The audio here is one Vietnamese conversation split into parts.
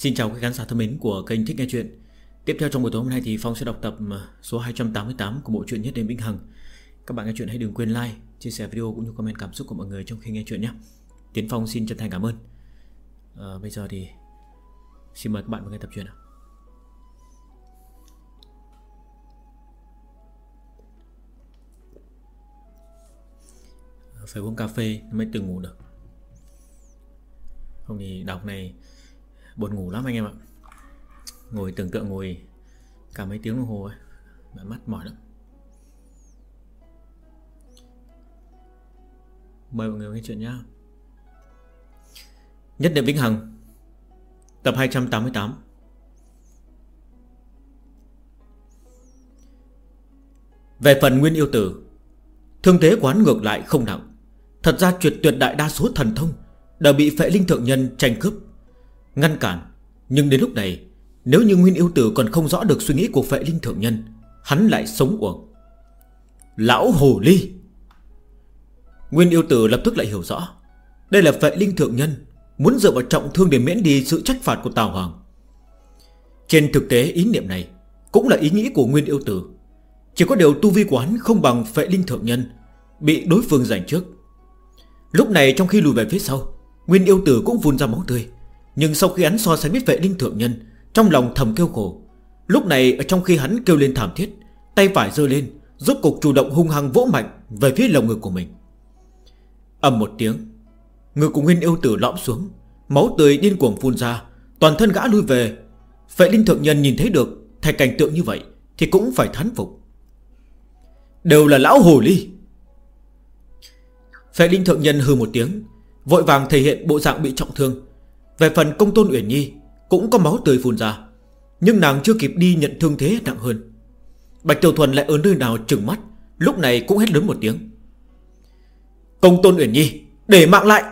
Xin chào các khán giả thân mến của kênh Thích Nghe Chuyện. Tiếp theo trong buổi tối hôm nay thì Phong sẽ đọc tập số 288 của bộ truyện Nhất Đêm Vĩnh Hằng. Các bạn nghe chuyện hãy đừng quên like, chia sẻ video cũng như comment cảm xúc của mọi người trong khi nghe chuyện nhé. Tiến Phong xin chân thành cảm ơn. Bây giờ thì xin mời các bạn vào nghe tập truyện nào. Phải uống cà phê mới tự ngủ được, không thì đọc này buồn ngủ lắm anh em ạ. Ngồi tưởng tượng ngồi cả mấy tiếng đồng hồ ấy, mắt mỏi lắm. Mời mọi người nghe chuyện nhá. Nhất Đêm Vĩnh Hằng, tập 288. Về phần Nguyên Yêu Tử, thương thế của hắn ngược lại không nặng. Thật ra tuyệt đại đa số thần thông đều bị Phệ Linh Thượng Nhân tranh cướp, ngăn cản. Nhưng đến lúc này, nếu như Nguyên Yêu Tử còn không rõ được suy nghĩ của Phệ Linh Thượng Nhân, hắn lại sống uổng. Lão hồ ly! Nguyên Yêu Tử lập tức lại hiểu rõ, đây là Phệ Linh Thượng Nhân muốn dựa vào trọng thương để miễn đi sự trách phạt của Tào Hoàng. Trên thực tế ý niệm này cũng là ý nghĩ của Nguyên Yêu Tử, chỉ có điều tu vi của hắn không bằng Phệ Linh Thượng Nhân, bị đối phương giành trước. Lúc này trong khi lùi về phía sau, Nguyên Yêu Tử cũng vun ra máu tươi. Nhưng sau khi hắn so sánh biết Phệ Linh Thượng Nhân, trong lòng thầm kêu khổ. Lúc này ở trong khi hắn kêu lên thảm thiết, tay phải giơ lên, rốt cục chủ động hung hăng vỗ mạnh về phía lồng ngực của mình. Ầm một tiếng, ngực của Nguyên Yêu Tử lõm xuống, máu tươi điên cuồng phun ra, toàn thân gã lui về. Phệ Linh Thượng Nhân nhìn thấy được thành cảnh tượng như vậy thì cũng phải thán phục. Đều là lão hồ ly! Phệ Linh Thượng Nhân hừ một tiếng, vội vàng thể hiện bộ dạng bị trọng thương. Về phần Công Tôn Uyển Nhi cũng có máu tươi phun ra, nhưng nàng chưa kịp đi nhận thương thế nặng hơn. Bạch Tiểu Thuần lại ở nơi nào trừng mắt, lúc này cũng hét lớn một tiếng. Công Tôn Uyển Nhi, để mạng lại!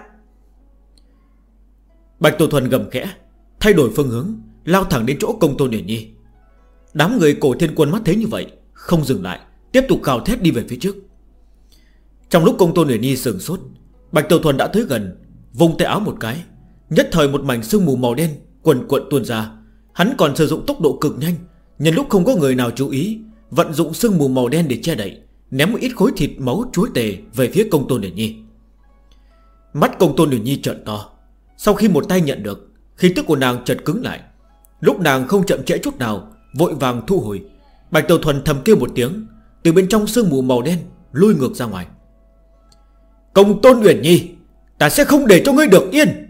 Bạch Tiểu Thuần gầm khẽ, thay đổi phương hướng, lao thẳng đến chỗ Công Tôn Uyển Nhi. Đám người Cổ Thiên Quân mắt thấy như vậy, không dừng lại, tiếp tục gào thét đi về phía trước. Trong lúc Công Tôn Uyển Nhi sửng sốt, Bạch Tiểu Thuần đã tới gần, vung tay áo một cái, nhất thời một mảnh sương mù màu đen quần quận tuôn ra. Hắn còn sử dụng tốc độ cực nhanh, nhân lúc không có người nào chú ý, vận dụng sương mù màu đen để che đậy, ném một ít khối thịt máu chúa tể về phía Công Tôn Uyển Nhi. Mắt Công Tôn Uyển Nhi trợn to. Sau khi một tay nhận được, khí tức của nàng chợt cứng lại. Lúc nàng không chậm trễ chút nào, vội vàng thu hồi. Bạch Tiểu Thuần thầm kêu một tiếng, từ bên trong sương mù màu đen lui ngược ra ngoài. Công Tôn Uyển Nhi, ta sẽ không để cho ngươi được yên!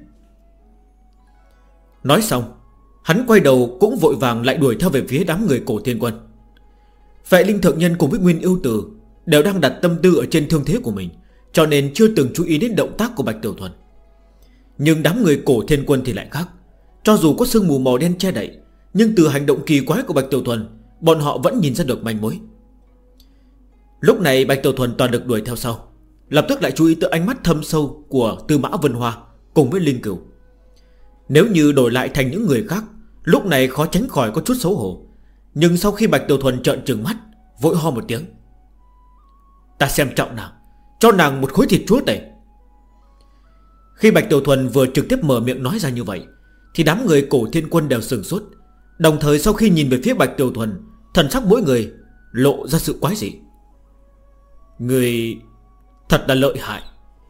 Nói xong, hắn quay đầu cũng vội vàng lại đuổi theo về phía đám người Cổ Thiên Quân. Phệ Linh Thượng Nhân cùng với Nguyên Yêu Tử đều đang đặt tâm tư ở trên thương thế của mình, cho nên chưa từng chú ý đến động tác của Bạch Tiểu Thuần. Nhưng đám người Cổ Thiên Quân thì lại khác. Cho dù có sương mù màu đen che đậy, nhưng từ hành động kỳ quái của Bạch Tiểu Thuần, bọn họ vẫn nhìn ra được manh mối. Lúc này Bạch Tiểu Thuần toàn được đuổi theo sau, lập tức lại chú ý tới ánh mắt thâm sâu của Tư Mã Vân Hoa cùng với Linh Cửu. Nếu như đổi lại thành những người khác, lúc này khó tránh khỏi có chút xấu hổ. Nhưng sau khi Bạch Tiểu Thuần trợn trừng mắt, vội ho một tiếng. Ta xem trọng nào, cho nàng một khối thịt chúa tể. Khi Bạch Tiểu Thuần vừa trực tiếp mở miệng nói ra như vậy, thì đám người Cổ Thiên Quân đều sửng sốt. Đồng thời sau khi nhìn về phía Bạch Tiểu Thuần, thần sắc mỗi người lộ ra sự quái dị. Người thật là lợi hại.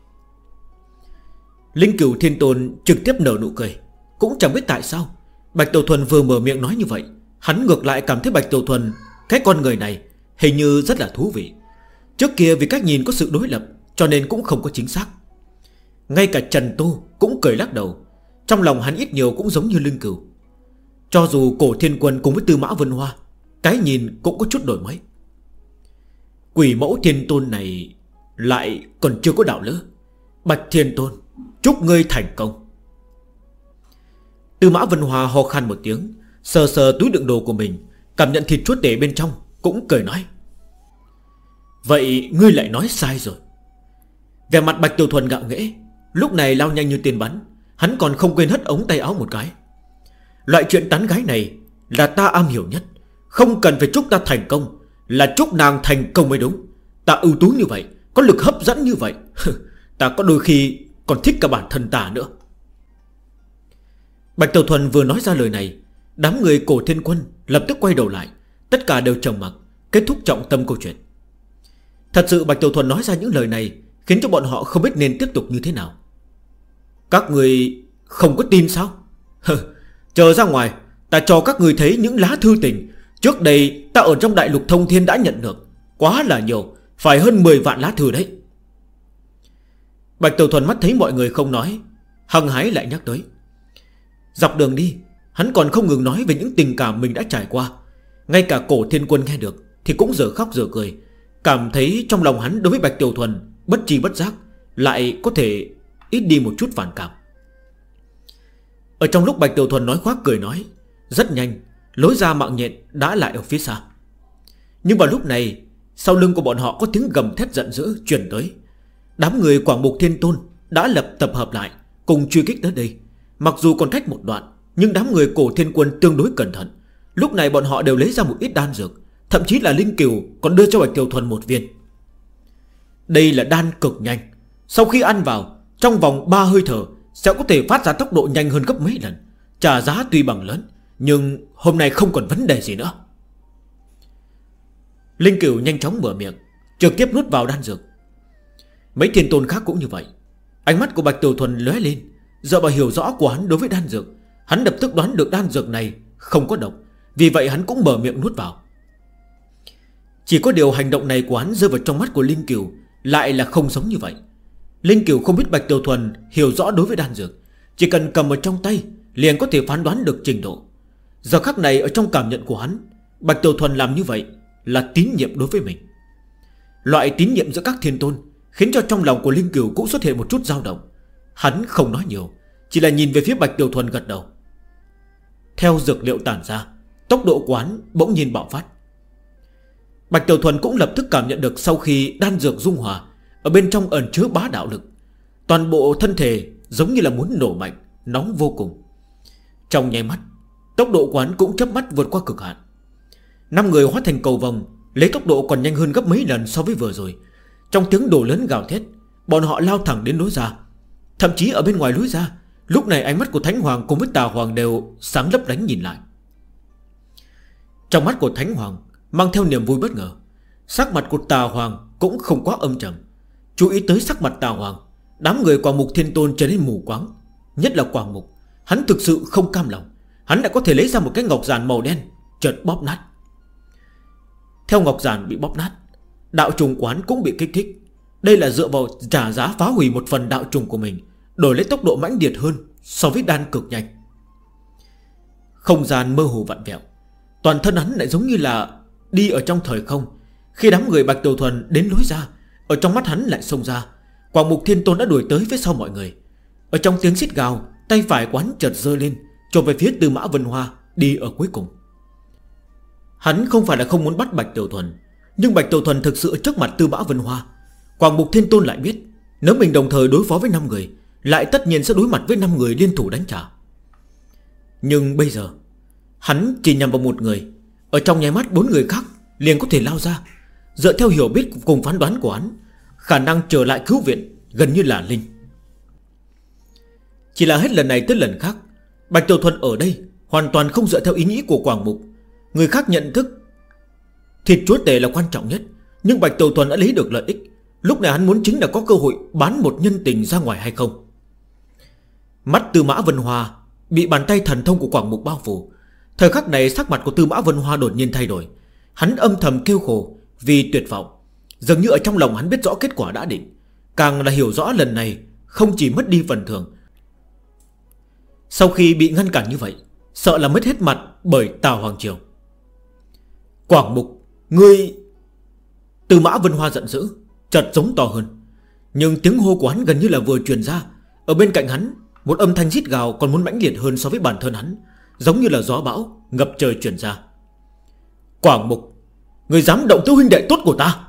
Linh Cửu Thiên Tôn trực tiếp nở nụ cười. Cũng chẳng biết tại sao Bạch Tiểu Thuần vừa mở miệng nói như vậy, hắn ngược lại cảm thấy Bạch Tiểu Thuần, cái con người này hình như rất là thú vị. Trước kia vì cách nhìn có sự đối lập, cho nên cũng không có chính xác. Ngay cả Trần Tu cũng cười lắc đầu. Trong lòng hắn ít nhiều cũng giống như Linh Cửu. Cho dù Cổ Thiên Quân cùng với Tư Mã Vân Hoa, cái nhìn cũng có chút đổi mới. Quỷ mẫu Thiên Tôn này lại còn chưa có đạo lữ. Bạch Thiên Tôn, chúc ngươi thành công. Tư Mã Vân Hoa ho khan một tiếng, sờ sờ túi đựng đồ của mình, cảm nhận thịt chúa tể bên trong, cũng cười nói. Vậy ngươi lại nói sai rồi. Vẻ mặt Bạch Tiểu Thuần gạo nghễ, lúc này lao nhanh như tiền bắn. Hắn còn không quên hất ống tay áo một cái. Loại chuyện tán gái này là ta am hiểu nhất, không cần phải chúc ta thành công, là chúc nàng thành công mới đúng. Ta ưu tú như vậy, có lực hấp dẫn như vậy, ta có đôi khi còn thích cả bản thân ta nữa. Bạch Tiểu Thuần vừa nói ra lời này, đám người Cổ Thiên Quân lập tức quay đầu lại, tất cả đều trầm mặc, kết thúc trọng tâm câu chuyện. Thật sự Bạch Tiểu Thuần nói ra những lời này khiến cho bọn họ không biết nên tiếp tục như thế nào. Các người không có tin sao? Chờ ra ngoài, ta cho các người thấy những lá thư tình trước đây ta ở trong đại lục thông thiên đã nhận được. Quá là nhiều, phải hơn 10 vạn lá thư đấy. Bạch Tiểu Thuần mắt thấy mọi người không nói, hăng hái lại nhắc tới. Dọc đường đi, hắn còn không ngừng nói về những tình cảm mình đã trải qua. Ngay cả Cổ Thiên Quân nghe được thì cũng giờ khóc giờ cười, cảm thấy trong lòng hắn đối với Bạch Tiểu Thuần bất tri bất giác lại có thể ít đi một chút phản cảm. Ở trong lúc Bạch Tiểu Thuần nói khoác cười nói, rất nhanh lối ra mạng nhện đã lại ở phía xa. Nhưng vào lúc này, sau lưng của bọn họ có tiếng gầm thét giận dữ truyền tới. Đám người Quảng Mục Thiên Tôn đã tập hợp lại cùng truy kích tới đây. Mặc dù còn cách một đoạn, nhưng đám người Cổ Thiên Quân tương đối cẩn thận. Lúc này bọn họ đều lấy ra một ít đan dược, thậm chí là Linh Cừu còn đưa cho Bạch Tiểu Thuần một viên. Đây là đan cực nhanh, sau khi ăn vào, trong vòng 3 hơi thở sẽ có thể phát ra tốc độ nhanh hơn gấp mấy lần. Trả giá tuy bằng lớn, nhưng hôm nay không còn vấn đề gì nữa. Linh Cừu nhanh chóng mở miệng, trực tiếp nuốt vào đan dược. Mấy thiên tôn khác cũng như vậy. Ánh mắt của Bạch Tiểu Thuần lóe lên, dựa vào hiểu rõ của hắn đối với đan dược, hắn lập tức đoán được đan dược này không có độc, vì vậy hắn cũng mở miệng nuốt vào. Chỉ có điều hành động này của hắn rơi vào trong mắt của Linh Cừu lại là không giống như vậy. Linh Cừu không biết Bạch Tiểu Thuần hiểu rõ đối với đan dược, chỉ cần cầm ở trong tay liền có thể phán đoán được trình độ. Giờ khắc này ở trong cảm nhận của hắn, Bạch Tiểu Thuần làm như vậy là tín nhiệm đối với mình. Loại tín nhiệm giữa các thiên tôn khiến cho trong lòng của Linh Cừu cũng xuất hiện một chút dao động. Hắn không nói nhiều, chỉ là nhìn về phía Bạch Tiểu Thuần gật đầu. Theo dược liệu tản ra, tốc độ của hắn bỗng nhiên bạo phát. Bạch Tiểu Thuần cũng lập tức cảm nhận được sau khi đan dược dung hòa, ở bên trong ẩn chứa bá đạo lực. Toàn bộ thân thể giống như là muốn nổ mạnh, nóng vô cùng. Trong nháy mắt, tốc độ của hắn cũng chớp mắt vượt qua cực hạn. 5 người hóa thành cầu vồng, lấy tốc độ còn nhanh hơn gấp mấy lần so với vừa rồi. Trong tiếng đổ lớn gào thét, bọn họ lao thẳng đến lối ra. Thậm chí ở bên ngoài lối ra, lúc này ánh mắt của Thánh Hoàng cùng với Tà Hoàng đều sáng lấp lánh nhìn lại. Trong mắt của Thánh Hoàng mang theo niềm vui bất ngờ. Sắc mặt của Tà Hoàng cũng không quá âm trầm. Chú ý tới sắc mặt Tà Hoàng, đám người Quảng Mục Thiên Tôn trở nên mù quáng. Nhất là Quảng Mục, hắn thực sự không cam lòng. Hắn đã có thể lấy ra một cái ngọc giản màu đen, chợt bóp nát. Theo ngọc giản bị bóp nát, đạo trùng quán cũng bị kích thích. Đây là dựa vào trả giá phá hủy một phần đạo trùng của mình, đổi lấy tốc độ mãnh liệt hơn so với đan cực nhanh. Không gian mơ hồ vặn vẹo, toàn thân hắn lại giống như là đi ở trong thời không. Khi đám người Bạch Tiểu Thuần đến lối ra, ở trong mắt hắn lại xông ra. Quảng Mục Thiên Tôn đã đuổi tới phía sau mọi người. Ở trong tiếng xít gào, tay phải quán chợt giơ lên, trồm về phía Tư Mã Vân Hoa, đi ở cuối cùng. Hắn không phải là không muốn bắt Bạch Tiểu Thuần, nhưng Bạch Tiểu Thuần thực sự ở trước mặt Tư Mã Vân Hoa. Quảng Mục Thiên Tôn lại biết, nếu mình đồng thời đối phó với 5 người, lại tất nhiên sẽ đối mặt với 5 người liên thủ đánh trả. Nhưng bây giờ hắn chỉ nhằm vào một người, ở trong nháy mắt 4 người khác liền có thể lao ra. Dựa theo hiểu biết cùng phán đoán của hắn, khả năng trở lại cứu viện gần như là linh. Chỉ là hết lần này tới lần khác, Bạch Tiểu Thuần ở đây hoàn toàn không dựa theo ý nghĩ của Quảng Mục. Người khác nhận thức thịt chúa tể là quan trọng nhất, nhưng Bạch Tiểu Thuần đã lấy được lợi ích. Lúc này hắn muốn chính là có cơ hội bán một nhân tình ra ngoài hay không. Mắt Tư Mã Vân Hoa bị bàn tay thần thông của Quảng Mục bao phủ. Thời khắc này sắc mặt của Tư Mã Vân Hoa đột nhiên thay đổi. Hắn âm thầm kêu khổ vì tuyệt vọng. Dường như ở trong lòng hắn biết rõ kết quả đã định, càng là hiểu rõ lần này không chỉ mất đi phần thưởng. Sau khi bị ngăn cản như vậy, sợ là mất hết mặt bởi Tào Hoàng Triều. Quảng Mục, ngươi... Tư Mã Vân Hoa giận dữ, chợt giống to hơn. Nhưng tiếng hô của hắn gần như là vừa truyền ra. Ở bên cạnh hắn, một âm thanh rít gào còn muốn mãnh liệt hơn so với bản thân hắn, giống như là gió bão ngập trời truyền ra. Quảng Mục, ngươi dám động tới huynh đệ tốt của ta?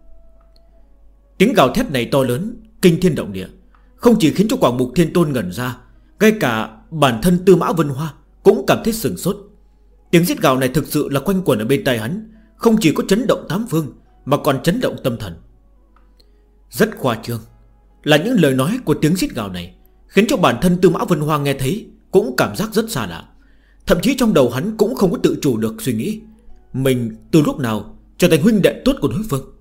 Tiếng gào thét này to lớn, kinh thiên động địa, không chỉ khiến cho Quảng Mục Thiên Tôn ngẩn ra, ngay cả bản thân Tư Mã Vân Hoa cũng cảm thấy sửng sốt. Tiếng rít gào này thực sự là quanh quẩn ở bên tai hắn, không chỉ có chấn động tám phương mà còn chấn động tâm thần. Rất khoa trương là những lời nói của tiếng rít gào này khiến cho bản thân Tư Mã Vân Hoa nghe thấy cũng cảm giác rất xa lạ. Thậm chí trong đầu hắn cũng không có tự chủ được suy nghĩ mình từ lúc nào trở thành huynh đệ tốt của đối phương.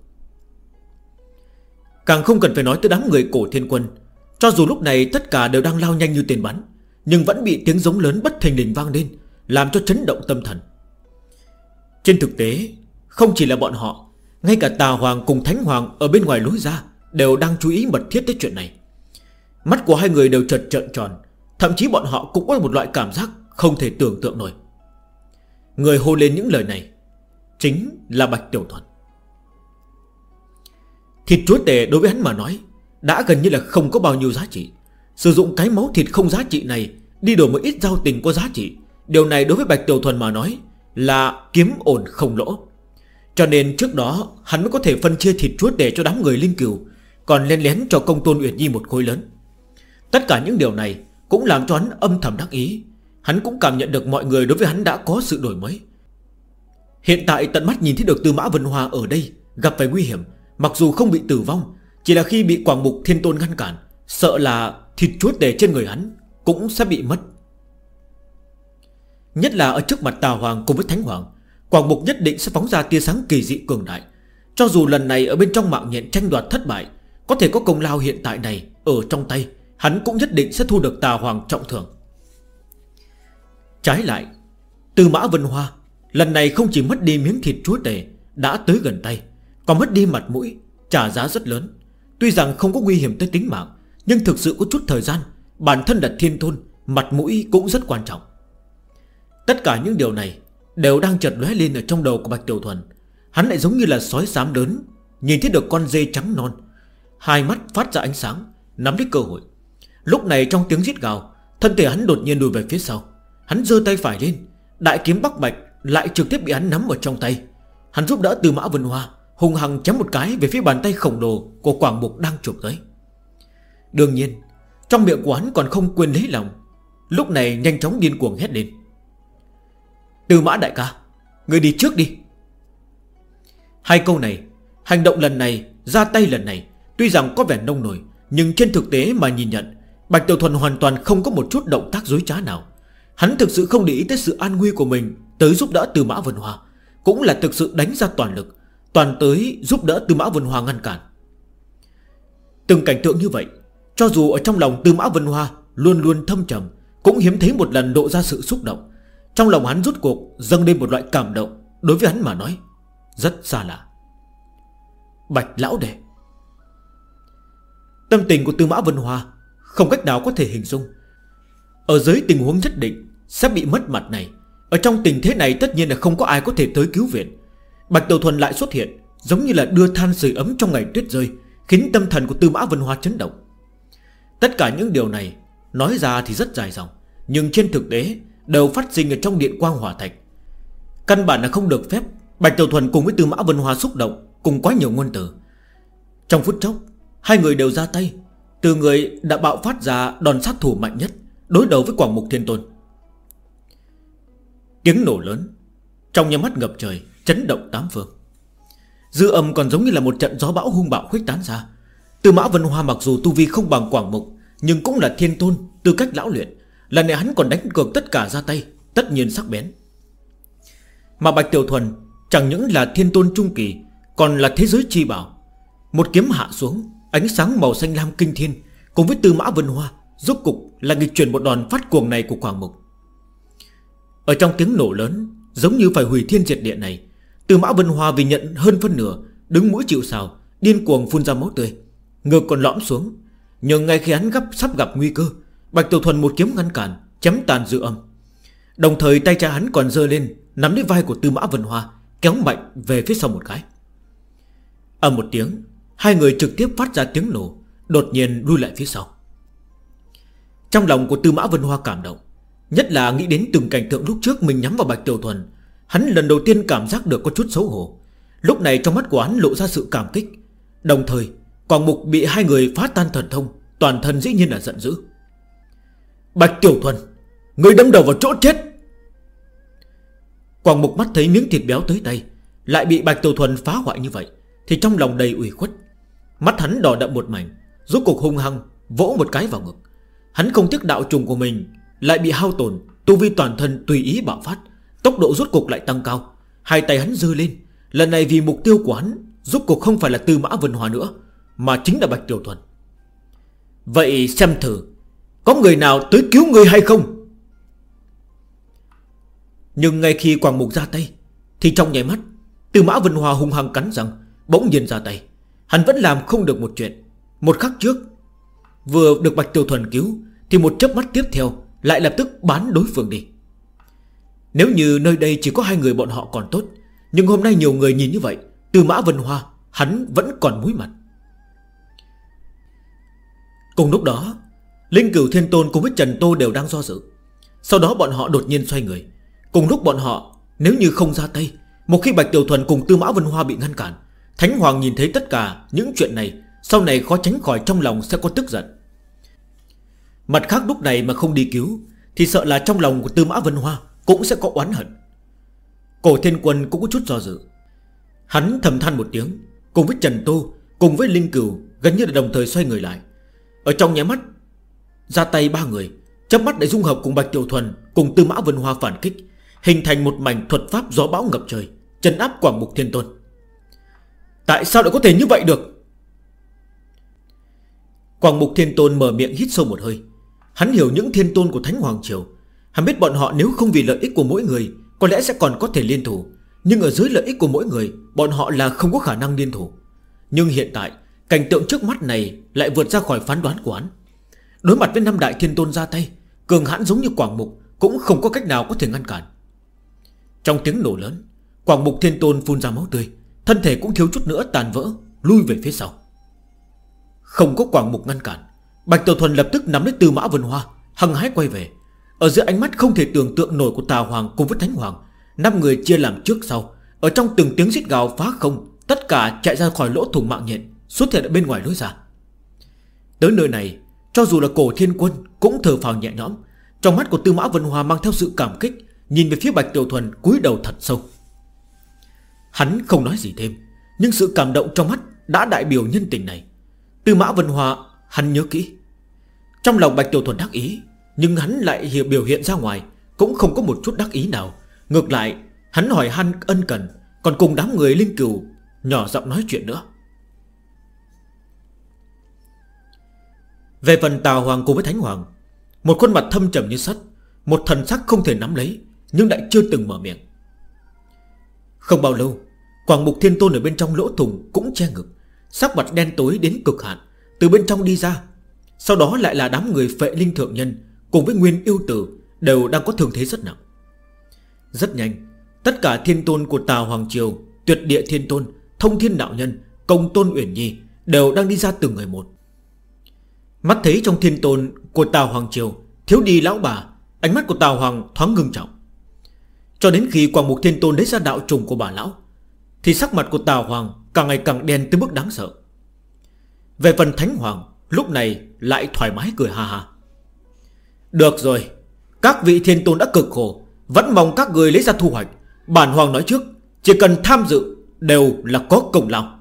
Càng không cần phải nói tới đám người Cổ Thiên Quân. Cho dù lúc này tất cả đều đang lao nhanh như tiền bắn, nhưng vẫn bị tiếng giống lớn bất thình lình vang lên, làm cho chấn động tâm thần. Trên thực tế, không chỉ là bọn họ, ngay cả Tà Hoàng cùng Thánh Hoàng ở bên ngoài lối ra đều đang chú ý mật thiết tới chuyện này. Mắt của hai người đều chợt trợn tròn. Thậm chí bọn họ cũng có một loại cảm giác không thể tưởng tượng nổi. Người hô lên những lời này chính là Bạch Tiểu Thuần. Thịt chúa tể đối với hắn mà nói đã gần như là không có bao nhiêu giá trị. Sử dụng cái máu thịt không giá trị này đi đổi một ít giao tình có giá trị, điều này đối với Bạch Tiểu Thuần mà nói là kiếm ổn không lỗ. Cho nên trước đó hắn mới có thể phân chia thịt chúa tể cho đám người Linh Cửu, còn lén lén cho Công Tôn Uyển Nhi một khối lớn. Tất cả những điều này cũng làm cho hắn âm thầm đắc ý. Hắn cũng cảm nhận được mọi người đối với hắn đã có sự đổi mới. Hiện tại tận mắt nhìn thấy được Tư Mã Vân Hoa ở đây gặp phải nguy hiểm, mặc dù không bị tử vong, chỉ là khi bị Quảng Mục Thiên Tôn ngăn cản, sợ là thịt chúa tể trên người hắn cũng sẽ bị mất. Nhất là ở trước mặt Tà Hoàng cùng với Thánh Hoàng, Quảng Mục nhất định sẽ phóng ra tia sáng kỳ dị cường đại. Cho dù lần này ở bên trong mạng nhện tranh đoạt thất bại, có thể có công lao hiện tại này ở trong tay, hắn cũng nhất định sẽ thu được Tà Hoàng trọng thưởng. Trái lại, Tư Mã Vân Hoa lần này không chỉ mất đi miếng thịt chúa tể đã tới gần tay, còn mất đi mặt mũi, trả giá rất lớn. Tuy rằng không có nguy hiểm tới tính mạng, nhưng thực sự có chút thời gian, bản thân là thiên tôn, mặt mũi cũng rất quan trọng. Tất cả những điều này đều đang chợt lóe lên ở trong đầu của Bạch Tiểu Thuần. Hắn lại giống như là sói xám lớn nhìn thấy được con dê trắng non, hai mắt phát ra ánh sáng, nắm lấy cơ hội. Lúc này trong tiếng giết gào, thân thể hắn đột nhiên lùi về phía sau. Hắn giơ tay phải lên, đại kiếm Bắc Bạch lại trực tiếp bị hắn nắm ở trong tay. Hắn giúp đỡ Tư Mã Vân Hoa hùng hăng chém một cái về phía bàn tay khổng lồ của Quảng Mục đang chụp tới. Đương nhiên trong miệng của hắn còn không quên lấy lòng, lúc này nhanh chóng điên cuồng hét lên: Tư Mã đại ca, người đi trước đi. Hai câu này, hành động lần này, ra tay lần này, tuy rằng có vẻ nông nổi, nhưng trên thực tế mà nhìn nhận, Bạch Tiểu Thuần hoàn toàn không có một chút động tác dối trá nào. Hắn thực sự không để ý tới sự an nguy của mình, tới giúp đỡ Tư Mã Vân Hoa, cũng là thực sự đánh ra toàn lực, toàn tới giúp đỡ Tư Mã Vân Hoa ngăn cản. Từng cảnh tượng như vậy, cho dù ở trong lòng Tư Mã Vân Hoa luôn luôn thâm trầm, cũng hiếm thấy một lần độ ra sự xúc động. Trong lòng hắn rút cuộc dâng lên một loại cảm động, đối với hắn mà nói rất xa lạ. Bạch lão đệ. Tâm tình của Tư Mã Vân Hoa không cách nào có thể hình dung. Ở dưới tình huống nhất định sẽ bị mất mặt này, ở trong tình thế này tất nhiên là không có ai có thể tới cứu viện. Bạch Tiểu Thuần lại xuất hiện, giống như là đưa than sưởi ấm trong ngày tuyết rơi, khiến tâm thần của Tư Mã Vân Hoa chấn động. Tất cả những điều này nói ra thì rất dài dòng, nhưng trên thực tế đều phát sinh ở trong điện quang hỏa thạch. Căn bản là không được phép Bạch Tiểu Thuần cùng với Tư Mã Vân Hoa xúc động cùng quá nhiều ngôn từ. Trong phút chốc, hai người đều ra tay. Từ người đã bạo phát ra đòn sát thủ mạnh nhất đối đầu với Quảng Mục Thiên Tôn. Tiếng nổ lớn trong nháy mắt ngập trời, chấn động tám phương. Dư âm còn giống như là một trận gió bão hung bạo khuếch tán ra. Tư Mã Vân Hoa mặc dù tu vi không bằng Quảng Mục, nhưng cũng là thiên tôn, tư cách lão luyện. Lần này hắn còn đánh cược tất cả ra tay, tất nhiên sắc bén. Mà Bạch Tiểu Thuần chẳng những là thiên tôn trung kỳ, còn là thế giới chi bảo. Một kiếm hạ xuống, ánh sáng màu xanh lam kinh thiên, cùng với Tư Mã Vân Hoa rốt cục là nghịch chuyển một đòn phát cuồng này của Quảng Mục. Ở trong tiếng nổ lớn giống như phải hủy thiên diệt địa này, Tư Mã Vân Hoa vì nhận hơn phân nửa, đứng mũi chịu sào, điên cuồng phun ra máu tươi, ngực còn lõm xuống. Nhưng ngay khi hắn sắp gặp nguy cơ, Bạch Tiểu Thuần một kiếm ngăn cản, chém tàn dư âm. Đồng thời tay trái hắn còn giơ lên, nắm lấy vai của Tư Mã Vân Hoa, kéo mạnh về phía sau một cái. Ở một tiếng, hai người trực tiếp phát ra tiếng nổ, đột nhiên lui lại phía sau. Trong lòng của Tư Mã Vân Hoa cảm động, nhất là nghĩ đến từng cảnh tượng lúc trước mình nhắm vào Bạch Tiểu Thuần. Hắn lần đầu tiên cảm giác được có chút xấu hổ. Lúc này trong mắt của hắn lộ ra sự cảm kích. Đồng thời Quảng Mục bị hai người phá tan thần thông, toàn thân dĩ nhiên là giận dữ. Bạch Tiểu Thuần, người đâm đầu vào chỗ chết. Quảng Mục mắt thấy miếng thịt béo tới tay, lại bị Bạch Tiểu Thuần phá hoại như vậy, thì trong lòng đầy ủy khuất. Mắt hắn đỏ đậm một mảnh, rốt cuộc hung hăng vỗ một cái vào ngực. Hắn không tiếc đạo trùng của mình lại bị hao tổn, tu vi toàn thân tùy ý bạo phát, tốc độ rốt cục lại tăng cao. Hai tay hắn giơ lên, lần này vì mục tiêu của hắn rốt cục không phải là Tư Mã Vân Hoa nữa, mà chính là Bạch Tiểu Thuần. Vậy xem thử có người nào tới cứu người hay không. Nhưng ngay khi Quảng Mục ra tay thì trong nháy mắt Tư Mã Vân Hoa hung hăng cắn răng, bỗng nhiên ra tay. Hắn vẫn làm không được một chuyện. Một khắc trước vừa được Bạch Tiểu Thuần cứu thì một chớp mắt tiếp theo lại lập tức bán đối phương đi. Nếu như nơi đây chỉ có hai người bọn họ còn tốt, nhưng hôm nay nhiều người nhìn như vậy, Tư Mã Vân Hoa hắn vẫn còn mũi mặt. Cùng lúc đó, Linh Cửu Thiên Tôn cùng với Trần Tô đều đang do dự. Sau đó bọn họ đột nhiên xoay người. Cùng lúc bọn họ nếu như không ra tay, một khi Bạch Tiểu Thuần cùng Tư Mã Vân Hoa bị ngăn cản, Thánh Hoàng nhìn thấy tất cả những chuyện này, sau này khó tránh khỏi trong lòng sẽ có tức giận. Mặt khác lúc này mà không đi cứu thì sợ là trong lòng của Tư Mã Vân Hoa cũng sẽ có oán hận. Cổ Thiên Quân cũng có chút do dự. Hắn thầm than một tiếng, cùng với Trần Tô, cùng với Linh Cửu gần như là đồng thời xoay người lại. Ở trong nháy mắt ra tay ba người, chớp mắt để dung hợp cùng Bạch Tiểu Thuần cùng Tư Mã Vân Hoa phản kích, hình thành một mảnh thuật pháp gió bão ngập trời, trấn áp Quảng Mục Thiên Tôn. Tại sao lại có thể như vậy được? Quảng Mục Thiên Tôn mở miệng hít sâu một hơi. Hắn hiểu những thiên tôn của Thánh Hoàng Triều. Hắn biết bọn họ nếu không vì lợi ích của mỗi người có lẽ sẽ còn có thể liên thủ, nhưng ở dưới lợi ích của mỗi người bọn họ là không có khả năng liên thủ. Nhưng hiện tại cảnh tượng trước mắt này lại vượt ra khỏi phán đoán của hắn. Đối mặt với 5 đại thiên tôn ra tay, cường hãn giống như Quảng Mục cũng không có cách nào có thể ngăn cản. Trong tiếng nổ lớn, Quảng Mục Thiên Tôn phun ra máu tươi, thân thể cũng thiếu chút nữa tàn vỡ, lui về phía sau. Không có Quảng Mục ngăn cản, Bạch Tiểu Thuần lập tức nắm lấy Tư Mã Vân Hoa, hăng hái quay về. Ở giữa ánh mắt không thể tưởng tượng nổi của Tào Hoàng cùng với Thánh Hoàng, 5 người chia làm trước sau. Ở trong từng tiếng rít gào phá không, tất cả chạy ra khỏi lỗ thủng mạng nhện, xuất hiện ở bên ngoài lối ra. Tới nơi này, cho dù là Cổ Thiên Quân cũng thở phào nhẹ nhõm. Trong mắt của Tư Mã Vân Hoa mang theo sự cảm kích, nhìn về phía Bạch Tiểu Thuần cúi đầu thật sâu. Hắn không nói gì thêm, nhưng sự cảm động trong mắt đã đại biểu nhân tình này. Tư Mã Vân Hoa hắn nhớ kỹ. Trong lòng Bạch Tiểu Thuần đắc ý, nhưng hắn lại biểu hiện ra ngoài cũng không có một chút đắc ý nào. Ngược lại hắn hỏi han ân cần, còn cùng đám người Linh Cửu nhỏ giọng nói chuyện nữa. Về phần Tào Hoàng cùng với Thánh Hoàng, một khuôn mặt thâm trầm như sắt, một thần sắc không thể nắm lấy, nhưng lại chưa từng mở miệng. Không bao lâu, Quảng Mục Thiên Tôn ở bên trong lỗ thủng cũng che ngực, sắc mặt đen tối đến cực hạn, từ bên trong đi ra. Sau đó lại là đám người Phệ Linh Thượng Nhân cùng với Nguyên Yêu Tử đều đang có thương thế rất nặng. Rất nhanh, tất cả thiên tôn của Tào Hoàng Triều, Tuyệt Địa Thiên Tôn, Thông Thiên Đạo Nhân, Công Tôn Uyển Nhi đều đang đi ra từng người một. Mắt thấy trong thiên tôn của Tào Hoàng Triều thiếu đi lão bà, ánh mắt của Tào Hoàng thoáng ngưng trọng. Cho đến khi Quảng Mục Thiên Tôn lấy ra đạo trùng của bà lão, thì sắc mặt của Tào Hoàng càng ngày càng đen tới mức đáng sợ. Về phần Thánh Hoàng, lúc này lại thoải mái cười ha ha. Được rồi, các vị thiên tôn đã cực khổ, vẫn mong các người lấy ra thu hoạch. Bản Hoàng nói trước, chỉ cần tham dự đều là có công lao.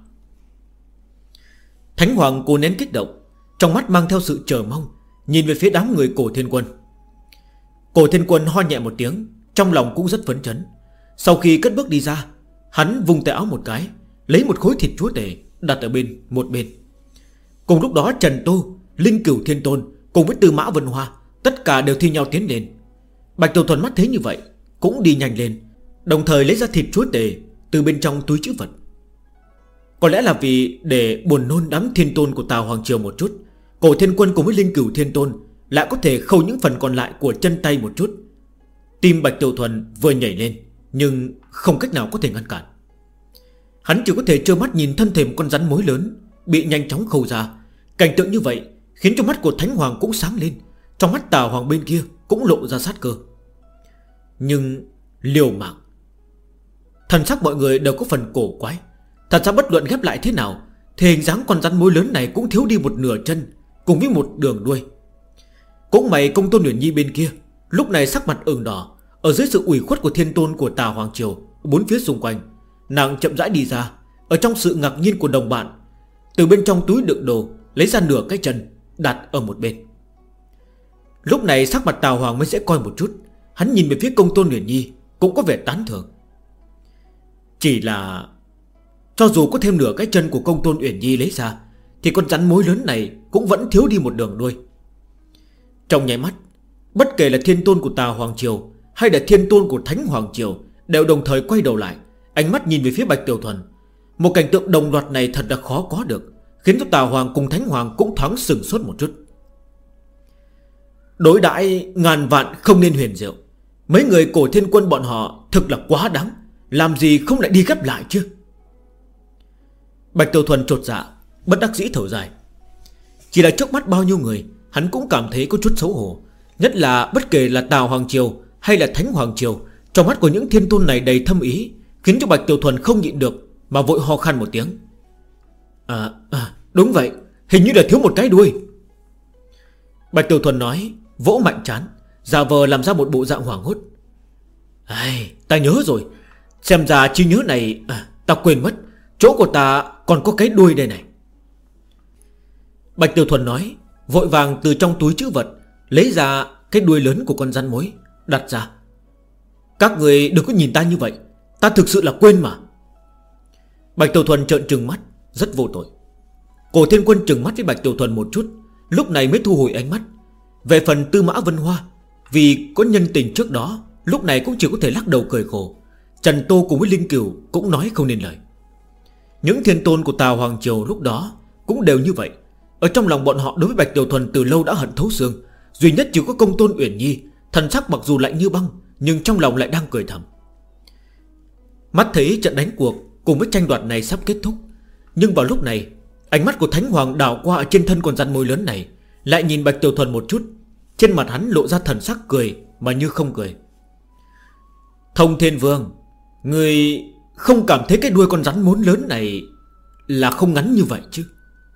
Thánh Hoàng cố nén kích động, trong mắt mang theo sự chờ mong, nhìn về phía đám người Cổ Thiên Quân. Cổ Thiên Quân ho nhẹ một tiếng, trong lòng cũng rất phấn chấn. Sau khi cất bước đi ra, hắn vung tay áo một cái, lấy một khối thịt chúa tể đặt ở một bên. Cùng lúc đó Trần Tô, Linh Cửu Thiên Tôn cùng với Tư Mã Vân Hoa tất cả đều thi nhau tiến lên. Bạch Tiểu Thuần mắt thấy như vậy cũng đi nhanh lên, đồng thời lấy ra thịt chúa tể từ bên trong túi trữ vật. Có lẽ là vì để buồn nôn đám thiên tôn của Tào Hoàng Triều một chút, Cổ Thiên Quân cùng với Linh Cửu Thiên Tôn lại có thể khâu những phần còn lại của chân tay một chút. Tim Bạch Tiểu Thuần vừa nhảy lên, nhưng không cách nào có thể ngăn cản. Hắn chỉ có thể trơ mắt nhìn thân thể một con rắn mối lớn bị nhanh chóng khâu ra. Cảnh tượng như vậy khiến cho mắt của Thánh Hoàng cũng sáng lên, trong mắt Tào Hoàng bên kia cũng lộ ra sát cơ. Nhưng liều mạng. Thần sắc mọi người đều có phần cổ quái. Thật ra bất luận ghép lại thế nào thì hình dáng con rắn mối lớn này cũng thiếu đi một nửa chân cùng với một đường đuôi. Cũng may Công Tôn Uyển Nhi bên kia lúc này sắc mặt ửng đỏ. Ở dưới sự ủy khuất của thiên tôn của Tào Hoàng Triều, bốn phía xung quanh, nàng chậm rãi đi ra. Ở trong sự ngạc nhiên của đồng bạn, từ bên trong túi đựng đồ lấy ra nửa cái chân đặt ở một bên. Lúc này sắc mặt Tào Hoàng mới sẽ coi một chút. Hắn nhìn về phía Công Tôn Uyển Nhi cũng có vẻ tán thưởng. Chỉ là cho dù có thêm nửa cái chân của Công Tôn Uyển Nhi lấy ra thì con rắn mối lớn này cũng vẫn thiếu đi một đường đuôi. Trong nháy mắt, bất kể là thiên tôn của Tào Hoàng Triều hay là thiên tôn của Thánh Hoàng Triều đều đồng thời quay đầu lại, ánh mắt nhìn về phía Bạch Tiểu Thuần. Một cảnh tượng đồng loạt này thật là khó có được, khiến cho Tào Hoàng cùng Thánh Hoàng cũng thoáng sửng sốt một chút. Đối đãi ngàn vạn không nên huyền diệu. Mấy người Cổ Thiên Quân bọn họ thực là quá đáng, làm gì không lại đi gấp lại chứ. Bạch Tiểu Thuần chột dạ, bất đắc dĩ thở dài. Chỉ là trước mắt bao nhiêu người, hắn cũng cảm thấy có chút xấu hổ. Nhất là bất kể là Tào Hoàng Triều hay là Thánh Hoàng Triều, trong mắt của những thiên tôn này đầy thâm ý, khiến cho Bạch Tiểu Thuần không nhịn được mà vội ho khan một tiếng. Đúng vậy, hình như là thiếu một cái đuôi. Bạch Tiểu Thuần nói, vỗ mạnh trán, giả vờ làm ra một bộ dạng hoảng hốt. Ta nhớ rồi. Xem ra trí nhớ này ta quên mất. Chỗ của ta còn có cái đuôi đây này. Bạch Tiểu Thuần nói, vội vàng từ trong túi trữ vật lấy ra cái đuôi lớn của con rắn mối, đặt ra. Các người đừng có nhìn ta như vậy, ta thực sự là quên mà. Bạch Tiểu Thuần trợn trừng mắt, rất vô tội. Cổ Thiên Quân trừng mắt với Bạch Tiểu Thuần một chút, lúc này mới thu hồi ánh mắt. Về phần Tư Mã Vân Hoa, vì có nhân tình trước đó, lúc này cũng chỉ có thể lắc đầu cười khổ. Trần Tô cùng với Linh Cửu cũng nói không nên lời. Những thiên tôn của Tào Hoàng Triều lúc đó cũng đều như vậy. Ở trong lòng bọn họ đối với Bạch Tiểu Thuần từ lâu đã hận thấu xương. Duy nhất chỉ có Công Tôn Uyển Nhi, thần sắc mặc dù lạnh như băng, nhưng trong lòng lại đang cười thầm. Mắt thấy trận đánh cuộc cùng với tranh đoạt này sắp kết thúc, nhưng vào lúc này, ánh mắt của Thánh Hoàng đảo qua ở trên thân con rắn mối lớn này, lại nhìn Bạch Tiểu Thuần một chút. Trên mặt hắn lộ ra thần sắc cười mà như không cười. Thông Thiên Vương, người không cảm thấy cái đuôi con rắn mối lớn này là không ngắn như vậy chứ?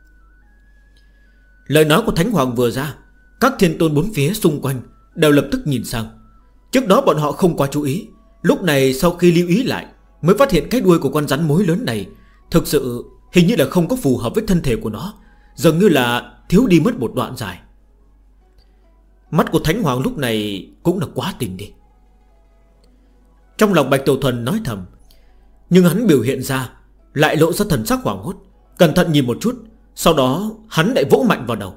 Lời nói của Thánh Hoàng vừa ra, các thiên tôn bốn phía xung quanh đều lập tức nhìn sang. Trước đó bọn họ không quá chú ý, lúc này sau khi lưu ý lại, mới phát hiện cái đuôi của con rắn mối lớn này thực sự hình như là không có phù hợp với thân thể của nó, dường như là thiếu đi mất một đoạn dài. Mắt của Thánh Hoàng lúc này cũng là quá tình đi. Trong lòng Bạch Tiểu Thuần nói thầm, nhưng hắn biểu hiện ra lại lộ ra thần sắc hoảng hốt, cẩn thận nhìn một chút. Sau đó hắn lại vỗ mạnh vào đầu.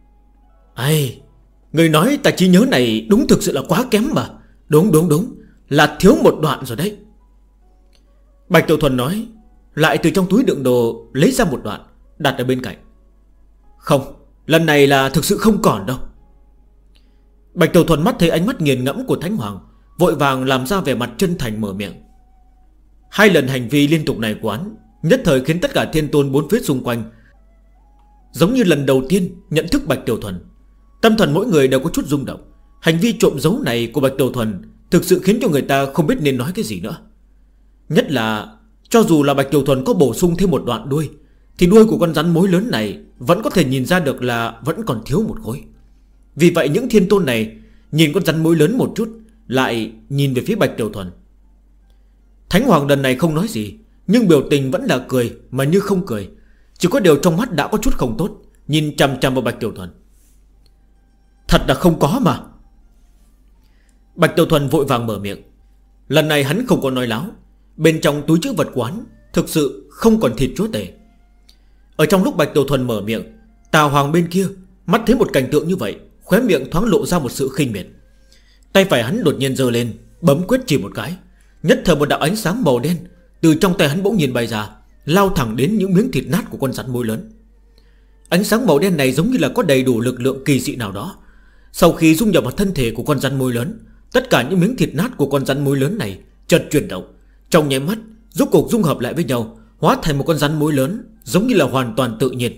Người nói ta trí nhớ này đúng thực sự là quá kém mà. Đúng, là thiếu một đoạn rồi đấy. Bạch Tiểu Thuần nói, lại từ trong túi đựng đồ lấy ra một đoạn, đặt ở bên cạnh. Không, lần này là thực sự không còn đâu. Bạch Tiểu Thuần mắt thấy ánh mắt nghiền ngẫm của Thánh Hoàng, vội vàng làm ra vẻ mặt chân thành mở miệng. Hai lần hành vi liên tục này của hắn nhất thời khiến tất cả thiên tôn bốn phía xung quanh giống như lần đầu tiên nhận thức Bạch Tiểu Thuần. Tâm thần mỗi người đều có chút rung động. Hành vi trộm giấu này của Bạch Tiểu Thuần thực sự khiến cho người ta không biết nên nói cái gì nữa. Nhất là cho dù là Bạch Tiểu Thuần có bổ sung thêm một đoạn đuôi, thì đuôi của con rắn mối lớn này vẫn có thể nhìn ra được là vẫn còn thiếu một khối. Vì vậy những thiên tôn này nhìn con rắn mối lớn một chút, lại nhìn về phía Bạch Tiểu Thuần. Thánh Hoàng lần này không nói gì, nhưng biểu tình vẫn là cười mà như không cười. Chỉ có điều trong mắt đã có chút không tốt, nhìn chằm chằm vào Bạch Tiểu Thuần. Thật là không có mà. Bạch Tiểu Thuần vội vàng mở miệng. Lần này hắn không có nói láo. Bên trong túi trữ vật quán thực sự không còn thịt chúa tể. Ở trong lúc Bạch Tiểu Thuần mở miệng, Tào Hoàng bên kia mắt thấy một cảnh tượng như vậy, khóe miệng thoáng lộ ra một sự khinh miệt. Tay phải hắn đột nhiên giơ lên, bấm quyết chỉ một cái. Nhất thời một đạo ánh sáng màu đen từ trong tay hắn bỗng nhiên bay ra, lao thẳng đến những miếng thịt nát của con rắn mối lớn. Ánh sáng màu đen này giống như là có đầy đủ lực lượng kỳ dị nào đó. Sau khi dung nhập vào thân thể của con rắn mối lớn, tất cả những miếng thịt nát của con rắn mối lớn này chợt chuyển động, trong nháy mắt rốt cuộc dung hợp lại với nhau, hóa thành một con rắn mối lớn, giống như là hoàn toàn tự nhiên.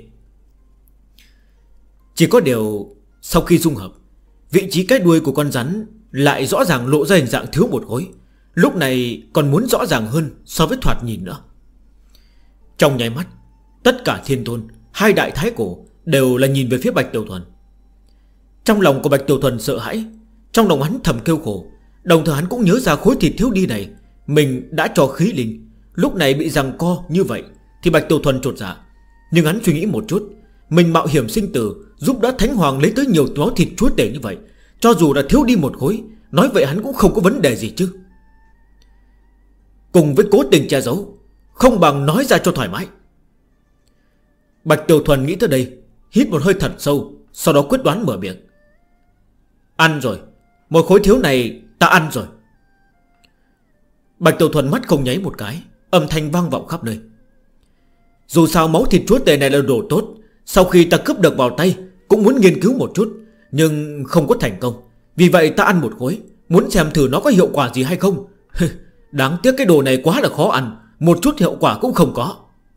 Chỉ có điều sau khi dung hợp, vị trí cái đuôi của con rắn lại rõ ràng lộ ra hình dạng thiếu một khối, lúc này còn muốn rõ ràng hơn so với thoạt nhìn nữa. Trong nháy mắt, tất cả thiên tôn, hai đại thái cổ đều là nhìn về phía Bạch Tiểu Thuần. Trong lòng của Bạch Tiểu Thuần sợ hãi, trong lòng hắn thầm kêu khổ. Đồng thời hắn cũng nhớ ra khối thịt thiếu đi này mình đã cho khí linh, lúc này bị giằng co như vậy thì Bạch Tiểu Thuần chột dạ. Nhưng hắn suy nghĩ một chút, mình mạo hiểm sinh tử giúp đỡ Thánh Hoàng lấy tới nhiều máu thịt chúa tể như vậy, Cho dù đã thiếu đi một khối, nói vậy hắn cũng không có vấn đề gì chứ. Cùng với cố tình che giấu, không bằng nói ra cho thoải mái. Bạch Tiểu Thuần nghĩ tới đây, hít một hơi thật sâu, sau đó quyết đoán mở miệng. Ăn rồi, một khối thiếu này ta ăn rồi. Bạch Tiểu Thuần mắt không nháy một cái, âm thanh vang vọng khắp nơi. Dù sao máu thịt chúa tể này là đồ tốt, sau khi ta cướp được vào tay cũng muốn nghiên cứu một chút, nhưng không có thành công. Vì vậy ta ăn một khối, muốn xem thử nó có hiệu quả gì hay không. Đáng tiếc cái đồ này quá là khó ăn, một chút hiệu quả cũng không có.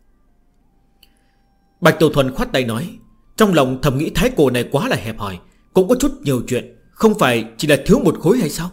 Bạch Tiểu Thuần khoát tay nói, trong lòng thầm nghĩ thái cổ này quá là hẹp hòi, cũng có chút nhiều chuyện, không phải chỉ là thiếu một khối hay sao?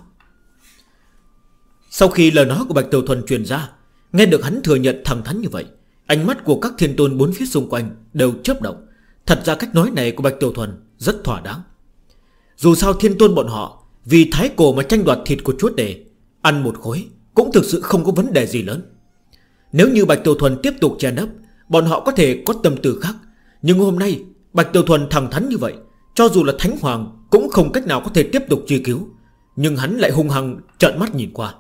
Sau khi lời nói của Bạch Tiểu Thuần truyền ra, nghe được hắn thừa nhận thẳng thắn như vậy, ánh mắt của các thiên tôn bốn phía xung quanh đều chớp động. Thật ra cách nói này của Bạch Tiểu Thuần rất thỏa đáng. Dù sao thiên tôn bọn họ vì thái cổ mà tranh đoạt thịt của chúa tể, ăn một khối cũng thực sự không có vấn đề gì lớn. Nếu như Bạch Tiểu Thuần tiếp tục che nấp, bọn họ có thể có tâm tư khác. Nhưng hôm nay Bạch Tiểu Thuần thẳng thắn như vậy, cho dù là Thánh Hoàng cũng không cách nào có thể tiếp tục truy cứu. Nhưng hắn lại hung hăng trợn mắt nhìn qua.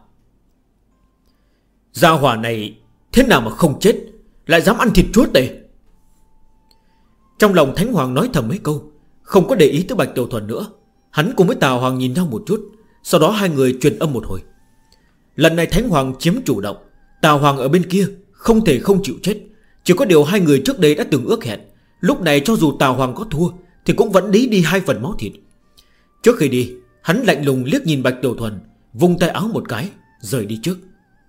Gia hỏa này thế nào mà không chết, lại dám ăn thịt chúa tể. Trong lòng Thánh Hoàng nói thầm mấy câu, không có để ý tới Bạch Tiểu Thuần nữa. Hắn cùng với Tào Hoàng nhìn nhau một chút, sau đó hai người truyền âm một hồi. Lần này Thánh Hoàng chiếm chủ động, Tào Hoàng ở bên kia không thể không chịu chết. Chỉ có điều hai người trước đây đã từng ước hẹn, lúc này cho dù Tào Hoàng có thua thì cũng vẫn đi 2 phần máu thịt. Trước khi đi, hắn lạnh lùng liếc nhìn Bạch Tiểu Thuần, vung tay áo một cái, rời đi trước.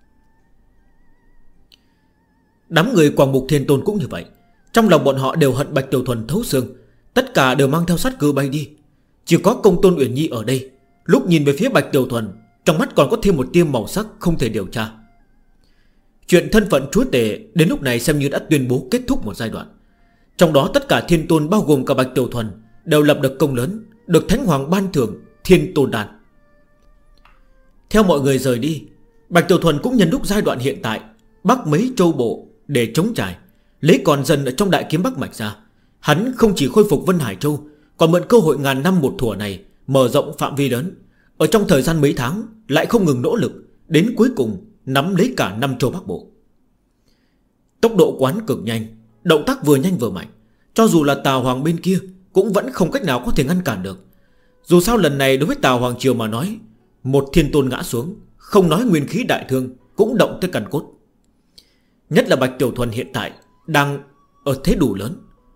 Đám người Quảng Mục Thiên Tôn cũng như vậy. Trong lòng bọn họ đều hận Bạch Tiểu Thuần thấu xương, tất cả đều mang theo sát cơ bay đi. Chỉ có Công Tôn Uyển Nhi ở đây, lúc nhìn về phía Bạch Tiểu Thuần, trong mắt còn có thêm một tia màu sắc không thể điều tra. Chuyện thân phận chúa tể đến lúc này xem như đã tuyên bố kết thúc một giai đoạn. Trong đó tất cả thiên tôn bao gồm cả Bạch Tiểu Thuần đều lập được công lớn, được Thánh Hoàng ban thưởng Thiên Tôn Đan. Theo mọi người rời đi, Bạch Tiểu Thuần cũng nhân lúc giai đoạn hiện tại bắc mấy châu bộ để chống trải, lấy còn dần ở trong đại kiếm Bắc Mạch ra. Hắn không chỉ khôi phục Vân Hải Châu, còn mượn cơ hội ngàn năm một thủa này mở rộng phạm vi lớn. Ở trong thời gian mấy tháng lại không ngừng nỗ lực, đến cuối cùng nắm lấy cả 5 châu Bắc Bộ. Tốc độ quán cực nhanh, động tác vừa nhanh vừa mạnh. Cho dù là Tào Hoàng bên kia cũng vẫn không cách nào có thể ngăn cản được. Dù sao lần này đối với Tào Hoàng Triều mà nói, một thiên tôn ngã xuống, không nói nguyên khí đại thương, cũng động tới căn cốt. Nhất là Bạch Tiểu Thuần hiện tại đang ở thế đủ lớn.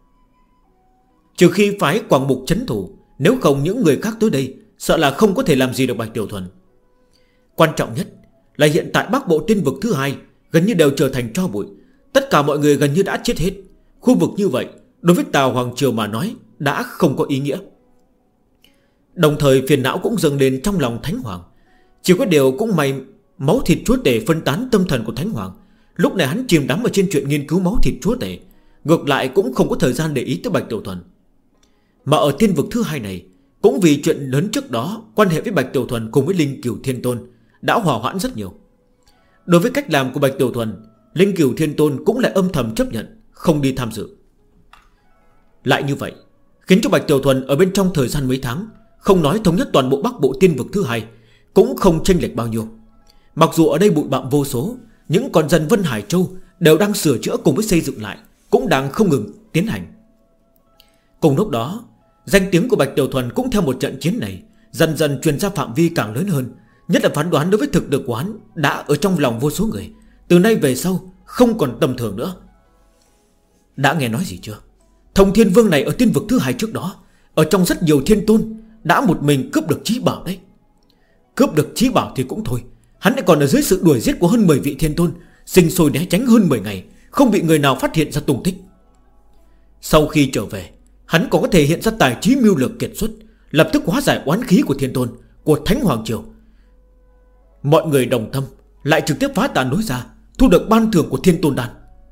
Trừ khi phái Quảng Mục trấn thủ, nếu không những người khác tới đây sợ là không có thể làm gì được Bạch Tiểu Thuần. Quan trọng nhất là hiện tại Bắc Bộ tiên vực thứ hai gần như đều trở thành tro bụi. Tất cả mọi người gần như đã chết hết. Khu vực như vậy đối với Tào Hoàng Triều mà nói đã không có ý nghĩa. Đồng thời phiền não cũng dâng lên trong lòng Thánh Hoàng. Chỉ có điều cũng may máu thịt chúa tể phân tán tâm thần của Thánh Hoàng. Lúc này hắn chìm đắm ở trên chuyện nghiên cứu máu thịt chúa tể, ngược lại cũng không có thời gian để ý tới Bạch Tiểu Thuần. Mà ở tiên vực thứ hai này, cũng vì chuyện lớn trước đó, quan hệ với Bạch Tiểu Thuần cùng với Linh Cửu Thiên Tôn đã hòa hoãn rất nhiều. Đối với cách làm của Bạch Tiểu Thuần, Linh Cửu Thiên Tôn cũng lại âm thầm chấp nhận, không đi tham dự. Lại như vậy khiến cho Bạch Tiểu Thuần ở bên trong thời gian mấy tháng, không nói thống nhất toàn bộ Bắc Bộ tiên vực thứ hai, cũng không chênh lệch bao nhiêu. Mặc dù ở đây bụi bặm vô số, những con dân Vân Hải Châu đều đang sửa chữa cùng với xây dựng lại, cũng đang không ngừng tiến hành. Cùng lúc đó, danh tiếng của Bạch Tiểu Thuần cũng theo một trận chiến này dần dần truyền ra phạm vi càng lớn hơn. Nhất là phán đoán đối với thực lực của hắn đã ở trong lòng vô số người, từ nay về sau không còn tầm thường nữa. Đã nghe nói gì chưa? Thông Thiên Vương này ở tiên vực thứ hai trước đó, ở trong rất nhiều thiên tôn, đã một mình cướp được chí bảo đấy. Cướp được chí bảo thì cũng thôi, hắn lại còn ở dưới sự đuổi giết của hơn 10 vị thiên tôn, sinh sôi né tránh hơn 10 ngày, không bị người nào phát hiện ra tung tích. Sau khi trở về, hắn còn có thể hiện ra tài trí mưu lược kiệt xuất, lập tức hóa giải oán khí của thiên tôn, của Thánh Hoàng Triều. Mọi người đồng tâm, lại trực tiếp phá tàn đối ra, thu được ban thưởng của Thiên Tôn Đan.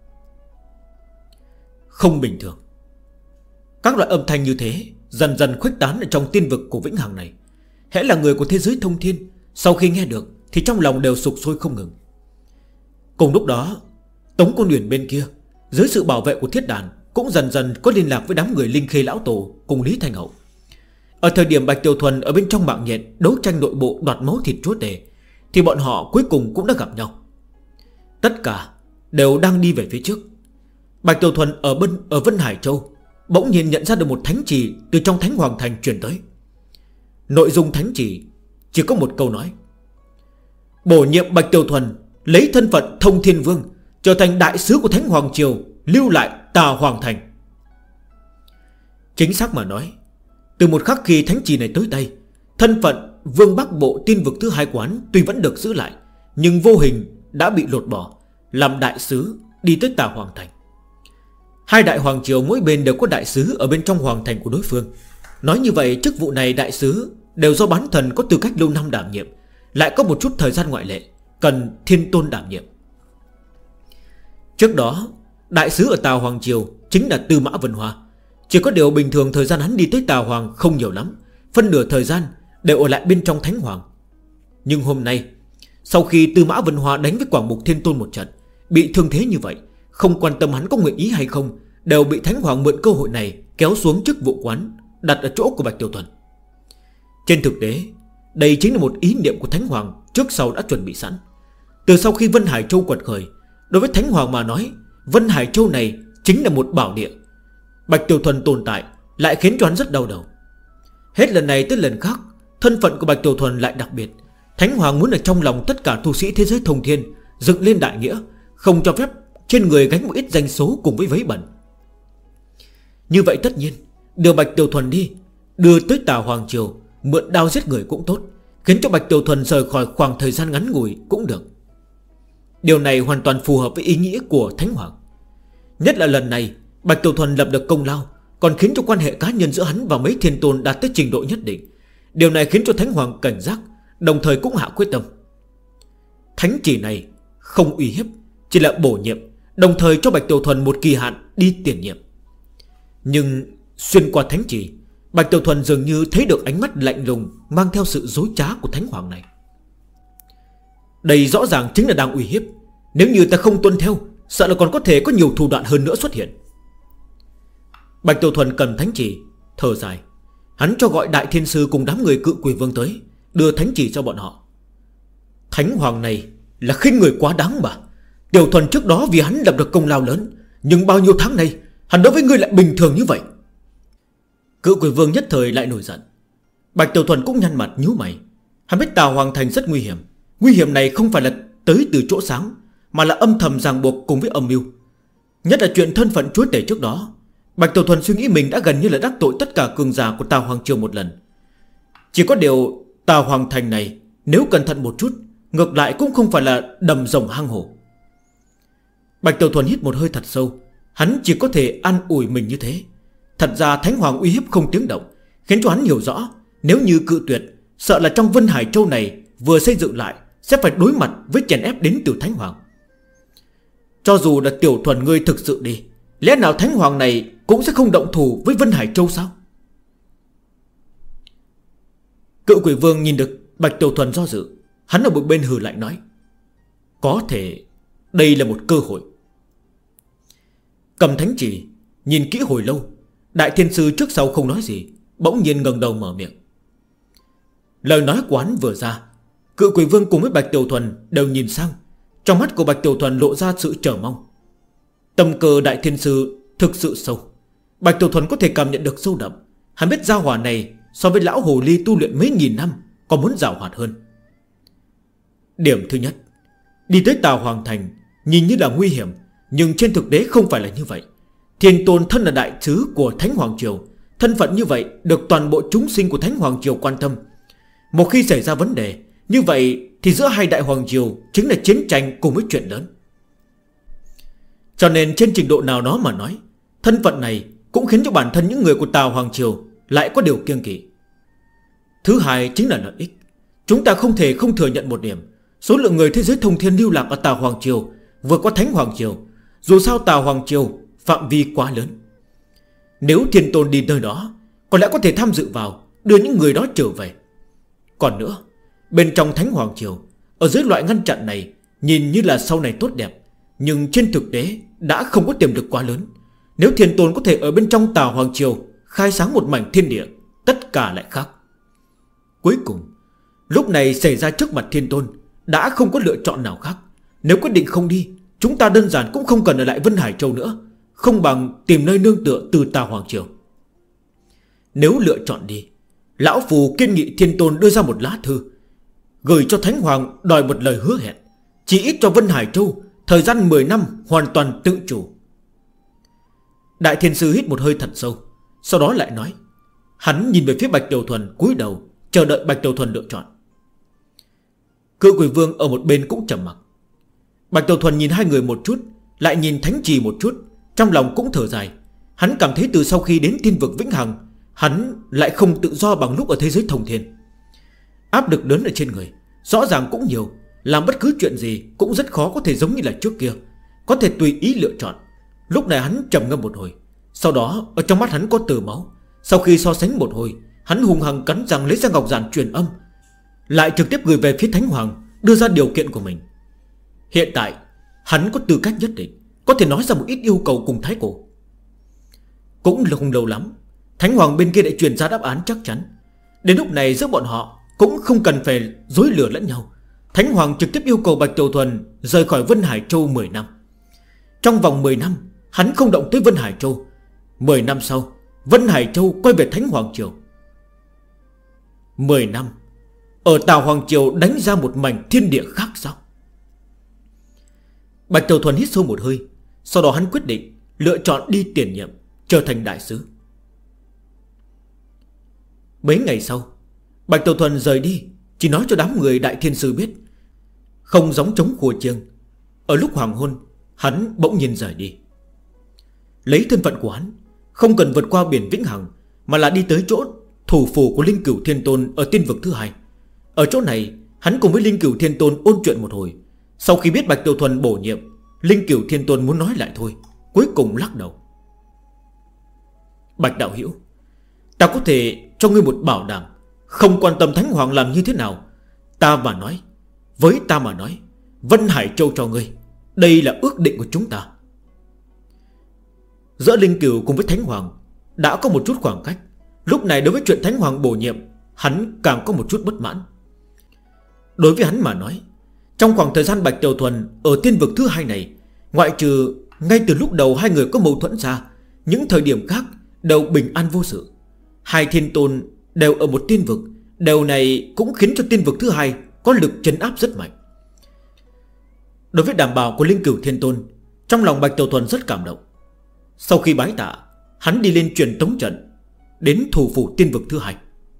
Không bình thường. Các loại âm thanh như thế dần dần khuếch tán ở trong tiên vực của Vĩnh Hằng này. Hễ là người của thế giới thông thiên, sau khi nghe được thì trong lòng đều sục sôi không ngừng. Cùng lúc đó, Tống Côn Uyển bên kia, dưới sự bảo vệ của Thiết Đàn, cũng dần dần có liên lạc với đám người Linh Khê Lão Tổ cùng Lý Thanh Hậu. Ở thời điểm Bạch Tiểu Thuần ở bên trong mạng nhện đấu tranh nội bộ đoạt máu thịt chúa tể, thì bọn họ cuối cùng cũng đã gặp nhau. Tất cả đều đang đi về phía trước. Bạch Tiểu Thuần ở Vân Hải Châu bỗng nhiên nhận ra được một thánh chỉ từ trong Thánh Hoàng Thành truyền tới. Nội dung thánh chỉ có một câu nói: bổ nhiệm Bạch Tiểu Thuần lấy thân phận Thông Thiên Vương, trở thành đại sứ của Thánh Hoàng Triều, lưu lại Tà Hoàng Thành. Chính xác mà nói, từ một khắc khi thánh chỉ này tới tay, thân phận Vương Bắc Bộ Tiên Vực thứ 2 quán tuy vẫn được giữ lại, nhưng vô hình đã bị lột bỏ, làm đại sứ đi tới Tà Hoàng Thành. Hai đại hoàng triều mỗi bên đều có đại sứ ở bên trong hoàng thành của đối phương. Nói như vậy, chức vụ này đại sứ đều do bán thần có tư cách lâu năm đảm nhiệm, lại có một chút thời gian ngoại lệ, cần Thiên Tôn đảm nhiệm. Trước đó, đại sứ ở Tào Hoàng Triều chính là Tư Mã Vân Hoa. Chỉ có điều bình thường thời gian hắn đi tới Tào Hoàng không nhiều lắm, phân nửa thời gian đều ở lại bên trong Thánh Hoàng. Nhưng hôm nay, sau khi Tư Mã Vân Hoa đánh với Quảng Mục Thiên Tôn một trận, bị thương thế như vậy, không quan tâm hắn có nguyện ý hay không, đều bị Thánh Hoàng mượn cơ hội này kéo xuống chức vụ quán, đặt ở chỗ của Bạch Tiểu Thuần. Trên thực tế, đây chính là một ý niệm của Thánh Hoàng trước sau đã chuẩn bị sẵn. Từ sau khi Vân Hải Châu quật khởi, đối với Thánh Hoàng mà nói, Vân Hải Châu này chính là một bảo địa. Bạch Tiểu Thuần tồn tại lại khiến cho hắn rất đau đầu. Hết lần này tới lần khác, thân phận của Bạch Tiểu Thuần lại đặc biệt. Thánh Hoàng muốn ở trong lòng tất cả tu sĩ thế giới thông thiên dựng lên đại nghĩa, không cho phép trên người gánh một ít danh số cùng với vấy bẩn. Như vậy tất nhiên đưa Bạch Tiểu Thuần đi, đưa tới Tà Hoàng Triều, mượn đao giết người cũng tốt, khiến cho Bạch Tiểu Thuần rời khỏi khoảng thời gian ngắn ngủi cũng được. Điều này hoàn toàn phù hợp với ý nghĩa của Thánh Hoàng. Nhất là lần này Bạch Tiểu Thuần lập được công lao, còn khiến cho quan hệ cá nhân giữa hắn và mấy thiên tôn đạt tới trình độ nhất định. Điều này khiến cho Thánh Hoàng cảnh giác, đồng thời cũng hạ quyết tâm. Thánh chỉ này không uy hiếp, chỉ là bổ nhiệm, đồng thời cho Bạch Tiểu Thuần một kỳ hạn đi tiền nhiệm. Nhưng xuyên qua thánh chỉ, Bạch Tiểu Thuần dường như thấy được ánh mắt lạnh lùng mang theo sự dối trá của Thánh Hoàng này. Đây rõ ràng chính là đang uy hiếp. Nếu như ta không tuân theo, sợ là còn có thể có nhiều thủ đoạn hơn nữa xuất hiện. Bạch Tiểu Thuần cầm thánh chỉ, thở dài. Hắn cho gọi Đại Thiên Sư cùng đám người Cự Quỷ Vương tới, đưa thánh chỉ cho bọn họ. Thánh Hoàng này là khinh người quá đáng mà. Tiểu Thuần trước đó vì hắn lập được công lao lớn, nhưng bao nhiêu tháng nay hắn đối với ngươi lại bình thường như vậy. Cự Quỷ Vương nhất thời lại nổi giận. Bạch Tiểu Thuần cũng nhăn mặt nhíu mày. Hắn biết Tào Hoàng Thành rất nguy hiểm. Nguy hiểm này không phải là tới từ chỗ sáng, mà là âm thầm ràng buộc cùng với âm mưu. Nhất là chuyện thân phận chúa tể trước đó. Bạch Tiểu Thuần suy nghĩ mình đã gần như là đắc tội tất cả cường giả của Tào Hoàng Triều một lần. Chỉ có điều Tào Hoàng Thành này nếu cẩn thận một chút, ngược lại cũng không phải là đầm rồng hang hổ. Bạch Tiểu Thuần hít một hơi thật sâu. Hắn chỉ có thể an ủi mình như thế. Thật ra Thánh Hoàng uy hiếp không tiếng động, khiến cho hắn hiểu rõ, nếu như cự tuyệt, sợ là trong Vân Hải Châu này vừa xây dựng lại sẽ phải đối mặt với chèn ép đến từ Thánh Hoàng. Cho dù là Tiểu Thuần ngươi thực sự đi, lẽ nào Thánh Hoàng này cũng sẽ không động thủ với Vân Hải Châu sao? Cự Quỷ Vương nhìn được Bạch Tiểu Thuần do dự, hắn ở một bên hừ lại nói: có thể đây là một cơ hội. Cầm thánh chỉ, nhìn kỹ hồi lâu, Đại Thiên Sư trước sau không nói gì, bỗng nhiên ngẩng đầu mở miệng. Lời nói của hắn vừa ra, Cự Quỷ Vương cùng với Bạch Tiểu Thuần đều nhìn sang. Trong mắt của Bạch Tiểu Thuần lộ ra sự chờ mong. Tâm cơ Đại Thiên Sư thực sự sâu. Bạch Tiểu Thuần có thể cảm nhận được sâu đậm. Hắn biết gia hỏa này so với lão hồ ly tu luyện mấy nghìn năm còn muốn giàu hoạt hơn. Điểm thứ nhất, đi tới Tào Hoàng Thành nhìn như là nguy hiểm, nhưng trên thực tế không phải là như vậy. Thiên Tôn thân là đại sứ của Thánh Hoàng Triều, thân phận như vậy được toàn bộ chúng sinh của Thánh Hoàng Triều quan tâm. Một khi xảy ra vấn đề như vậy thì giữa hai đại hoàng triều chính là chiến tranh cùng với chuyện lớn. Cho nên trên trình độ nào đó mà nói, thân phận này cũng khiến cho bản thân những người của Tào Hoàng Triều lại có điều kiêng kỵ. Thứ hai chính là lợi ích. Chúng ta không thể không thừa nhận một điểm. Số lượng người thế giới thông thiên lưu lạc ở Tào Hoàng Triều vượt qua Thánh Hoàng Triều. Dù sao Tào Hoàng Triều phạm vi quá lớn. Nếu Thiên Tôn đi nơi đó, có lẽ có thể tham dự vào, đưa những người đó trở về. Còn nữa, bên trong Thánh Hoàng Triều, ở dưới loại ngăn chặn này, nhìn như là sau này tốt đẹp, nhưng trên thực tế đã không có tiềm lực quá lớn. Nếu Thiên Tôn có thể ở bên trong Tào Hoàng Triều khai sáng một mảnh thiên địa, tất cả lại khác. Cuối cùng, lúc này xảy ra trước mặt Thiên Tôn, đã không có lựa chọn nào khác. Nếu quyết định không đi, chúng ta đơn giản cũng không cần ở lại Vân Hải Châu nữa, không bằng tìm nơi nương tựa từ Tà Hoàng Triều. Nếu lựa chọn đi, lão phù kiên nghị Thiên Tôn đưa ra một lá thư, gửi cho Thánh Hoàng đòi một lời hứa hẹn, chỉ ít cho Vân Hải Châu thời gian 10 năm hoàn toàn tự chủ. Đại Thiên Sư hít một hơi thật sâu, sau đó lại nói. Hắn nhìn về phía Bạch Tiểu Thuần, cúi đầu chờ đợi Bạch Tiểu Thuần lựa chọn. Cự Quỷ Vương ở một bên cũng trầm mặc. Bạch Tiểu Thuần nhìn hai người một chút, lại nhìn Thánh Trì một chút, trong lòng cũng thở dài. Hắn cảm thấy từ sau khi đến Thiên Vực Vĩnh Hằng, hắn lại không tự do bằng lúc ở thế giới thông thiên. Áp lực lớn ở trên người rõ ràng cũng nhiều, làm bất cứ chuyện gì cũng rất khó có thể giống như là trước kia, có thể tùy ý lựa chọn. Lúc này hắn trầm ngâm một hồi, sau đó ở trong mắt hắn có tơ máu. Sau khi so sánh một hồi, hắn hùng hăng cắn răng lấy ra ngọc giản truyền âm, lại trực tiếp gửi về phía Thánh Hoàng, đưa ra điều kiện của mình. Hiện tại hắn có tư cách nhất định, có thể nói ra một ít yêu cầu cùng Thái Cổ. Cũng không lâu lắm, Thánh Hoàng bên kia đã truyền ra đáp án chắc chắn. Đến lúc này giữa bọn họ cũng không cần phải dối lửa lẫn nhau. Thánh Hoàng trực tiếp yêu cầu Bạch Tiểu Thuần rời khỏi Vân Hải Châu 10 năm. Trong vòng 10 năm hắn không động tới Vân Hải Châu. 10 năm sau, Vân Hải Châu quay về Thánh Hoàng Triều. 10 năm ở Tà Hoàng Triều đánh ra một mảnh thiên địa khác sao? Bạch Tiểu Thuần hít sâu một hơi, sau đó hắn quyết định lựa chọn đi tiền nhiệm, trở thành đại sứ. Mấy ngày sau, Bạch Tiểu Thuần rời đi, chỉ nói cho đám người Đại Thiên Sư biết. Không giống trống khua chiêng, ở lúc hoàng hôn hắn bỗng nhiên rời đi. Lấy thân phận của hắn, không cần vượt qua biển Vĩnh Hằng, mà là đi tới chỗ thủ phủ của Linh Cửu Thiên Tôn ở Tiên Vực thứ hai. Ở chỗ này hắn cùng với Linh Cửu Thiên Tôn ôn chuyện một hồi. Sau khi biết Bạch Tiểu Thuần bổ nhiệm, Linh Cửu Thiên Tôn muốn nói lại thôi, cuối cùng lắc đầu. Bạch đạo hữu, ta có thể cho ngươi một bảo đảm, không quan tâm Thánh Hoàng làm như thế nào. Với ta mà nói, Vân Hải Châu cho ngươi, đây là ước định của chúng ta. Giữa Linh Cửu cùng với Thánh Hoàng đã có một chút khoảng cách. Lúc này đối với chuyện Thánh Hoàng bổ nhiệm, hắn càng có một chút bất mãn. Đối với hắn mà nói, trong khoảng thời gian Bạch Tiểu Thuần ở Tiên Vực thứ hai này, ngoại trừ ngay từ lúc đầu hai người có mâu thuẫn ra, những thời điểm khác đều bình an vô sự. Hai Thiên Tôn đều ở một tiên vực, điều này cũng khiến cho Tiên Vực thứ hai có lực trấn áp rất mạnh. Đối với đảm bảo của Linh Cửu Thiên Tôn, trong lòng Bạch Tiểu Thuần rất cảm động. Sau khi bái tạ, hắn đi lên truyền tống trận đến thủ phủ Tiên Vực thứ hai.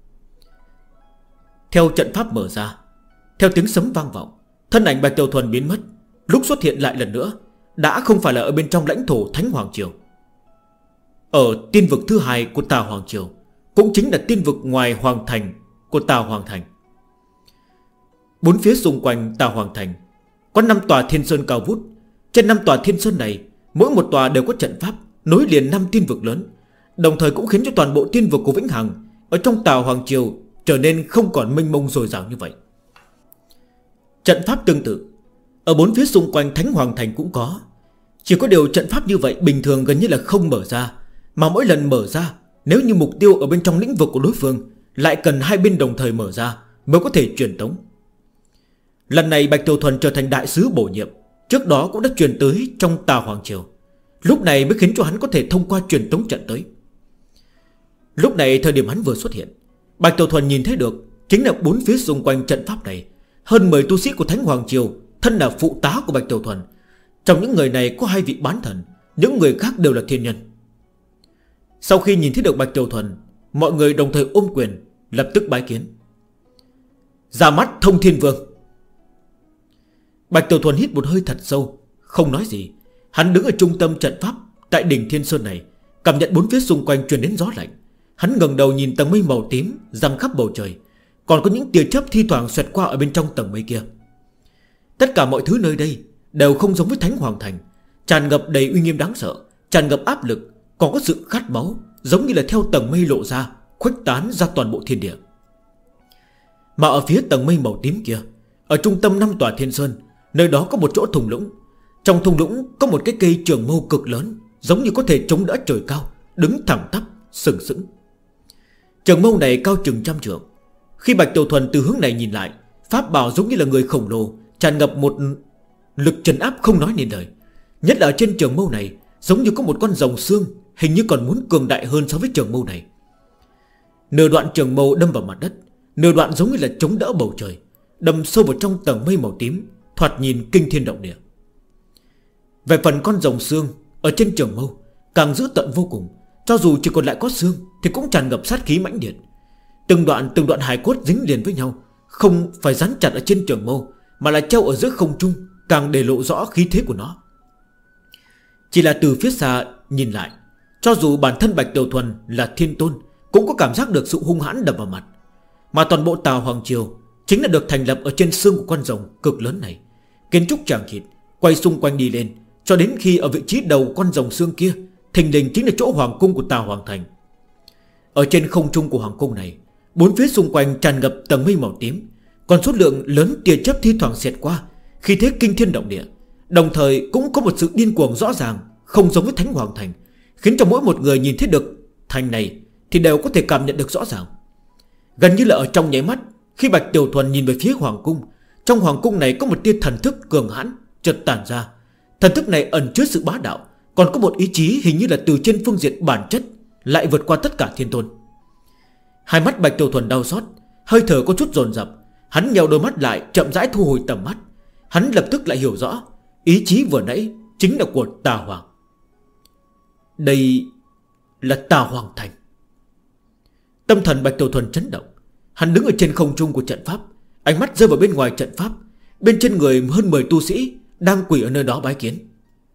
Theo trận pháp mở ra, theo tiếng sấm vang vọng, thân ảnh Bạch Tiểu Thuần biến mất. Lúc xuất hiện lại lần nữa, đã không phải là ở bên trong lãnh thổ Thánh Hoàng Triều. Ở Tiên Vực thứ hai của Tà Hoàng Triều, cũng chính là tiên vực ngoài Hoàng Thành của Tà Hoàng Thành. Bốn phía xung quanh Tà Hoàng Thành có 5 tòa thiên sơn cao vút. Trên 5 tòa thiên sơn này, mỗi một tòa đều có trận pháp nối liền 5 tiên vực lớn, đồng thời cũng khiến cho toàn bộ tiên vực của Vĩnh Hằng ở trong Tà Hoàng Triều trở nên không còn mênh mông dồi dào như vậy. Trận pháp tương tự ở bốn phía xung quanh Thánh Hoàng Thành cũng có. Chỉ có điều trận pháp như vậy bình thường gần như là không mở ra, mà mỗi lần mở ra, nếu như mục tiêu ở bên trong lĩnh vực của đối phương, lại cần hai bên đồng thời mở ra mới có thể truyền tống. Lần này Bạch Tiểu Thuần trở thành đại sứ bổ nhiệm, trước đó cũng đã truyền tới trong Tà Hoàng Triều, lúc này mới khiến cho hắn có thể thông qua truyền tống trận tới. Lúc này thời điểm hắn vừa xuất hiện, Bạch Tiểu Thuần nhìn thấy được chính là bốn phía xung quanh trận pháp này hơn 10 tu sĩ của Thánh Hoàng Triều, thân là phụ tá của Bạch Tiểu Thuần. Trong những người này có 2 vị bán thần, những người khác đều là thiên nhân. Sau khi nhìn thấy được Bạch Tiểu Thuần, mọi người đồng thời ôm quyền, lập tức bái kiến. Ra mắt Thông Thiên Vương. Bạch Tiểu Thuần hít một hơi thật sâu, không nói gì. Hắn đứng ở trung tâm trận pháp tại đỉnh Thiên Sơn này, cảm nhận bốn phía xung quanh truyền đến gió lạnh. Hắn ngẩng đầu nhìn tầng mây màu tím giăng khắp bầu trời, còn có những tia chớp thi thoảng xoẹt qua ở bên trong tầng mây kia. Tất cả mọi thứ nơi đây đều không giống với Thánh Hoàng Thành, tràn ngập đầy uy nghiêm đáng sợ, tràn ngập áp lực, còn có sự khát máu, giống như là theo tầng mây lộ ra, khuếch tán ra toàn bộ thiên địa. Mà ở phía tầng mây màu tím kia, ở trung tâm 5 tòa thiên sơn, nơi đó có một chỗ thung lũng. Trong thung lũng có một cái cây trường mâu cực lớn, giống như có thể chống đỡ trời cao, đứng thẳng tắp, sừng sững. Trường mâu này cao chừng 100 trượng. Khi Bạch Tiểu Thuần từ hướng này nhìn lại, pháp bảo giống như là người khổng lồ, tràn ngập một lực trấn áp không nói nên lời. Nhất là ở trên trường mâu này, giống như có một con rồng xương, hình như còn muốn cường đại hơn so với trường mâu này. Nửa đoạn trường mâu đâm vào mặt đất, nửa đoạn giống như là chống đỡ bầu trời, đâm sâu vào trong tầng mây màu tím, thoạt nhìn kinh thiên động địa. Về phần con rồng xương ở trên trường mâu càng dữ tợn vô cùng, cho dù chỉ còn lại có xương thì cũng tràn ngập sát khí mãnh liệt. Từng đoạn hài cốt dính liền với nhau, không phải dán chặt ở trên trường mâu, mà là treo ở giữa không trung, càng để lộ rõ khí thế của nó. Chỉ là từ phía xa nhìn lại, cho dù bản thân Bạch Tiểu Thuần là thiên tôn, cũng có cảm giác được sự hung hãn đập vào mặt. Mà toàn bộ Tào Hoàng Triều chính là được thành lập ở trên xương của con rồng cực lớn này. Kiến trúc chằng chịt quay xung quanh đi lên, cho đến khi ở vị trí đầu con rồng xương kia, thình lình chính là chỗ hoàng cung của Tào Hoàng Thành. Ở trên không trung của hoàng cung này, bốn phía xung quanh tràn ngập tầng mây màu tím, còn số lượng lớn tia chớp thi thoảng xẹt qua, khi thế kinh thiên động địa. Đồng thời cũng có một sự điên cuồng rõ ràng, không giống với Thánh Hoàng Thành, khiến cho mỗi một người nhìn thấy được thành này thì đều có thể cảm nhận được rõ ràng. Gần như là ở trong nháy mắt, khi Bạch Tiểu Thuần nhìn về phía hoàng cung, trong hoàng cung này có một tia thần thức cường hãn chợt tản ra. Thần thức này ẩn chứa sự bá đạo, còn có một ý chí hình như là từ trên phương diện bản chất lại vượt qua tất cả thiên tôn. Hai mắt Bạch Tiểu Thuần đau xót, hơi thở có chút dồn dập. Hắn nheo đôi mắt lại, chậm rãi thu hồi tầm mắt. Hắn lập tức lại hiểu rõ, ý chí vừa nãy chính là của Tà Hoàng. Đây là Tà Hoàng Thành. Tâm thần Bạch Tiểu Thuần chấn động. Hắn đứng ở trên không trung của trận pháp, ánh mắt rơi vào bên ngoài trận pháp. Bên trên người hơn 10 tu sĩ đang quỳ ở nơi đó bái kiến.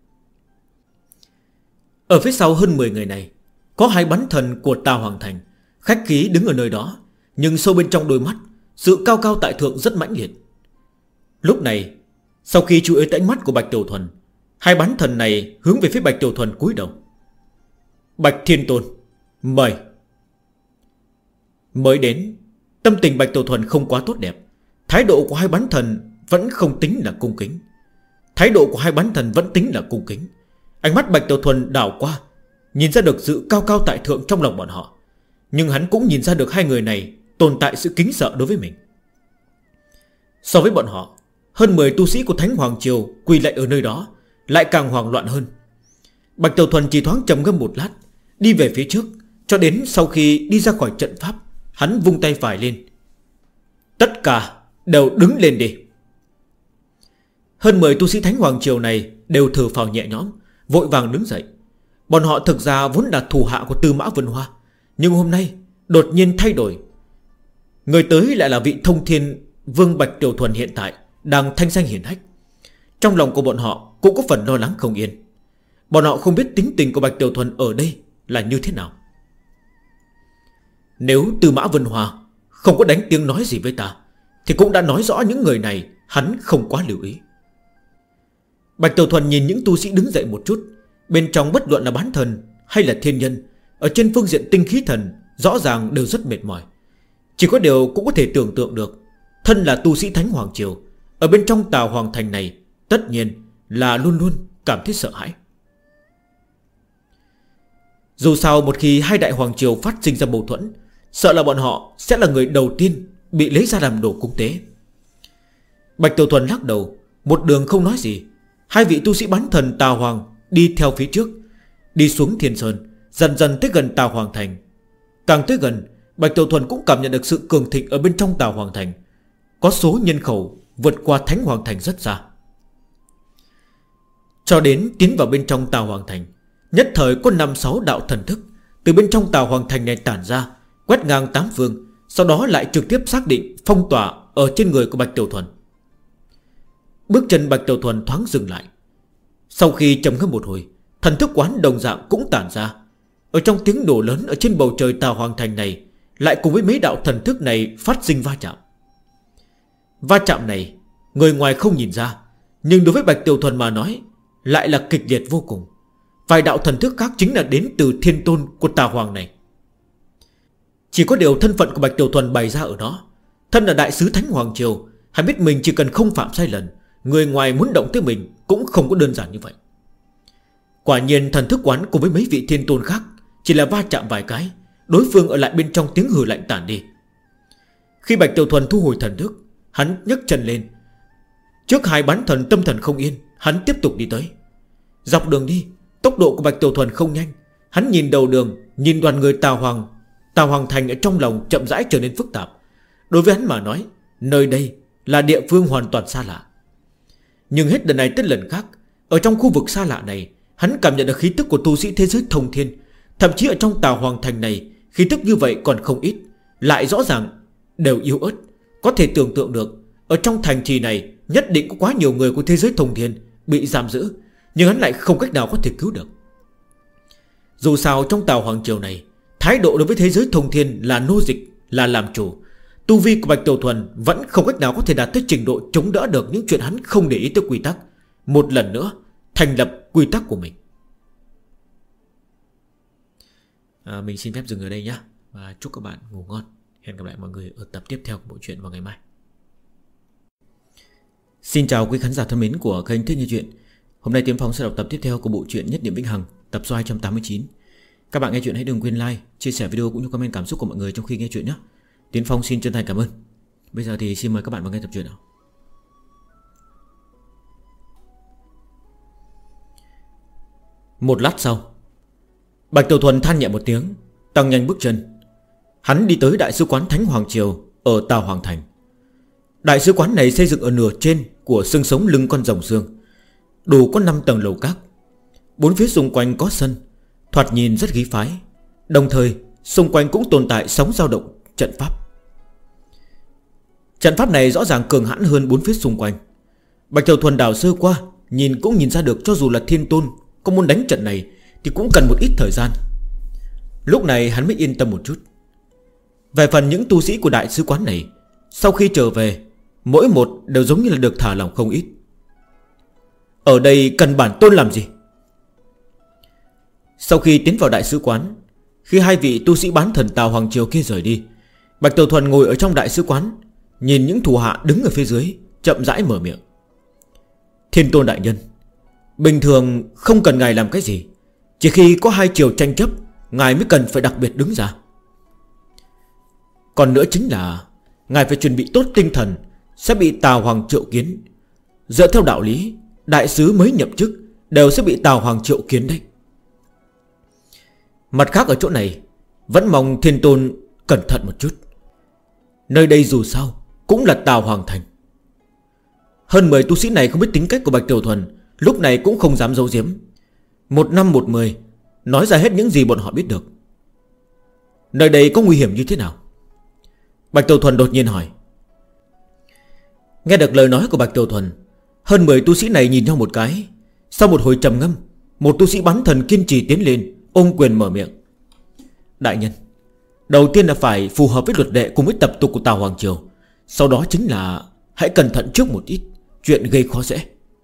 Ở phía sau hơn 10 người này, có hai bắn thần của Tà Hoàng Thành, khách khí đứng ở nơi đó, nhưng sâu bên trong đôi mắt, sự cao cao tại thượng rất mãnh liệt. Lúc này, sau khi chú ý tới ánh mắt của Bạch Tiểu Thuần, hai bắn thần này hướng về phía Bạch Tiểu Thuần cúi đầu. Bạch Thiên Tôn, mời. Mới đến, tâm tình Bạch Tiểu Thuần không quá tốt đẹp. Thái độ của hai bắn thần vẫn không tính là cung kính. Ánh mắt Bạch Tiểu Thuần đảo qua, nhìn ra được sự cao cao tại thượng trong lòng bọn họ. Nhưng hắn cũng nhìn ra được hai người này tồn tại sự kính sợ đối với mình. So với bọn họ, hơn 10 tu sĩ của Thánh Hoàng Triều quỳ lại ở nơi đó lại càng hoảng loạn hơn. Bạch Tiểu Thuần chỉ thoáng trầm ngâm một lát, đi về phía trước, cho đến sau khi đi ra khỏi trận pháp, hắn vung tay phải lên. Tất cả đều đứng lên đi. Hơn 10 tu sĩ Thánh Hoàng Triều này đều thở phào nhẹ nhõm, vội vàng đứng dậy. Bọn họ thực ra vốn là thủ hạ của Tư Mã Vân Hoa, nhưng hôm nay đột nhiên thay đổi. Người tới lại là vị Thông Thiên Vương Bạch Tiểu Thuần hiện tại đang thanh danh hiển hách. Trong lòng của bọn họ cũng có phần lo lắng không yên. Bọn họ không biết tính tình của Bạch Tiểu Thuần ở đây là như thế nào. Nếu Tư Mã Vân Hoa không có đánh tiếng nói gì với ta, thì cũng đã nói rõ những người này hắn không quá lưu ý. Bạch Tiểu Thuần nhìn những tu sĩ đứng dậy một chút. Bên trong bất luận là bán thần hay là thiên nhân, ở trên phương diện tinh khí thần rõ ràng đều rất mệt mỏi. Chỉ có điều cũng có thể tưởng tượng được, thân là tu sĩ Thánh Hoàng Triều, ở bên trong Tào Hoàng Thành này tất nhiên là luôn luôn cảm thấy sợ hãi. Dù sao một khi hai đại hoàng triều phát sinh ra mâu thuẫn, sợ là bọn họ sẽ là người đầu tiên bị lấy ra làm đồ cúng tế. Bạch Tiểu Thuần lắc đầu, một đường không nói gì. Hai vị tu sĩ bán thần Tào Hoàng đi theo phía trước, đi xuống Thiên Sơn, dần dần tới gần Tào Hoàng Thành. Càng tới gần, Bạch Tiểu Thuần cũng cảm nhận được sự cường thịnh ở bên trong Tào Hoàng Thành. Có số nhân khẩu vượt qua Thánh Hoàng Thành rất xa. Cho đến tiến vào bên trong Tào Hoàng Thành, nhất thời có 5-6 đạo thần thức từ bên trong Tào Hoàng Thành này tản ra, quét ngang 8 phương, sau đó lại trực tiếp xác định phong tỏa ở trên người của Bạch Tiểu Thuần. Bước chân Bạch Tiểu Thuần thoáng dừng lại. Sau khi trầm ngâm một hồi, thần thức quán đồng dạng cũng tản ra. Ở trong tiếng nổ lớn ở trên bầu trời Tào Hoàng Thành này, lại cùng với mấy đạo thần thức này phát sinh va chạm. Va chạm này người ngoài không nhìn ra, nhưng đối với Bạch Tiểu Thuần mà nói lại là kịch liệt vô cùng. Vài đạo thần thức khác chính là đến từ thiên tôn của Tào Hoàng này. Chỉ có điều thân phận của Bạch Tiểu Thuần bày ra ở đó. Thân là đại sứ Thánh Hoàng Triều, hắn biết mình chỉ cần không phạm sai lầm, người ngoài muốn động tới mình cũng không có đơn giản như vậy. Quả nhiên thần thức quán cùng với mấy vị thiên tôn khác chỉ là va chạm vài cái, đối phương ở lại bên trong tiếng hừ lạnh tản đi. Khi Bạch Tiểu Thuần thu hồi thần thức, hắn nhấc chân lên. Trước hai bán thần tâm thần không yên, hắn tiếp tục đi tới. Dọc đường đi, tốc độ của Bạch Tiểu Thuần không nhanh. Hắn nhìn đầu đường, nhìn đoàn người Tào Hoàng Thành ở trong lòng chậm rãi trở nên phức tạp. Đối với hắn mà nói, nơi đây là địa phương hoàn toàn xa lạ. Nhưng hết lần này tới lần khác, ở trong khu vực xa lạ này, hắn cảm nhận được khí tức của tu sĩ thế giới thông thiên. Thậm chí ở trong Tào Hoàng Thành này, khí tức như vậy còn không ít, lại rõ ràng đều yếu ớt. Có thể tưởng tượng được, ở trong thành trì này nhất định có quá nhiều người của thế giới thông thiên bị giam giữ, nhưng hắn lại không cách nào có thể cứu được. Dù sao trong Tào Hoàng Triều này, thái độ đối với thế giới thông thiên là nô dịch, là làm chủ. Tu vi của Bạch Tiểu Thuần vẫn không cách nào có thể đạt tới trình độ chống đỡ được những chuyện hắn không để ý tới quy tắc. Một lần nữa thành lập quy tắc của mình. Mình xin phép dừng ở đây nhé. Và chúc các bạn ngủ ngon. Hẹn gặp lại mọi người ở tập tiếp theo của bộ truyện vào ngày mai. Xin chào quý khán giả thân mến của kênh Thích Nghe Chuyện. Hôm nay Tiến Phong sẽ đọc tập tiếp theo của bộ truyện Nhất Niệm Vĩnh Hằng, tập số 289. Các bạn nghe chuyện hãy đừng quên like, chia sẻ video cũng như comment cảm xúc của mọi người trong khi nghe chuyện nhé. Tiến Phong xin chân thành cảm ơn. Bây giờ thì xin mời các bạn vào nghe tập truyện nào. Một lát sau, Bạch Tiểu Thuần than nhẹ một tiếng, tăng nhanh bước chân. Hắn đi tới Đại sứ quán Thánh Hoàng Triều ở Tào Hoàng Thành. Đại sứ quán này xây dựng ở nửa trên của xương sống lưng con rồng xương, đủ có 5 tầng lầu các. Bốn phía xung quanh có sân, thoạt nhìn rất khí phái. Đồng thời xung quanh cũng tồn tại sóng dao động trận pháp. Trận pháp này rõ ràng cường hãn hơn bốn phía xung quanh. Bạch Tiểu Thuần đảo sơ qua, nhìn cũng nhìn ra được cho dù là Thiên Tôn có muốn đánh trận này thì cũng cần một ít thời gian. Lúc này hắn mới yên tâm một chút. Về phần những tu sĩ của đại sứ quán này, sau khi trở về, mỗi một đều giống như là được thả lỏng không ít. Ở đây cần bản tôn làm gì? Sau khi tiến vào đại sứ quán, khi hai vị tu sĩ bán thần Tào Hoàng Triều kia rời đi, Bạch Tiểu Thuần ngồi ở trong đại sứ quán, nhìn những thủ hạ đứng ở phía dưới, chậm rãi mở miệng. Thiên Tôn đại nhân, bình thường không cần ngài làm cái gì, chỉ khi có hai triều tranh chấp, ngài mới cần phải đặc biệt đứng ra. Còn nữa chính là ngài phải chuẩn bị tốt tinh thần sẽ bị Tào Hoàng triệu kiến. Dựa theo đạo lý, đại sứ mới nhậm chức đều sẽ bị Tào Hoàng triệu kiến đấy. Mặt khác ở chỗ này, vẫn mong Thiên Tôn cẩn thận một chút. Nơi đây dù sao cũng là Tào Hoàng Thành. Hơn 10 tu sĩ này không biết tính cách của Bạch Tiểu Thuần, lúc này cũng không dám giấu giếm. Một năm một mười, nói ra hết những gì bọn họ biết được. Nơi đây có nguy hiểm như thế nào? Bạch Tiểu Thuần đột nhiên hỏi. Nghe được lời nói của Bạch Tiểu Thuần, hơn 10 tu sĩ này nhìn nhau một cái. Sau một hồi trầm ngâm, một tu sĩ bán thần kiên trì tiến lên, ôm quyền mở miệng. Đại nhân, đầu tiên là phải phù hợp với luật lệ cùng với tập tục của Tào Hoàng Triều. Sau đó chính là hãy cẩn thận trước một ít, chuyện gây khó dễ.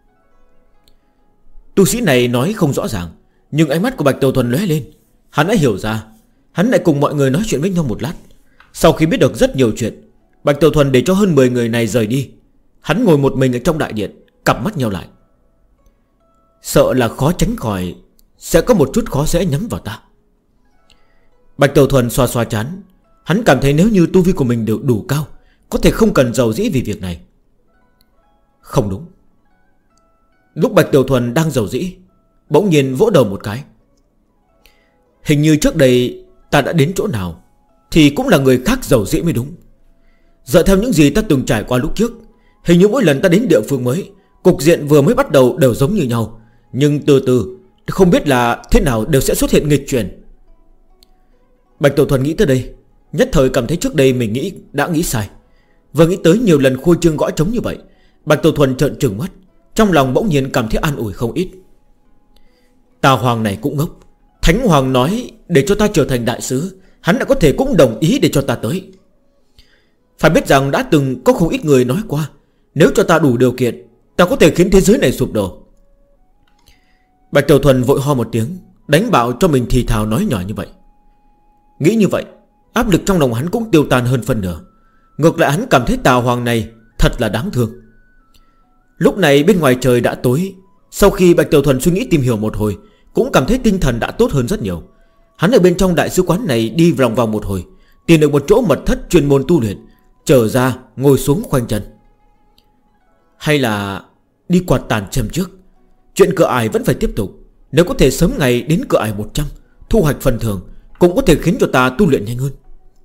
Tu sĩ này nói không rõ ràng, nhưng ánh mắt của Bạch Tiểu Thuần lóe lên. Hắn đã hiểu ra. Hắn lại cùng mọi người nói chuyện với nhau một lát. Sau khi biết được rất nhiều chuyện, Bạch Tiểu Thuần để cho hơn 10 người này rời đi. Hắn ngồi một mình ở trong đại điện, cặp mắt nhau lại. Sợ là khó tránh khỏi sẽ có một chút khó dễ nhắm vào ta. Bạch Tiểu Thuần xoa xoa chán. Hắn cảm thấy nếu như tu vi của mình được đủ cao, có thể không cần giàu dĩ vì việc này. Không đúng. Lúc Bạch Tiểu Thuần đang giàu dĩ, bỗng nhiên vỗ đầu một cái. Hình như trước đây ta đã đến chỗ nào thì cũng là người khác giàu dĩ mới đúng. Dựa theo những gì ta từng trải qua lúc trước, hình như mỗi lần ta đến địa phương mới, cục diện vừa mới bắt đầu đều giống như nhau, nhưng từ từ không biết là thế nào đều sẽ xuất hiện nghịch chuyển. Bạch Tiểu Thuần nghĩ tới đây, nhất thời cảm thấy trước đây mình đã nghĩ sai. Vừa nghĩ tới nhiều lần khôi trương gõ trống như vậy, Bạch Tiểu Thuần trợn trừng mắt, trong lòng bỗng nhiên cảm thấy an ủi không ít. Tào Hoàng này cũng ngốc. Thánh Hoàng nói để cho ta trở thành đại sứ, hắn đã có thể cũng đồng ý để cho ta tới. Phải biết rằng đã từng có không ít người nói qua, nếu cho ta đủ điều kiện, ta có thể khiến thế giới này sụp đổ. Bạch Tiểu Thuần vội ho một tiếng, đánh bạo cho mình thì thào nói nhỏ như vậy. Nghĩ như vậy, áp lực trong lòng hắn cũng tiêu tan hơn phần nửa. Ngược lại hắn cảm thấy Tào Hoàng này thật là đáng thương. Lúc này bên ngoài trời đã tối. Sau khi Bạch Tiểu Thuần suy nghĩ tìm hiểu một hồi, cũng cảm thấy tinh thần đã tốt hơn rất nhiều. Hắn ở bên trong đại sứ quán này đi vòng vòng một hồi, tìm được một chỗ mật thất chuyên môn tu luyện, trở ra ngồi xuống khoanh chân. Hay là đi quạt tàn châm trước. Chuyện cửa ải vẫn phải tiếp tục. Nếu có thể sớm ngày đến cửa ải 100, thu hoạch phần thưởng, cũng có thể khiến cho ta tu luyện nhanh hơn.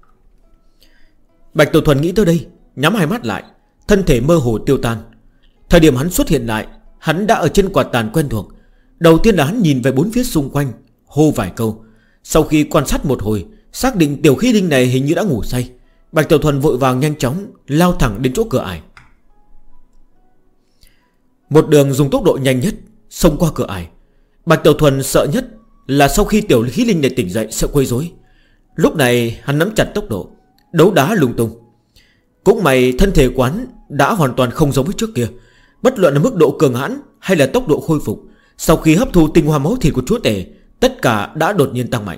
Bạch Tiểu Thuần nghĩ tới đây, nhắm hai mắt lại, thân thể mơ hồ tiêu tan. Thời điểm hắn xuất hiện lại, hắn đã ở trên quạt tàn quen thuộc. Đầu tiên là hắn nhìn về bốn phía xung quanh, hô vài câu. Sau khi quan sát một hồi, xác định tiểu khí linh này hình như đã ngủ say, Bạch Tiểu Thuần vội vàng nhanh chóng lao thẳng đến chỗ cửa ải. Một đường dùng tốc độ nhanh nhất xông qua cửa ải. Bạch Tiểu Thuần sợ nhất là sau khi tiểu khí linh này tỉnh dậy sẽ quấy rối. Lúc này hắn nắm chặt tốc độ, đấu đá lung tung. Cũng may thân thể quán đã hoàn toàn không giống với trước kia. Bất luận là mức độ cường hãn hay là tốc độ khôi phục, sau khi hấp thu tinh hoa máu thịt của chúa tể, tất cả đã đột nhiên tăng mạnh.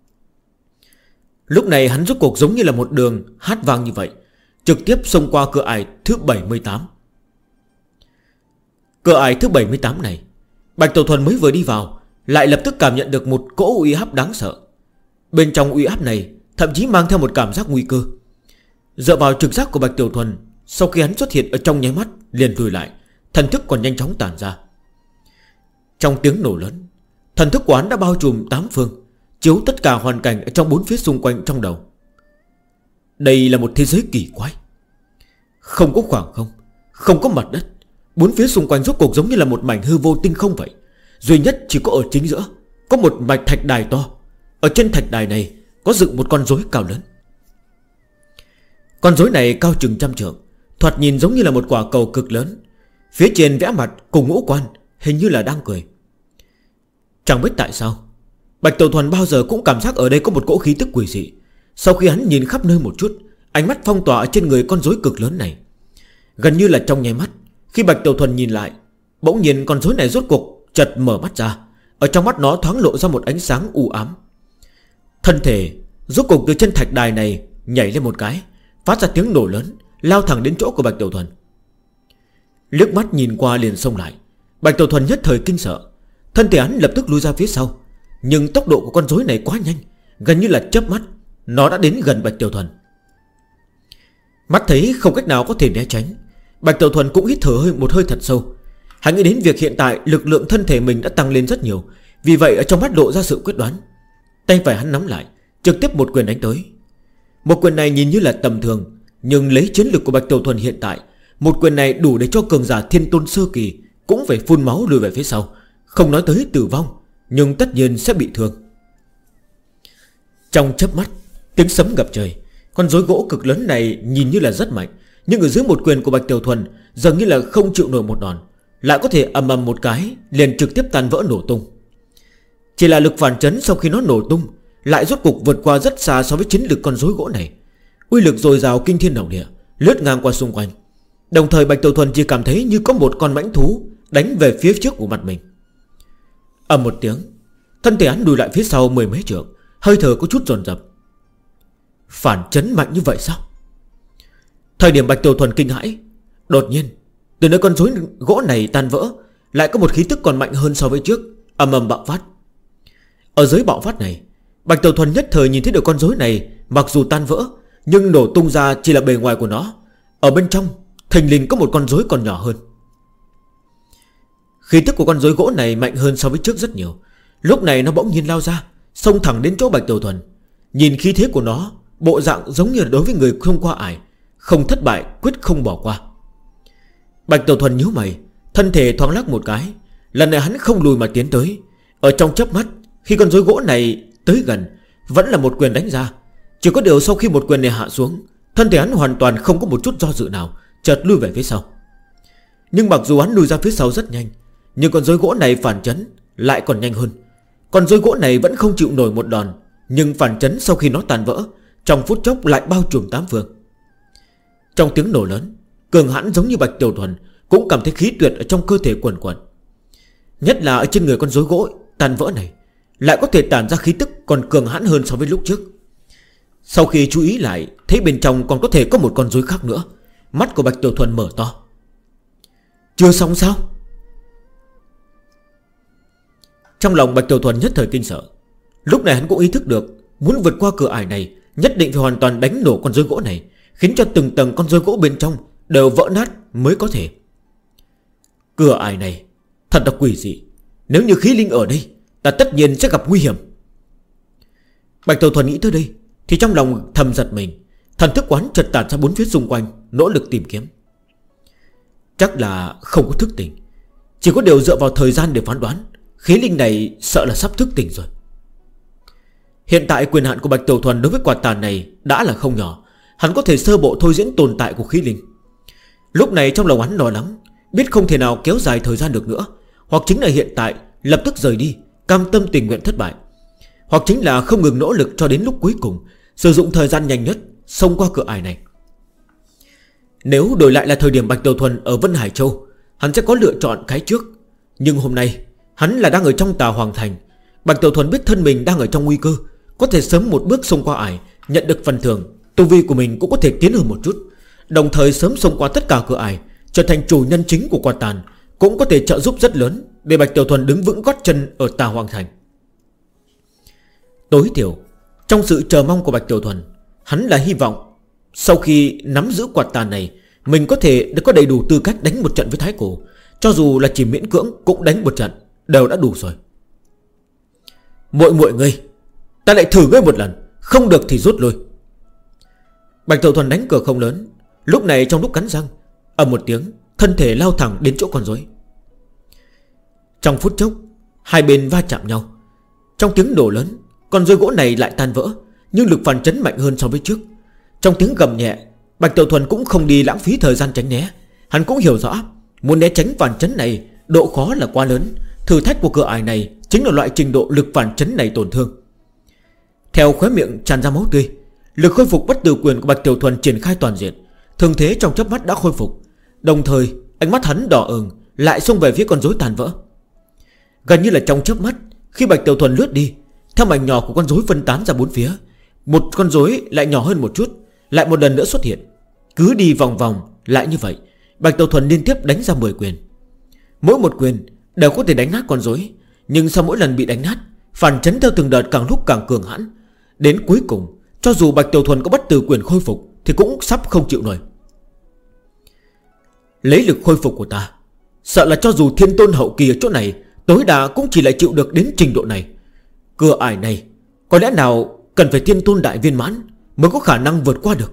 Lúc này hắn rốt cuộc giống như là một đường hát vang như vậy, trực tiếp xông qua cửa ải thứ 78. Cửa ải thứ 78 này, Bạch Tiểu Thuần mới vừa đi vào, lại lập tức cảm nhận được một cỗ uy áp đáng sợ. Bên trong uy áp này thậm chí mang theo một cảm giác nguy cơ. Dựa vào trực giác của Bạch Tiểu Thuần, sau khi hắn xuất hiện ở trong nháy mắt liền lùi lại, thần thức còn nhanh chóng tản ra. Trong tiếng nổ lớn, thần thức của hắn đã bao trùm 8 phương, chiếu tất cả hoàn cảnh ở trong bốn phía xung quanh trong đầu. Đây là một thế giới kỳ quái. Không có khoảng không, không có mặt đất. Bốn phía xung quanh rốt cuộc giống như là một mảnh hư vô tinh không vậy. Duy nhất chỉ có ở chính giữa có một mạch thạch đài to. Ở trên thạch đài này có dựng một con rối cao lớn. Con rối này cao chừng 100 trượng, thoạt nhìn giống như là một quả cầu cực lớn. Phía trên vẽ mặt cùng ngũ quan, hình như là đang cười. Chẳng biết tại sao Bạch Tiểu Thuần bao giờ cũng cảm giác ở đây có một cỗ khí tức quỷ dị. Sau khi hắn nhìn khắp nơi một chút, ánh mắt phong tỏa trên người con rối cực lớn này. Gần như là trong nháy mắt, khi Bạch Tiểu Thuần nhìn lại, bỗng nhiên con rối này rốt cuộc chợt mở mắt ra. Ở trong mắt nó thoáng lộ ra một ánh sáng u ám. Thân thể rốt cuộc từ chân thạch đài này nhảy lên một cái, phát ra tiếng nổ lớn, lao thẳng đến chỗ của Bạch Tiểu Thuần. Liếc mắt nhìn qua liền xông lại. Bạch Tiểu Thuần nhất thời kinh sợ, thân thể hắn lập tức lùi ra phía sau. Nhưng tốc độ của con rối này quá nhanh, gần như là chớp mắt nó đã đến gần Bạch Tiểu Thuần. Mắt thấy không cách nào có thể né tránh, Bạch Tiểu Thuần cũng hít thở một hơi thật sâu. Hắn nghĩ đến việc hiện tại lực lượng thân thể mình đã tăng lên rất nhiều, vì vậy ở trong mắt lộ ra sự quyết đoán. Tay phải hắn nắm lại, trực tiếp một quyền đánh tới. Một quyền này nhìn như là tầm thường, nhưng lấy chiến lực của Bạch Tiểu Thuần hiện tại, một quyền này đủ để cho cường giả thiên tôn sơ kỳ cũng phải phun máu lùi về phía sau. Không nói tới tử vong, nhưng tất nhiên sẽ bị thương. Trong chớp mắt, tiếng sấm ngập trời. Con rối gỗ cực lớn này nhìn như là rất mạnh, nhưng ở dưới một quyền của Bạch Tiểu Thuần dường như là không chịu nổi một đòn, lại có thể ầm ầm một cái liền trực tiếp tan vỡ nổ tung. Chỉ là lực phản chấn sau khi nó nổ tung lại rốt cục vượt qua rất xa so với chiến lực con rối gỗ này. Uy lực dồi dào kinh thiên động địa, lướt ngang qua xung quanh. Đồng thời Bạch Tiểu Thuần chỉ cảm thấy như có một con mãnh thú đánh về phía trước của mặt mình. Ầm một tiếng, thân thể hắn lùi lại phía sau 10 mấy trượng, hơi thở có chút dồn dập. Phản chấn mạnh như vậy sao? Thời điểm Bạch Tiểu Thuần kinh hãi, đột nhiên từ nơi con rối gỗ này tan vỡ lại có một khí tức còn mạnh hơn so với trước, ầm ầm bạo phát. Ở dưới bạo phát này, Bạch Tiểu Thuần nhất thời nhìn thấy được con rối này mặc dù tan vỡ, nhưng nổ tung ra chỉ là bề ngoài của nó. Ở bên trong thình lình có một con rối còn nhỏ hơn. Khí tức của con rối gỗ này mạnh hơn so với trước rất nhiều. Lúc này nó bỗng nhiên lao ra, xông thẳng đến chỗ Bạch Tiểu Thuần. Nhìn khí thế của nó, bộ dạng giống như là đối với người không qua ải, không thất bại quyết không bỏ qua. Bạch Tiểu Thuần nhíu mày, thân thể thoáng lắc một cái. Lần này hắn không lùi mà tiến tới. Ở trong chớp mắt, khi con rối gỗ này tới gần, vẫn là một quyền đánh ra. Chỉ có điều sau khi một quyền này hạ xuống, thân thể hắn hoàn toàn không có một chút do dự nào, chợt lùi về phía sau. Nhưng mặc dù hắn lùi ra phía sau rất nhanh, nhưng con rối gỗ này phản chấn lại còn nhanh hơn. Con rối gỗ này vẫn không chịu nổi một đòn, nhưng phản chấn sau khi nó tàn vỡ, trong phút chốc lại bao trùm 8 phương. Trong tiếng nổ lớn, cường hãn giống như Bạch Tiểu Thuần cũng cảm thấy khí tuyệt ở trong cơ thể quần quần. Nhất là ở trên người con rối gỗ tàn vỡ này lại có thể tản ra khí tức còn cường hãn hơn so với lúc trước. Sau khi chú ý lại, thấy bên trong còn có thể có một con rối khác nữa. Mắt của Bạch Tiểu Thuần mở to. Chưa xong sao? Trong lòng Bạch Tiểu Thuần nhất thời kinh sợ. Lúc này hắn cũng ý thức được muốn vượt qua cửa ải này nhất định phải hoàn toàn đánh nổ con rối gỗ này, khiến cho từng tầng con rối gỗ bên trong đều vỡ nát mới có thể. Cửa ải này thật là quỷ dị, nếu như khí linh ở đây ta tất nhiên sẽ gặp nguy hiểm. Bạch Tiểu Thuần nghĩ tới đây thì trong lòng thầm giật mình. Thần thức quán chợt tản ra bốn phía xung quanh, nỗ lực tìm kiếm. Chắc là không có thức tỉnh, chỉ có điều dựa vào thời gian để phán đoán, khí linh này sợ là sắp thức tỉnh rồi. Hiện tại quyền hạn của Bạch Tiểu Thuần đối với quạt tàn này đã là không nhỏ. Hắn có thể sơ bộ thôi diễn tồn tại của khí linh. Lúc này trong lòng hắn lo lắng, biết không thể nào kéo dài thời gian được nữa, hoặc chính là hiện tại lập tức rời đi, cam tâm tình nguyện thất bại, hoặc chính là không ngừng nỗ lực cho đến lúc cuối cùng, sử dụng thời gian nhanh nhất xông qua cửa ải này. Nếu đổi lại là thời điểm Bạch Tiểu Thuần ở Vân Hải Châu, hắn sẽ có lựa chọn cái trước. Nhưng hôm nay hắn là đang ở trong Tà Hoàng Thành. Bạch Tiểu Thuần biết thân mình đang ở trong nguy cơ, có thể sớm một bước xông qua ải, nhận được phần thưởng, tu vi của mình cũng có thể tiến hơn một chút, đồng thời sớm xông qua tất cả cửa ải, trở thành chủ nhân chính của quạt tàn, cũng có thể trợ giúp rất lớn để Bạch Tiểu Thuần đứng vững gót chân ở Tà Hoàng Thành. Tối thiểu trong sự chờ mong của Bạch Tiểu Thuần, hắn là hy vọng sau khi nắm giữ quạt tàn này, mình có thể có đầy đủ tư cách đánh một trận với Thái Cổ. Cho dù là chỉ miễn cưỡng cũng đánh một trận đều đã đủ rồi. Muội ngươi, ta lại thử ngươi một lần, không được thì rút lui. Bạch Tiểu Thuần đánh cửa không lớn. Lúc này trong lúc cắn răng, ầm một tiếng, thân thể lao thẳng đến chỗ con rối. Trong phút chốc, hai bên va chạm nhau. Trong tiếng nổ lớn, con rối gỗ này lại tan vỡ, nhưng lực phản chấn mạnh hơn so với trước. Trong tiếng gầm nhẹ, Bạch Tiểu Thuần cũng không đi lãng phí thời gian tránh né. Hắn cũng hiểu rõ, muốn né tránh phản chấn này độ khó là quá lớn. Thử thách của cửa ải này chính là loại trình độ lực phản chấn này tổn thương. Theo khóe miệng tràn ra máu tươi, lực khôi phục bất tử quyền của Bạch Tiểu Thuần triển khai toàn diện. Thương thế trong chớp mắt đã khôi phục, đồng thời ánh mắt hắn đỏ ửng lại xông về phía con rối tàn vỡ. Gần như là trong chớp mắt, khi Bạch Tiểu Thuần lướt đi, theo mảnh nhỏ của con rối phân tán ra bốn phía, một con rối lại nhỏ hơn một chút lại một lần nữa xuất hiện. Cứ đi vòng vòng lại như vậy, Bạch Tiểu Thuần liên tiếp đánh ra 10 quyền. Mỗi một quyền đều có thể đánh nát con rối, nhưng sau mỗi lần bị đánh nát, phản chấn theo từng đợt càng lúc càng cường hãn. Đến cuối cùng, cho dù Bạch Tiểu Thuần có bất tử quyền khôi phục thì cũng sắp không chịu nổi. Lấy lực khôi phục của ta, sợ là cho dù Thiên Tôn hậu kỳ ở chỗ này tối đa cũng chỉ lại chịu được đến trình độ này. Cửa ải này có lẽ nào cần phải Thiên Tôn đại viên mãn mới có khả năng vượt qua được.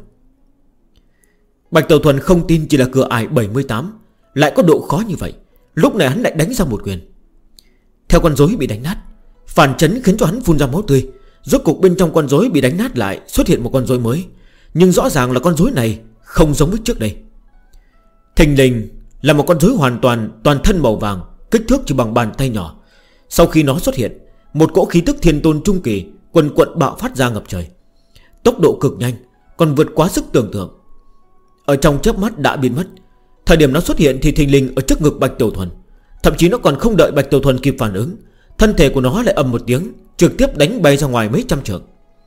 Bạch Tiểu Thuần không tin chỉ là cửa ải 78 lại có độ khó như vậy. Lúc này hắn lại đánh ra một quyền. Theo con rối bị đánh nát, phản chấn khiến cho hắn phun ra máu tươi. Rốt cục bên trong con rối bị đánh nát lại xuất hiện một con rối mới, nhưng rõ ràng là con rối này không giống với trước đây. Thình lình là một con rối hoàn toàn thân màu vàng, kích thước chỉ bằng bàn tay nhỏ. Sau khi nó xuất hiện, một cỗ khí tức Thiên Tôn trung kỳ quần quận bạo phát ra ngập trời, tốc độ cực nhanh, còn vượt quá sức tưởng tượng. Ở trong chớp mắt đã biến mất. Thời điểm nó xuất hiện thì thình lình ở trước ngực Bạch Tiểu Thuần. Thậm chí nó còn không đợi Bạch Tiểu Thuần kịp phản ứng, thân thể của nó lại ầm một tiếng, trực tiếp đánh bay ra ngoài mấy trăm trượng.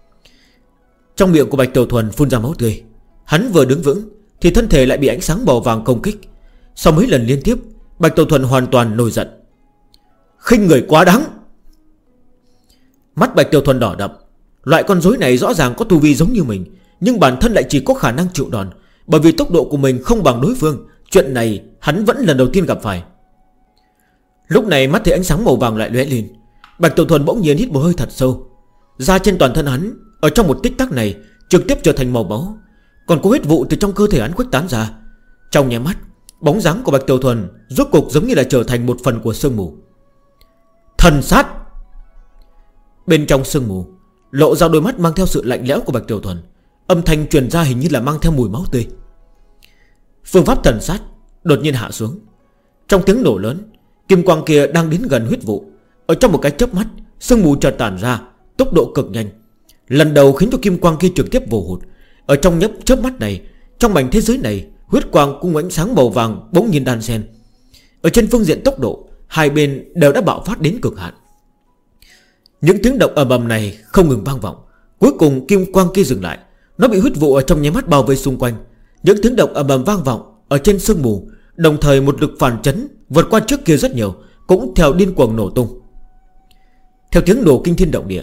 Trong miệng của Bạch Tiểu Thuần phun ra máu tươi. Hắn vừa đứng vững thì thân thể lại bị ánh sáng màu vàng công kích. Sau mấy lần liên tiếp, Bạch Tiểu Thuần hoàn toàn nổi giận. Khinh người quá đáng. Mắt Bạch Tiểu Thuần đỏ đậm. Loại con rối này rõ ràng có tu vi giống như mình, nhưng bản thân lại chỉ có khả năng chịu đòn, bởi vì tốc độ của mình không bằng đối phương. Chuyện này hắn vẫn lần đầu tiên gặp phải. Lúc này mắt thấy ánh sáng màu vàng lại lóe lên, Bạch Tiểu Thuần bỗng nhiên hít một hơi thật sâu. Da trên toàn thân hắn ở trong một tích tắc này trực tiếp trở thành màu máu, còn có huyết vụ từ trong cơ thể hắn khuếch tán ra. Trong nháy mắt, bóng dáng của Bạch Tiểu Thuần rốt cục giống như là trở thành một phần của sương mù. Thần sát. Bên trong sương mù lộ ra đôi mắt mang theo sự lạnh lẽo của Bạch Tiểu Thuần. Âm thanh truyền ra hình như là mang theo mùi máu tươi. Phương pháp thần sát đột nhiên hạ xuống. Trong tiếng nổ lớn, kim quang kia đang đến gần huyết vụ. Ở trong một cái chớp mắt, sương mù chợt tản ra, tốc độ cực nhanh. Lần đầu khiến cho kim quang kia trực tiếp vồ hụt. Ở trong chớp mắt này, trong mảnh thế giới này, huyết quang cùng ánh sáng màu vàng bỗng nhiên đan xen. Ở trên phương diện tốc độ, hai bên đều đã bạo phát đến cực hạn. Những tiếng động ầm ầm này không ngừng vang vọng. Cuối cùng kim quang kia dừng lại. Nó bị huyết vụ ở trong nháy mắt bao vây xung quanh. Những tiếng động ầm ầm vang vọng ở trên sương mù, đồng thời một lực phản chấn vượt qua trước kia rất nhiều cũng theo điên cuồng nổ tung. Theo tiếng nổ kinh thiên động địa,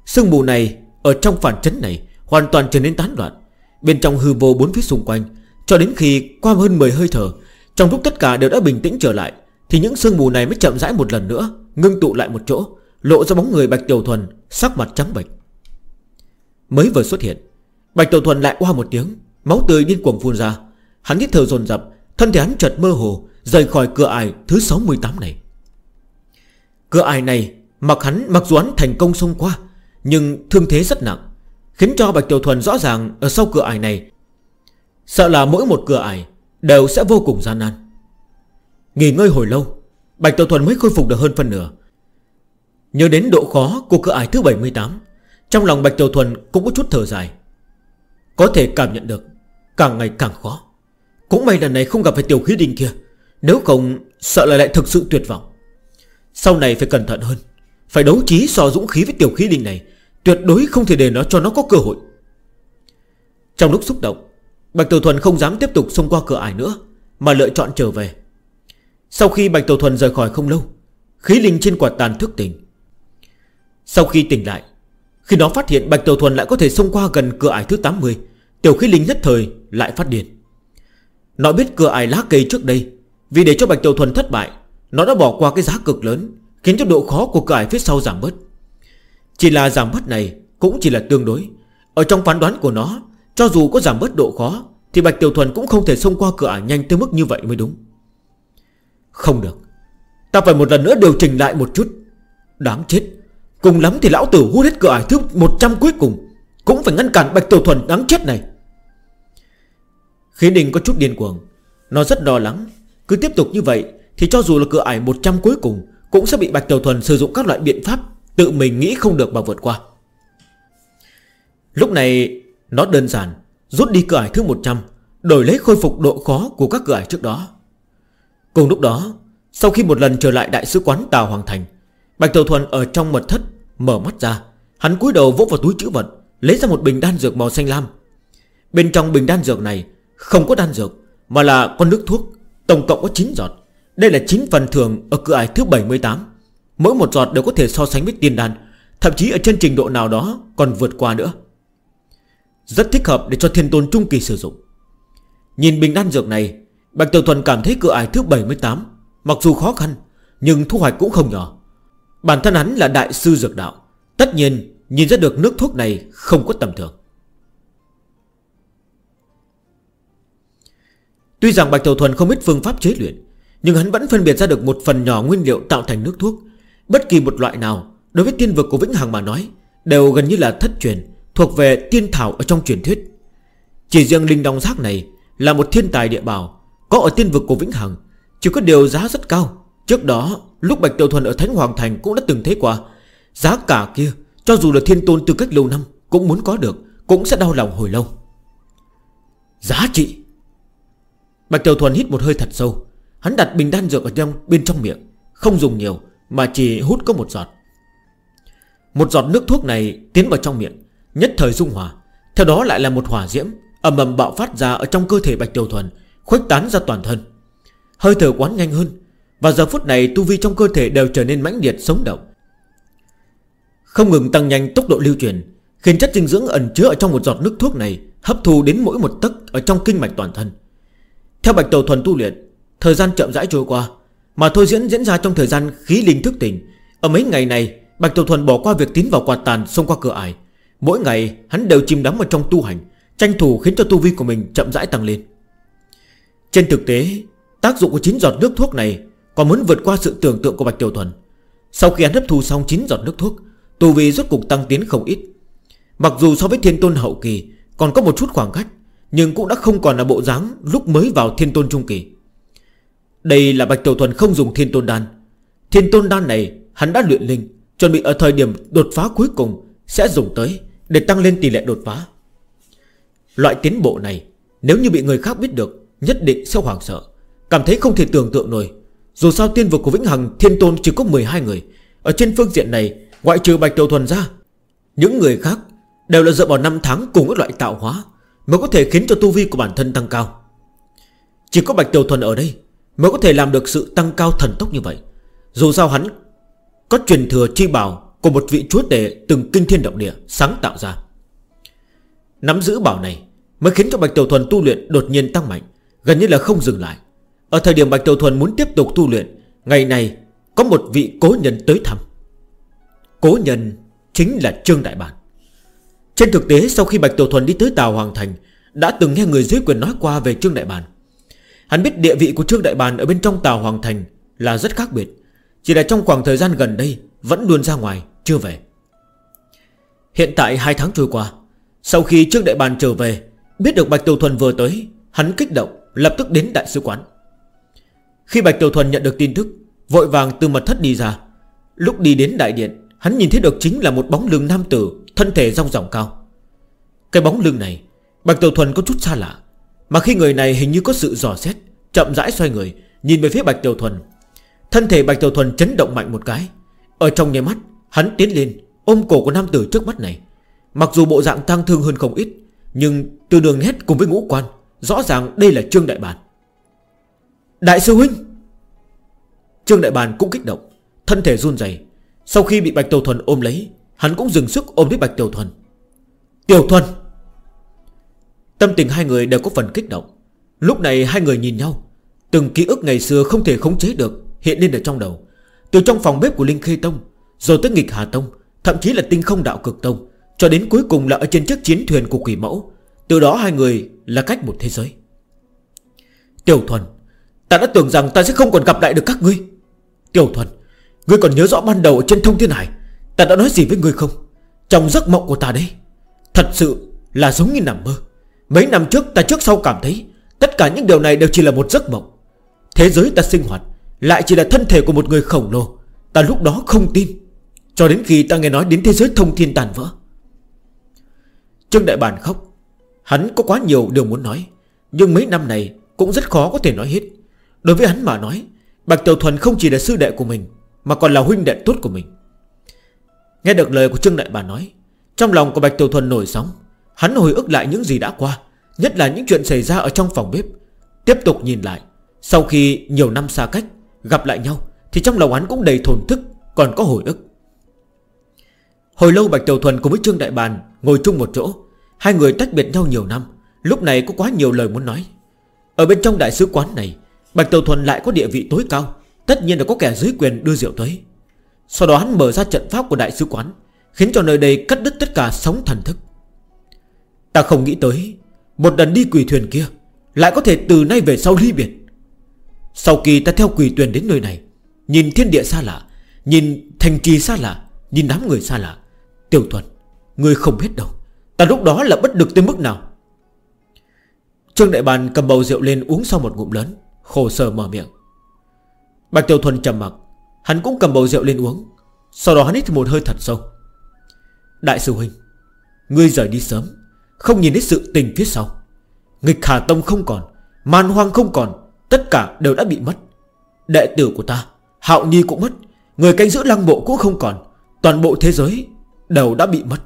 Sương mù này ở trong phản trấn này hoàn toàn trở nên tán loạn. Bên trong hư vô bốn phía xung quanh, cho đến khi qua hơn 10 hơi thở, trong lúc tất cả đều đã bình tĩnh trở lại, thì những sương mù này mới chậm rãi một lần nữa ngưng tụ lại một chỗ, lộ ra bóng người Bạch Tiểu Thuần, sắc mặt trắng bệch. Mới vừa xuất hiện, Bạch Tiểu Thuần lại oa một tiếng, máu tươi điên cuồng phun ra. Hắn hít thở dồn dập, thân thể hắn chợt mơ hồ rời khỏi cửa ải thứ 68 này. Cửa ải này mặc dù hắn thành công xông qua, nhưng thương thế rất nặng, khiến cho Bạch Tiểu Thuần rõ ràng ở sau cửa ải này, sợ là mỗi một cửa ải đều sẽ vô cùng gian nan. Nghỉ ngơi hồi lâu, Bạch Tiểu Thuần mới khôi phục được hơn phân nửa. Nhớ đến độ khó của cửa ải thứ 78, trong lòng Bạch Tiểu Thuần cũng có chút thở dài. Có thể cảm nhận được càng ngày càng khó. Cũng may lần này không gặp phải tiểu khí đinh kia, nếu không sợ là lại thực sự tuyệt vọng. Sau này phải cẩn thận hơn, phải đấu trí so dũng khí với tiểu khí đinh này, tuyệt đối không thể để nó cho nó có cơ hội. Trong lúc xúc động, Bạch Tiểu Thuần không dám tiếp tục xông qua cửa ải nữa, mà lựa chọn trở về. Sau khi Bạch Tiểu Thuần rời khỏi không lâu, khí linh trên quạt tàn thức tỉnh. Sau khi tỉnh lại, khi nó phát hiện Bạch Tiểu Thuần lại có thể xông qua gần cửa ải thứ 80, tiểu khí linh nhất thời lại phát điên. Nó biết cửa ải lá cây trước đây, vì để cho Bạch Tiểu Thuần thất bại, nó đã bỏ qua cái giá cực lớn, khiến cho độ khó của cửa ải phía sau giảm bớt. Chỉ là giảm bớt này cũng chỉ là tương đối. Ở trong phán đoán của nó, cho dù có giảm bớt độ khó, thì Bạch Tiểu Thuần cũng không thể xông qua cửa ải nhanh tới mức như vậy mới đúng. Không được, ta phải một lần nữa điều chỉnh lại một chút. Đáng chết, cùng lắm thì lão tử hút hết cửa ải thứ 100 cuối cùng, cũng phải ngăn cản Bạch Tiểu Thuần đáng chết này. Khí Đình có chút điên cuồng, nó rất lo lắng. Cứ tiếp tục như vậy thì cho dù là cửa ải 100 cuối cùng cũng sẽ bị Bạch Tiểu Thuần sử dụng các loại biện pháp tự mình nghĩ không được mà vượt qua. Lúc này nó đơn giản rút đi cửa ải thứ 100, đổi lấy khôi phục độ khó của các cửa ải trước đó. Cùng lúc đó, sau khi một lần trở lại đại sứ quán Tào Hoàng Thành, Bạch Tiểu Thuần ở trong mật thất mở mắt ra. Hắn cúi đầu vỗ vào túi trữ vật, lấy ra một bình đan dược màu xanh lam. Bên trong bình đan dược này không có đan dược, mà là con nước thuốc, tổng cộng có 9 giọt. Đây là 9 phần thưởng ở cửa ải thứ 78. Mỗi một giọt đều có thể so sánh với tiên đan, thậm chí ở trên trình độ nào đó còn vượt qua nữa. Rất thích hợp để cho thiên tôn trung kỳ sử dụng. Nhìn bình đan dược này, Bạch Tiểu Thuần cảm thấy cửa ải thứ 78 mặc dù khó khăn, nhưng thu hoạch cũng không nhỏ. Bản thân hắn là đại sư dược đạo, tất nhiên nhìn ra được nước thuốc này không có tầm thường. Tuy rằng Bạch Tiểu Thuần không biết phương pháp chế luyện, nhưng hắn vẫn phân biệt ra được một phần nhỏ nguyên liệu tạo thành nước thuốc. Bất kỳ một loại nào đối với tiên vực của Vĩnh Hằng mà nói đều gần như là thất truyền, thuộc về tiên thảo ở trong truyền thuyết. Chỉ riêng linh đong giác này là một thiên tài địa bảo, có ở tiên vực của Vĩnh Hằng, chỉ có điều giá rất cao. Trước đó lúc Bạch Tiểu Thuần ở Thánh Hoàng Thành cũng đã từng thấy qua. Giá cả kia cho dù là thiên tôn tư cách lâu năm cũng muốn có được, cũng sẽ đau lòng hồi lâu. Giá trị. Bạch Tiểu Thuần hít một hơi thật sâu. Hắn đặt bình đan dược ở bên trong miệng, không dùng nhiều mà chỉ hút có một giọt. Một giọt nước thuốc này tiến vào trong miệng, nhất thời dung hòa. Theo đó lại là một hỏa diễm ầm ầm bạo phát ra ở trong cơ thể Bạch Tiểu Thuần, khuếch tán ra toàn thân. Hơi thở quán nhanh hơn, và giờ phút này tu vi trong cơ thể đều trở nên mãnh liệt sống động, không ngừng tăng nhanh tốc độ lưu truyền, khiến chất dinh dưỡng ẩn chứa ở trong một giọt nước thuốc này hấp thu đến mỗi một tấc ở trong kinh mạch toàn thân. Theo Bạch Tiểu Thuần tu luyện, thời gian chậm rãi trôi qua, mà thôi diễn ra trong thời gian khí linh thức tỉnh. Ở mấy ngày này, Bạch Tiểu Thuần bỏ qua việc tiến vào quạt tàn xông qua cửa ải. Mỗi ngày hắn đều chìm đắm ở trong tu hành, tranh thủ khiến cho tu vi của mình chậm rãi tăng lên. Trên thực tế, tác dụng của 9 giọt nước thuốc này còn muốn vượt qua sự tưởng tượng của Bạch Tiểu Thuần. Sau khi hắn hấp thu xong 9 giọt nước thuốc, tu vi rốt cục tăng tiến không ít. Mặc dù so với thiên tôn hậu kỳ còn có một chút khoảng cách, nhưng cũng đã không còn là bộ dáng lúc mới vào thiên tôn trung kỳ. Đây là Bạch Tiểu Thuần không dùng thiên tôn đan. Thiên tôn đan này hắn đã luyện linh, chuẩn bị ở thời điểm đột phá cuối cùng sẽ dùng tới để tăng lên tỷ lệ đột phá. Loại tiến bộ này nếu như bị người khác biết được, nhất định sẽ hoảng sợ, cảm thấy không thể tưởng tượng nổi. Dù sao tiên vực của Vĩnh Hằng thiên tôn chỉ có 12 người. Ở trên phương diện này, ngoại trừ Bạch Tiểu Thuần ra, những người khác đều là dựa vào năm tháng cùng các loại tạo hóa mới có thể khiến cho tu vi của bản thân tăng cao. Chỉ có Bạch Tiểu Thuần ở đây mới có thể làm được sự tăng cao thần tốc như vậy. Dù sao hắn có truyền thừa chi bảo của một vị chúa tể từng kinh thiên động địa sáng tạo ra. Nắm giữ bảo này mới khiến cho Bạch Tiểu Thuần tu luyện đột nhiên tăng mạnh, gần như là không dừng lại. Ở thời điểm Bạch Tiểu Thuần muốn tiếp tục tu luyện, ngày này có một vị cố nhân tới thăm. Cố nhân chính là Trương Đại Bản. Trên thực tế sau khi Bạch Tiểu Thuần đi tới Tào Hoàng Thành, đã từng nghe người dưới quyền nói qua về Trương Đại Bản. Hắn biết địa vị của Trương Đại Bản ở bên trong Tào Hoàng Thành là rất khác biệt, chỉ là trong khoảng thời gian gần đây vẫn luôn ra ngoài, chưa về. Hiện tại 2 tháng trôi qua, sau khi Trương Đại Bản trở về, biết được Bạch Tiểu Thuần vừa tới, hắn kích động lập tức đến đại sứ quán. Khi Bạch Tiểu Thuần nhận được tin tức, vội vàng từ mật thất đi ra. Lúc đi đến đại điện, hắn nhìn thấy được chính là một bóng lưng nam tử, thân thể rong ròng cao. Cái bóng lưng này Bạch Tiểu Thuần có chút xa lạ, mà khi người này hình như có sự dò xét, chậm rãi xoay người nhìn về phía Bạch Tiểu Thuần. Thân thể Bạch Tiểu Thuần chấn động mạnh một cái. Ở trong nháy mắt hắn tiến lên ôm cổ của nam tử trước mắt này. Mặc dù bộ dạng tang thương hơn không ít, nhưng từ đường nét cùng với ngũ quan, rõ ràng đây là Trương Đại Bản. Đại sư huynh! Trương Đại Bản cũng kích động, thân thể run rẩy. Sau khi bị Bạch Tiểu Thuần ôm lấy, hắn cũng dừng sức ôm lấy Bạch Tiểu Thuần. Tiểu Thuần! Tâm tình hai người đều có phần kích động. Lúc này hai người nhìn nhau, từng ký ức ngày xưa không thể khống chế được hiện lên ở trong đầu. Từ trong phòng bếp của Linh Khê Tông, rồi tới Nghịch Hà Tông, thậm chí là Tinh Không Đạo Cực Tông, cho đến cuối cùng là ở trên chiếc chiến thuyền của Quỷ Mẫu. Từ đó hai người là cách một thế giới. Tiểu Thuần, ta đã tưởng rằng ta sẽ không còn gặp lại được các ngươi. Tiểu Thuần, ngươi còn nhớ rõ ban đầu ở trên Thông Thiên Hải ta đã nói gì với ngươi không? Trong giấc mộng của ta đấy, thật sự là giống như nằm mơ. Mấy năm trước ta trước sau cảm thấy tất cả những điều này đều chỉ là một giấc mộng. Thế giới ta sinh hoạt lại chỉ là thân thể của một người khổng lồ. Ta lúc đó không tin, cho đến khi ta nghe nói đến thế giới thông thiên tàn vỡ. Trương Đại Bản khóc. Hắn có quá nhiều điều muốn nói, nhưng mấy năm này cũng rất khó có thể nói hết. Đối với hắn mà nói, Bạch Tiểu Thuần không chỉ là sư đệ của mình, mà còn là huynh đệ tốt của mình. Nghe được lời của Trương Đại Bản nói, trong lòng của Bạch Tiểu Thuần nổi sóng. Hắn hồi ức lại những gì đã qua, nhất là những chuyện xảy ra ở trong phòng bếp. Tiếp tục nhìn lại, sau khi nhiều năm xa cách gặp lại nhau, thì trong lòng hắn cũng đầy thổn thức, còn có hồi ức. Hồi lâu Bạch Tiểu Thuần cùng với Trương Đại Bản ngồi chung một chỗ. Hai người tách biệt nhau nhiều năm, lúc này có quá nhiều lời muốn nói. Ở bên trong đại sứ quán này, Bạch Tiểu Thuần lại có địa vị tối cao, tất nhiên là có kẻ dưới quyền đưa rượu tới. Sau đó hắn mở ra trận pháp của đại sứ quán, khiến cho nơi đây cắt đứt tất cả sóng thần thức. Ta không nghĩ tới một lần đi quỷ thuyền kia lại có thể từ nay về sau ly biệt. Sau khi ta theo quỷ thuyền đến nơi này, nhìn thiên địa xa lạ, nhìn thành trì xa lạ, nhìn đám người xa lạ. Tiểu Thuần, ngươi không biết đâu, ta lúc đó là bất lực tới mức nào. Trương Đại Bản cầm bầu rượu lên uống sau một ngụm lớn, khổ sở mở miệng. Bạch Tiểu Thuần trầm mặc, hắn cũng cầm bầu rượu lên uống. Sau đó hắn hít một hơi thật sâu. Đại sư huynh, ngươi rời đi sớm, không nhìn thấy sự tình phía sau. Nghịch Hà Tông không còn, Man Hoang không còn, tất cả đều đã bị mất. Đệ tử của ta, Hạo Nhi cũng mất, người canh giữ lăng mộ cũng không còn. Toàn bộ thế giới đều đã bị mất.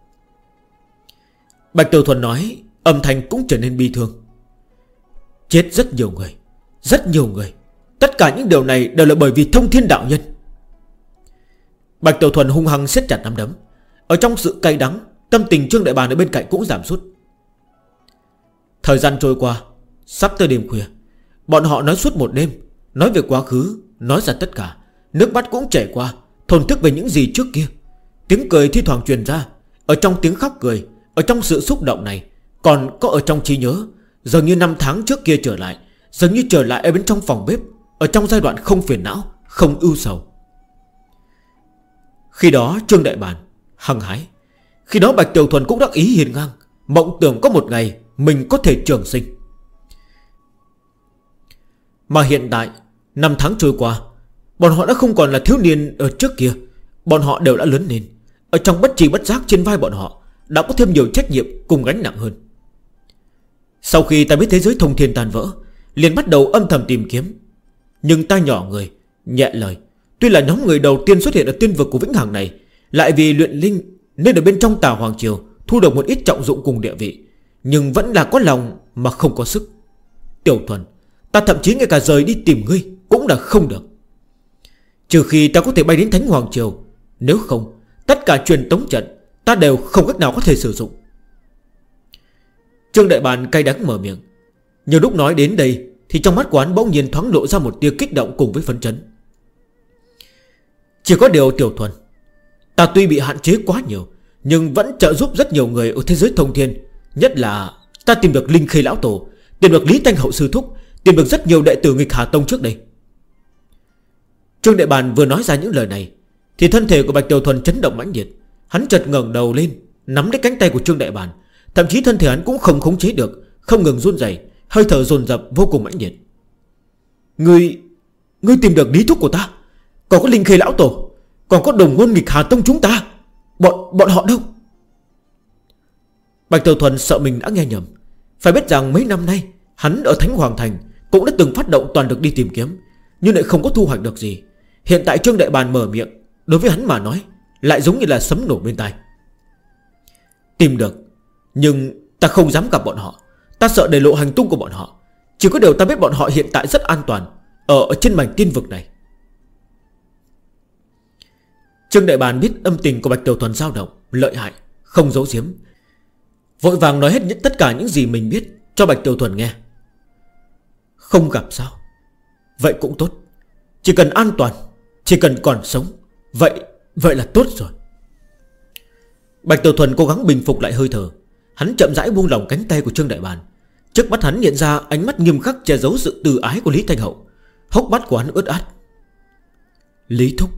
Bạch Tiểu Thuần nói, âm thanh cũng trở nên bi thương. Chết rất nhiều người, rất nhiều người. Tất cả những điều này đều là bởi vì Thông Thiên đạo nhân. Bạch Tiểu Thuần hung hăng siết chặt nắm đấm. Ở trong sự cay đắng, tâm tình Trương Đại Bản ở bên cạnh cũng giảm sút. Thời gian trôi qua, sắp tới đêm khuya. Bọn họ nói suốt một đêm, nói về quá khứ, nói ra tất cả. Nước mắt cũng chảy qua, thổn thức về những gì trước kia. Tiếng cười thi thoảng truyền ra. Ở trong tiếng khóc cười, ở trong sự xúc động này, còn có ở trong trí nhớ. Dường như 5 tháng trước kia trở lại, dường như trở lại ở bên trong phòng bếp, ở trong giai đoạn không phiền não, không ưu sầu. Khi đó Trương Đại Bản hăng hái. Khi đó Bạch Tiểu Thuần cũng đắc ý hiền ngang, mộng tưởng có một ngày mình có thể trường sinh. Mà hiện tại 5 tháng trôi qua, bọn họ đã không còn là thiếu niên ở trước kia. Bọn họ đều đã lớn lên. Ở trong bất tri bất giác trên vai bọn họ đã có thêm nhiều trách nhiệm cùng gánh nặng hơn. Sau khi ta biết thế giới thông thiên tan vỡ, liền bắt đầu âm thầm tìm kiếm. Nhưng ta nhỏ người, nhẹ lời. Tuy là nhóm người đầu tiên xuất hiện ở tiên vực của Vĩnh Hằng này, lại vì luyện linh nên ở bên trong Tào Hoàng Triều thu được một ít trọng dụng cùng địa vị, nhưng vẫn là có lòng mà không có sức. Tiểu Thuần, ta thậm chí ngay cả rời đi tìm ngươi cũng là không được. Trừ khi ta có thể bay đến Thánh Hoàng Triều, nếu không Tất cả truyền tống trận ta đều không cách nào có thể sử dụng. Trương Đại Bàn cay đắng mở miệng. Nhiều lúc nói đến đây thì trong mắt quán bỗng nhiên thoáng lộ ra một tia kích động cùng với phấn chấn. Chỉ có điều Tiểu Thuần, ta tuy bị hạn chế quá nhiều, nhưng vẫn trợ giúp rất nhiều người ở thế giới thông thiên. Nhất là ta tìm được Linh Khê Lão Tổ, tìm được Lý Thanh Hậu Sư Thúc, tìm được rất nhiều đệ tử nghịch Hà Tông trước đây. Trương Đại Bàn vừa nói ra những lời này thì thân thể của Bạch Tiểu Thuần chấn động mãnh liệt. Hắn chợt ngẩng đầu lên, nắm lấy cánh tay của Trương Đại Bàn. Thậm chí thân thể hắn cũng không khống chế được, không ngừng run rẩy, hơi thở dồn dập vô cùng mãnh liệt. Ngươi tìm được Lý Thúc của ta, còn có Linh Khê Lão Tổ, còn có đồng môn nghịch Hà Tông chúng ta. Bọn họ đâu? Bạch Tiểu Thuần sợ mình đã nghe nhầm. Phải biết rằng mấy năm nay hắn ở Thánh Hoàng Thành cũng đã từng phát động toàn lực đi tìm kiếm, nhưng lại không có thu hoạch được gì. Hiện tại Trương Đại Bàn mở miệng, đối với hắn mà nói lại giống như là sấm nổ bên tai. Tìm được, nhưng ta không dám gặp bọn họ. Ta sợ để lộ hành tung của bọn họ. Chỉ có điều ta biết bọn họ hiện tại rất an toàn ở trên mảnh tiên vực này. Trương Đại Bàn biết âm tình của Bạch Tiểu Thuần dao động lợi hại, không giấu giếm, vội vàng nói hết tất cả những gì mình biết cho Bạch Tiểu Thuần nghe. Không gặp sao? Vậy cũng tốt. Chỉ cần an toàn, chỉ cần còn sống, Vậy là tốt rồi. Bạch Tiểu Thuần cố gắng bình phục lại hơi thở. Hắn chậm rãi buông lỏng cánh tay của Trương Đại Bàn. Trước mắt hắn hiện ra ánh mắt nghiêm khắc che giấu sự từ ái của Lý Thanh Hậu. Hốc mắt của hắn ướt át. Lý Thúc.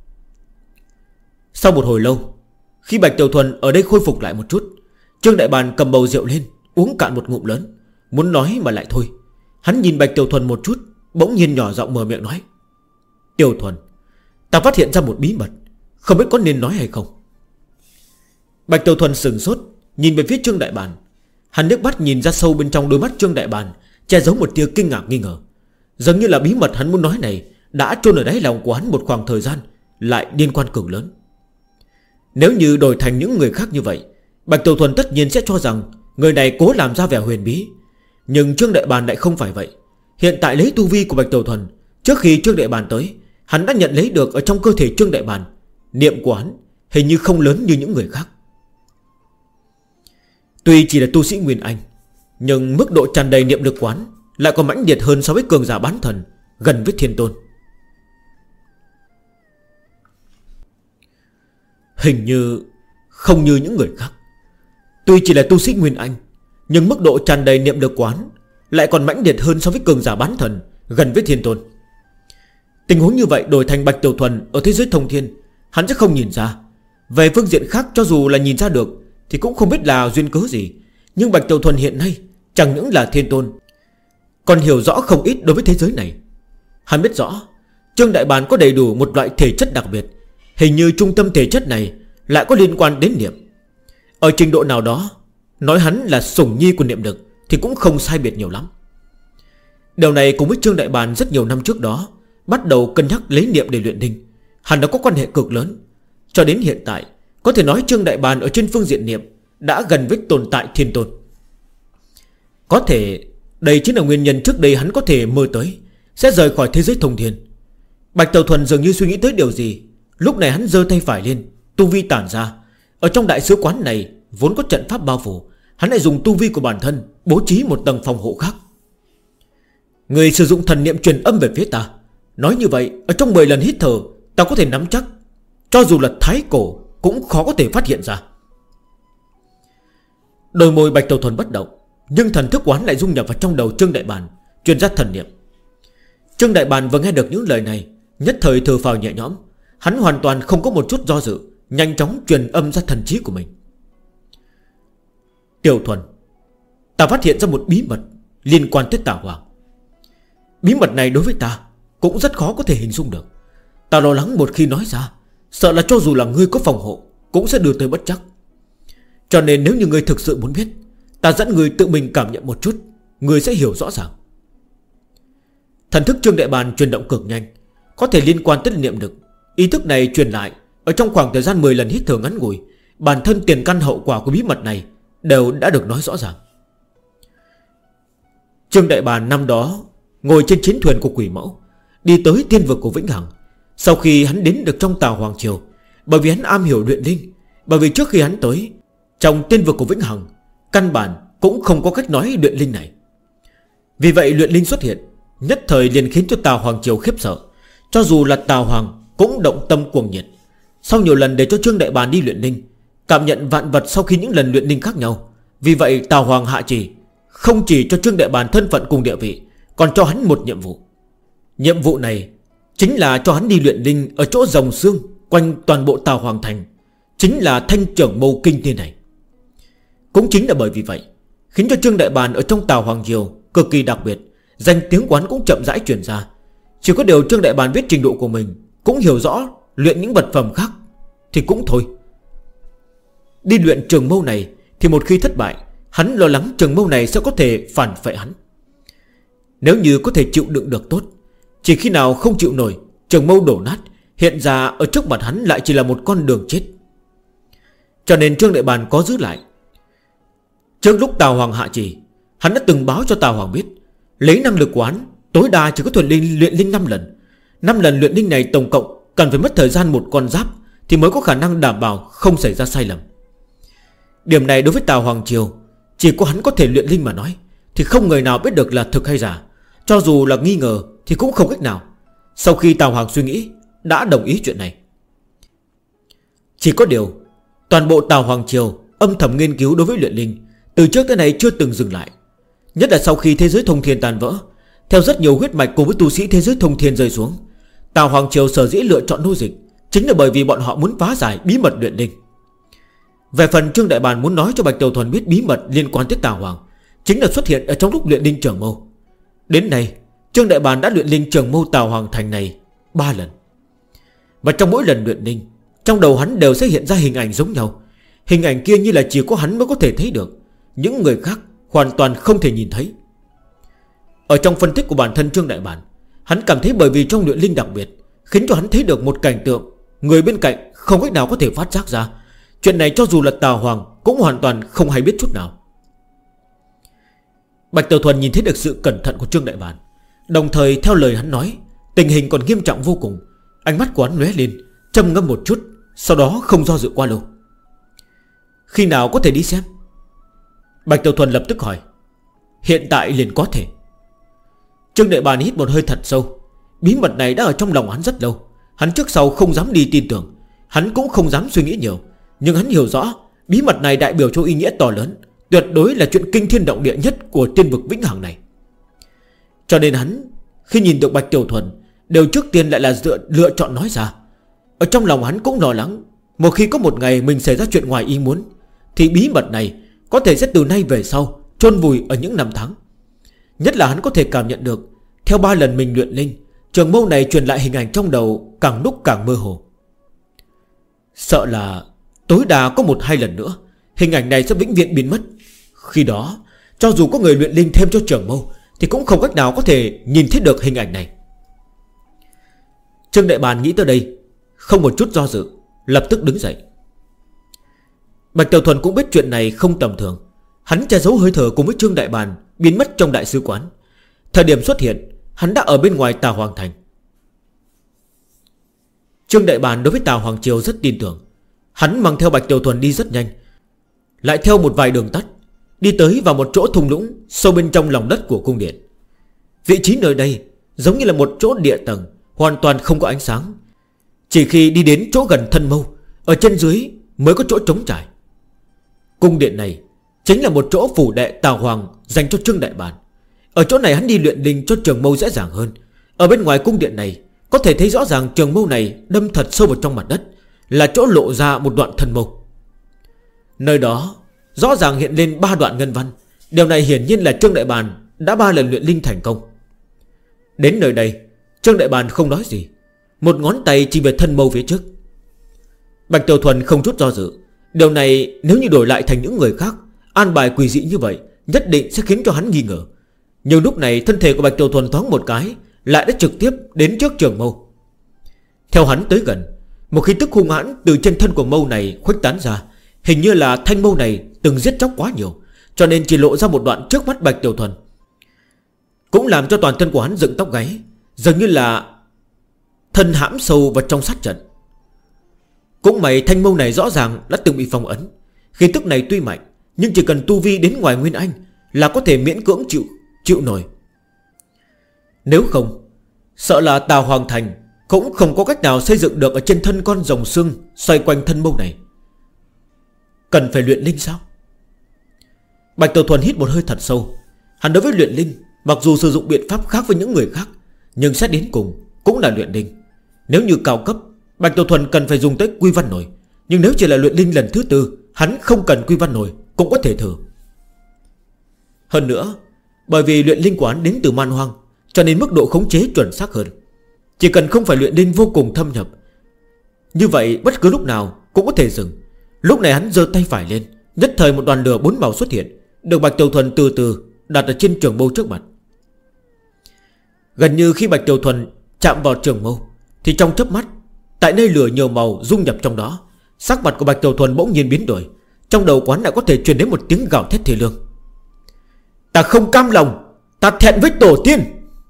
Sau một hồi lâu, khi Bạch Tiểu Thuần ở đây khôi phục lại một chút, Trương Đại Bàn cầm bầu rượu lên, uống cạn một ngụm lớn, muốn nói mà lại thôi. Hắn nhìn Bạch Tiểu Thuần một chút, bỗng nhiên nhỏ giọng mở miệng nói. Tiểu Thuần, ta phát hiện ra một bí mật, không biết có nên nói hay không. Bạch Tiểu Thuần sửng sốt, nhìn về phía Trương Đại Bàn. Hắn nước mắt nhìn ra sâu bên trong đôi mắt Trương Đại Bàn, che giấu một tia kinh ngạc nghi ngờ. Dường như là bí mật hắn muốn nói này đã chôn ở đáy lòng của hắn một khoảng thời gian, lại liên quan cực lớn. Nếu như đổi thành những người khác như vậy, Bạch Tiểu Thuần tất nhiên sẽ cho rằng người này cố làm ra vẻ huyền bí. Nhưng Trương Đại Bàn lại không phải vậy. Hiện tại lấy tu vi của Bạch Tiểu Thuần, trước khi Trương Đại Bàn tới, hắn đã nhận lấy được ở trong cơ thể Trương Đại Bàn. Niệm của hắn hình như không lớn như những người khác. Tuy chỉ là tu sĩ Nguyên Anh, nhưng mức độ tràn đầy niệm lực quán lại còn mãnh liệt hơn so với cường giả bán thần, gần với Thiên Tôn. Hình như không như những người khác. Tuy chỉ là tu sĩ Nguyên Anh, nhưng mức độ tràn đầy niệm lực quán lại còn mãnh liệt hơn so với cường giả bán thần, gần với Thiên Tôn. Tình huống như vậy đổi thành Bạch Tiểu Thuần ở thế giới thông thiên, hắn sẽ không nhìn ra. Về phương diện khác, cho dù là nhìn ra được thì cũng không biết là duyên cớ gì. Nhưng Bạch Tiểu Thuần hiện nay chẳng những là Thiên Tôn, còn hiểu rõ không ít đối với thế giới này. Hắn biết rõ Trương Đại Bàn có đầy đủ một loại thể chất đặc biệt. Hình như trung tâm thể chất này lại có liên quan đến niệm. Ở trình độ nào đó, nói hắn là sủng nhi của niệm lực thì cũng không sai biệt nhiều lắm. Điều này cùng với Trương Đại Bàn rất nhiều năm trước đó bắt đầu cân nhắc lấy niệm để luyện đinh, hắn đã có quan hệ cực lớn. Cho đến hiện tại, có thể nói Trương Đại Bàn ở trên phương diện niệm đã gần với tồn tại Thiên Tôn. Có thể đây chính là nguyên nhân trước đây hắn có thể mơ tới sẽ rời khỏi thế giới thông thiên. Bạch Tiểu Thuần dường như suy nghĩ tới điều gì. Lúc này hắn giơ tay phải lên, tu vi tản ra. Ở trong đại sứ quán này vốn có trận pháp bao phủ, hắn lại dùng tu vi của bản thân bố trí một tầng phòng hộ khác. Người sử dụng thần niệm truyền âm về phía ta. Nói như vậy, ở trong 10 lần hít thở, ta có thể nắm chắc cho dù là thái cổ cũng khó có thể phát hiện ra. Đôi môi Bạch Tiểu Thuần bất động, nhưng thần thức quán lại dung nhập vào trong đầu Trương Đại Bàn, truyền ra thần niệm. Trương Đại Bàn vừa nghe được những lời này, nhất thời thở phào nhẹ nhõm. Hắn hoàn toàn không có một chút do dự, nhanh chóng truyền âm ra thần trí của mình. Tiểu Thuần, ta phát hiện ra một bí mật liên quan tới Tà Hoàng. Bí mật này đối với ta cũng rất khó có thể hình dung được. Ta lo lắng một khi nói ra, sợ là cho dù là ngươi có phòng hộ cũng sẽ đưa tới bất chắc. Cho nên nếu như ngươi thực sự muốn biết, ta dẫn ngươi tự mình cảm nhận một chút, ngươi sẽ hiểu rõ ràng. Thần thức Trương Đại Bàn truyền động cực nhanh, có thể liên quan tới niệm lực. Ý thức này truyền lại ở trong khoảng thời gian 10 lần hít thở ngắn ngủi, bản thân tiền căn hậu quả của bí mật này đều đã được nói rõ ràng. Trương Đại Bàn năm đó ngồi trên chiến thuyền của Quỷ Mẫu, đi tới tiên vực của Vĩnh Hằng. Sau khi hắn đến được trong Tà Hoàng Triều, Bởi vì hắn am hiểu luyện linh. Bởi vì trước khi hắn tới, trong tiên vực của Vĩnh Hằng căn bản cũng không có cách nói luyện linh này. Vì vậy luyện linh xuất hiện, nhất thời liền khiến cho Tào Hoàng Triều khiếp sợ. Cho dù là Tào Hoàng cũng động tâm cuồng nhiệt. Sau nhiều lần để cho Trương Đại Bàn đi luyện linh, cảm nhận vạn vật sau khi những lần luyện linh khác nhau. Vì vậy Tào Hoàng hạ chỉ, không chỉ cho Trương Đại Bàn thân phận cùng địa vị, còn cho hắn một nhiệm vụ. Nhiệm vụ này chính là cho hắn đi luyện linh ở chỗ rồng xương quanh toàn bộ Tào Hoàng Thành, chính là thanh trưởng mâu kinh thiên này. Cũng chính là bởi vì vậy, khiến cho Trương Đại Bàn ở trong Tào Hoàng Triều cực kỳ đặc biệt, danh tiếng quán cũng chậm rãi truyền ra. Chỉ có điều Trương Đại Bàn biết trình độ của mình, cũng hiểu rõ luyện những vật phẩm khác thì cũng thôi. Đi luyện trường mâu này thì một khi thất bại, hắn lo lắng trường mâu này sẽ có thể phản phệ hắn. Nếu như có thể chịu đựng được tốt, chỉ khi nào không chịu nổi, trường mâu đổ nát, hiện ra ở trước mặt hắn lại chỉ là một con đường chết. Cho nên Trương Đại Bàn có giữ lại. Trước lúc Tào Hoàng hạ chỉ, hắn đã từng báo cho Tào Hoàng biết, lấy năng lực của hắn tối đa chỉ có thể luyện linh 5 lần. 5 lần luyện linh này tổng cộng cần phải mất thời gian một con giáp, thì mới có khả năng đảm bảo không xảy ra sai lầm. Điểm này đối với Tào Hoàng Triều, chỉ có hắn có thể luyện linh mà nói, thì không người nào biết được là thực hay giả. Cho dù là nghi ngờ thì cũng không cách nào. Sau khi Tào Hoàng suy nghĩ, đã đồng ý chuyện này. Chỉ có điều, toàn bộ Tào Hoàng Triều âm thầm nghiên cứu đối với luyện linh, từ trước tới nay chưa từng dừng lại. Nhất là sau khi thế giới thông thiên tan vỡ, theo rất nhiều huyết mạch cùng với tu sĩ thế giới thông thiên rơi xuống, Tào Hoàng Triều sở dĩ lựa chọn nô dịch, chính là bởi vì bọn họ muốn phá giải bí mật luyện linh. Về phần Trương Đại Bàn muốn nói cho Bạch Tiểu Thuần biết bí mật liên quan tới Tào Hoàng, chính là xuất hiện ở trong lúc luyện linh trường mâu. Đến nay Trương Đại Bàn đã luyện linh trường mâu Tào Hoàng Thành này 3 lần. Và trong mỗi lần luyện linh, trong đầu hắn đều sẽ hiện ra hình ảnh giống nhau. Hình ảnh kia như là chỉ có hắn mới có thể thấy được, những người khác hoàn toàn không thể nhìn thấy. Ở trong phân tích của bản thân Trương Đại Bàn, hắn cảm thấy bởi vì trong luyện linh đặc biệt, khiến cho hắn thấy được một cảnh tượng người bên cạnh không cách nào có thể phát giác ra. Chuyện này cho dù là Tào Hoàng cũng hoàn toàn không hay biết chút nào. Bạch Tiểu Thuần nhìn thấy được sự cẩn thận của Trương Đại Bàn, đồng thời theo lời hắn nói, tình hình còn nghiêm trọng vô cùng. Ánh mắt của hắn lóe lên, trầm ngâm một chút, sau đó không do dự qua lâu. Khi nào có thể đi xem? Bạch Tiểu Thuần lập tức hỏi. Hiện tại liền có thể. Trương Đại Bàn hít một hơi thật sâu. Bí mật này đã ở trong lòng hắn rất lâu. Hắn trước sau không dám đi tin tưởng, hắn cũng không dám suy nghĩ nhiều. Nhưng hắn hiểu rõ bí mật này đại biểu cho ý nghĩa to lớn, tuyệt đối là chuyện kinh thiên động địa nhất của tiên vực Vĩnh Hằng này. Cho nên hắn khi nhìn được Bạch Tiểu Thuần, đều trước tiên lại là lựa chọn nói ra. Ở trong lòng hắn cũng lo lắng, một khi có một ngày mình xảy ra chuyện ngoài ý muốn, thì bí mật này có thể sẽ từ nay về sau chôn vùi ở những năm tháng. Nhất là hắn có thể cảm nhận được, theo 3 lần mình luyện linh, trường mâu này truyền lại hình ảnh trong đầu càng lúc càng mơ hồ. Sợ là tối đa có 1-2 lần nữa, hình ảnh này sẽ vĩnh viễn biến mất. Khi đó, cho dù có người luyện linh thêm cho trường mâu, thì cũng không cách nào có thể nhìn thấy được hình ảnh này. Trương Đại Bàn nghĩ tới đây, không một chút do dự, lập tức đứng dậy. Bạch Tiểu Thuần cũng biết chuyện này không tầm thường. Hắn che giấu hơi thở cùng với Trương Đại Bàn biến mất trong đại sứ quán. Thời điểm xuất hiện, hắn đã ở bên ngoài Tào Hoàng Thành. Trương Đại Bàn đối với Tào Hoàng Triều rất tin tưởng. Hắn mang theo Bạch Tiểu Thuần đi rất nhanh, lại theo một vài đường tắt, đi tới vào một chỗ thung lũng sâu bên trong lòng đất của cung điện. Vị trí nơi đây giống như là một chỗ địa tầng, hoàn toàn không có ánh sáng. Chỉ khi đi đến chỗ gần thân mâu, ở chân dưới mới có chỗ trống trải. Cung điện này chính là một chỗ phủ đệ Tào Hoàng dành cho Trương Đại Bàn. Ở chỗ này hắn đi luyện linh cho trường mâu dễ dàng hơn. Ở bên ngoài cung điện này có thể thấy rõ ràng trường mâu này đâm thật sâu vào trong mặt đất, là chỗ lộ ra một đoạn thân mâu. Nơi đó rõ ràng hiện lên 3 đoạn ngân văn. Điều này hiển nhiên là Trương Đại Bàn đã 3 lần luyện linh thành công. Đến nơi đây, Trương Đại Bàn không nói gì, một ngón tay chỉ về thân mâu phía trước. Bạch Tiểu Thuần không chút do dự. Điều này nếu như đổi lại thành những người khác, an bài quỷ dị như vậy nhất định sẽ khiến cho hắn nghi ngờ. Nhưng lúc này thân thể của Bạch Tiểu Thuần thoáng một cái, lại đã trực tiếp đến trước trường mâu. Theo hắn tới gần, một khí tức hung hãn từ trên thân của mâu này khuếch tán ra. Hình như là thanh mâu này từng giết chóc quá nhiều, cho nên chỉ lộ ra một đoạn trước mắt Bạch Tiểu Thuần, cũng làm cho toàn thân của hắn dựng tóc gáy, dường như là thân hãm sâu vào trong sát trận. Cũng mày thanh mâu này rõ ràng đã từng bị phong ấn. Khí tức này tuy mạnh, nhưng chỉ cần tu vi đến ngoài Nguyên Anh là có thể miễn cưỡng chịu nổi. Nếu không, sợ là Tào Hoàng Thành cũng không có cách nào xây dựng được ở trên thân con rồng xương xoay quanh thân mâu này. Cần phải luyện linh sao? Bạch Tiểu Thuần hít một hơi thật sâu. Hắn đối với luyện linh, mặc dù sử dụng biện pháp khác với những người khác, nhưng xét đến cùng cũng là luyện linh. Nếu như cao cấp, Bạch Tiểu Thuần cần phải dùng tới quy văn nổi. Nhưng nếu chỉ là luyện linh lần thứ tư, hắn không cần quy văn nổi cũng có thể thử. Hơn nữa, bởi vì luyện linh quán đến từ man hoang, cho nên mức độ khống chế chuẩn xác hơn. Chỉ cần không phải luyện linh vô cùng thâm nhập, như vậy bất cứ lúc nào cũng có thể dừng. Lúc này hắn giơ tay phải lên, nhất thời một đoàn lửa 4 màu xuất hiện, được Bạch Tiểu Thuần từ từ đặt ở trên trường mâu trước mặt. Gần như khi Bạch Tiểu Thuần chạm vào trường mâu, thì trong chớp mắt, tại nơi lửa nhiều màu dung nhập trong đó, sắc mặt của Bạch Tiểu Thuần bỗng nhiên biến đổi. Trong đầu quán đã có thể truyền đến một tiếng gào thét thê lương. Ta không cam lòng, ta thẹn với tổ tiên.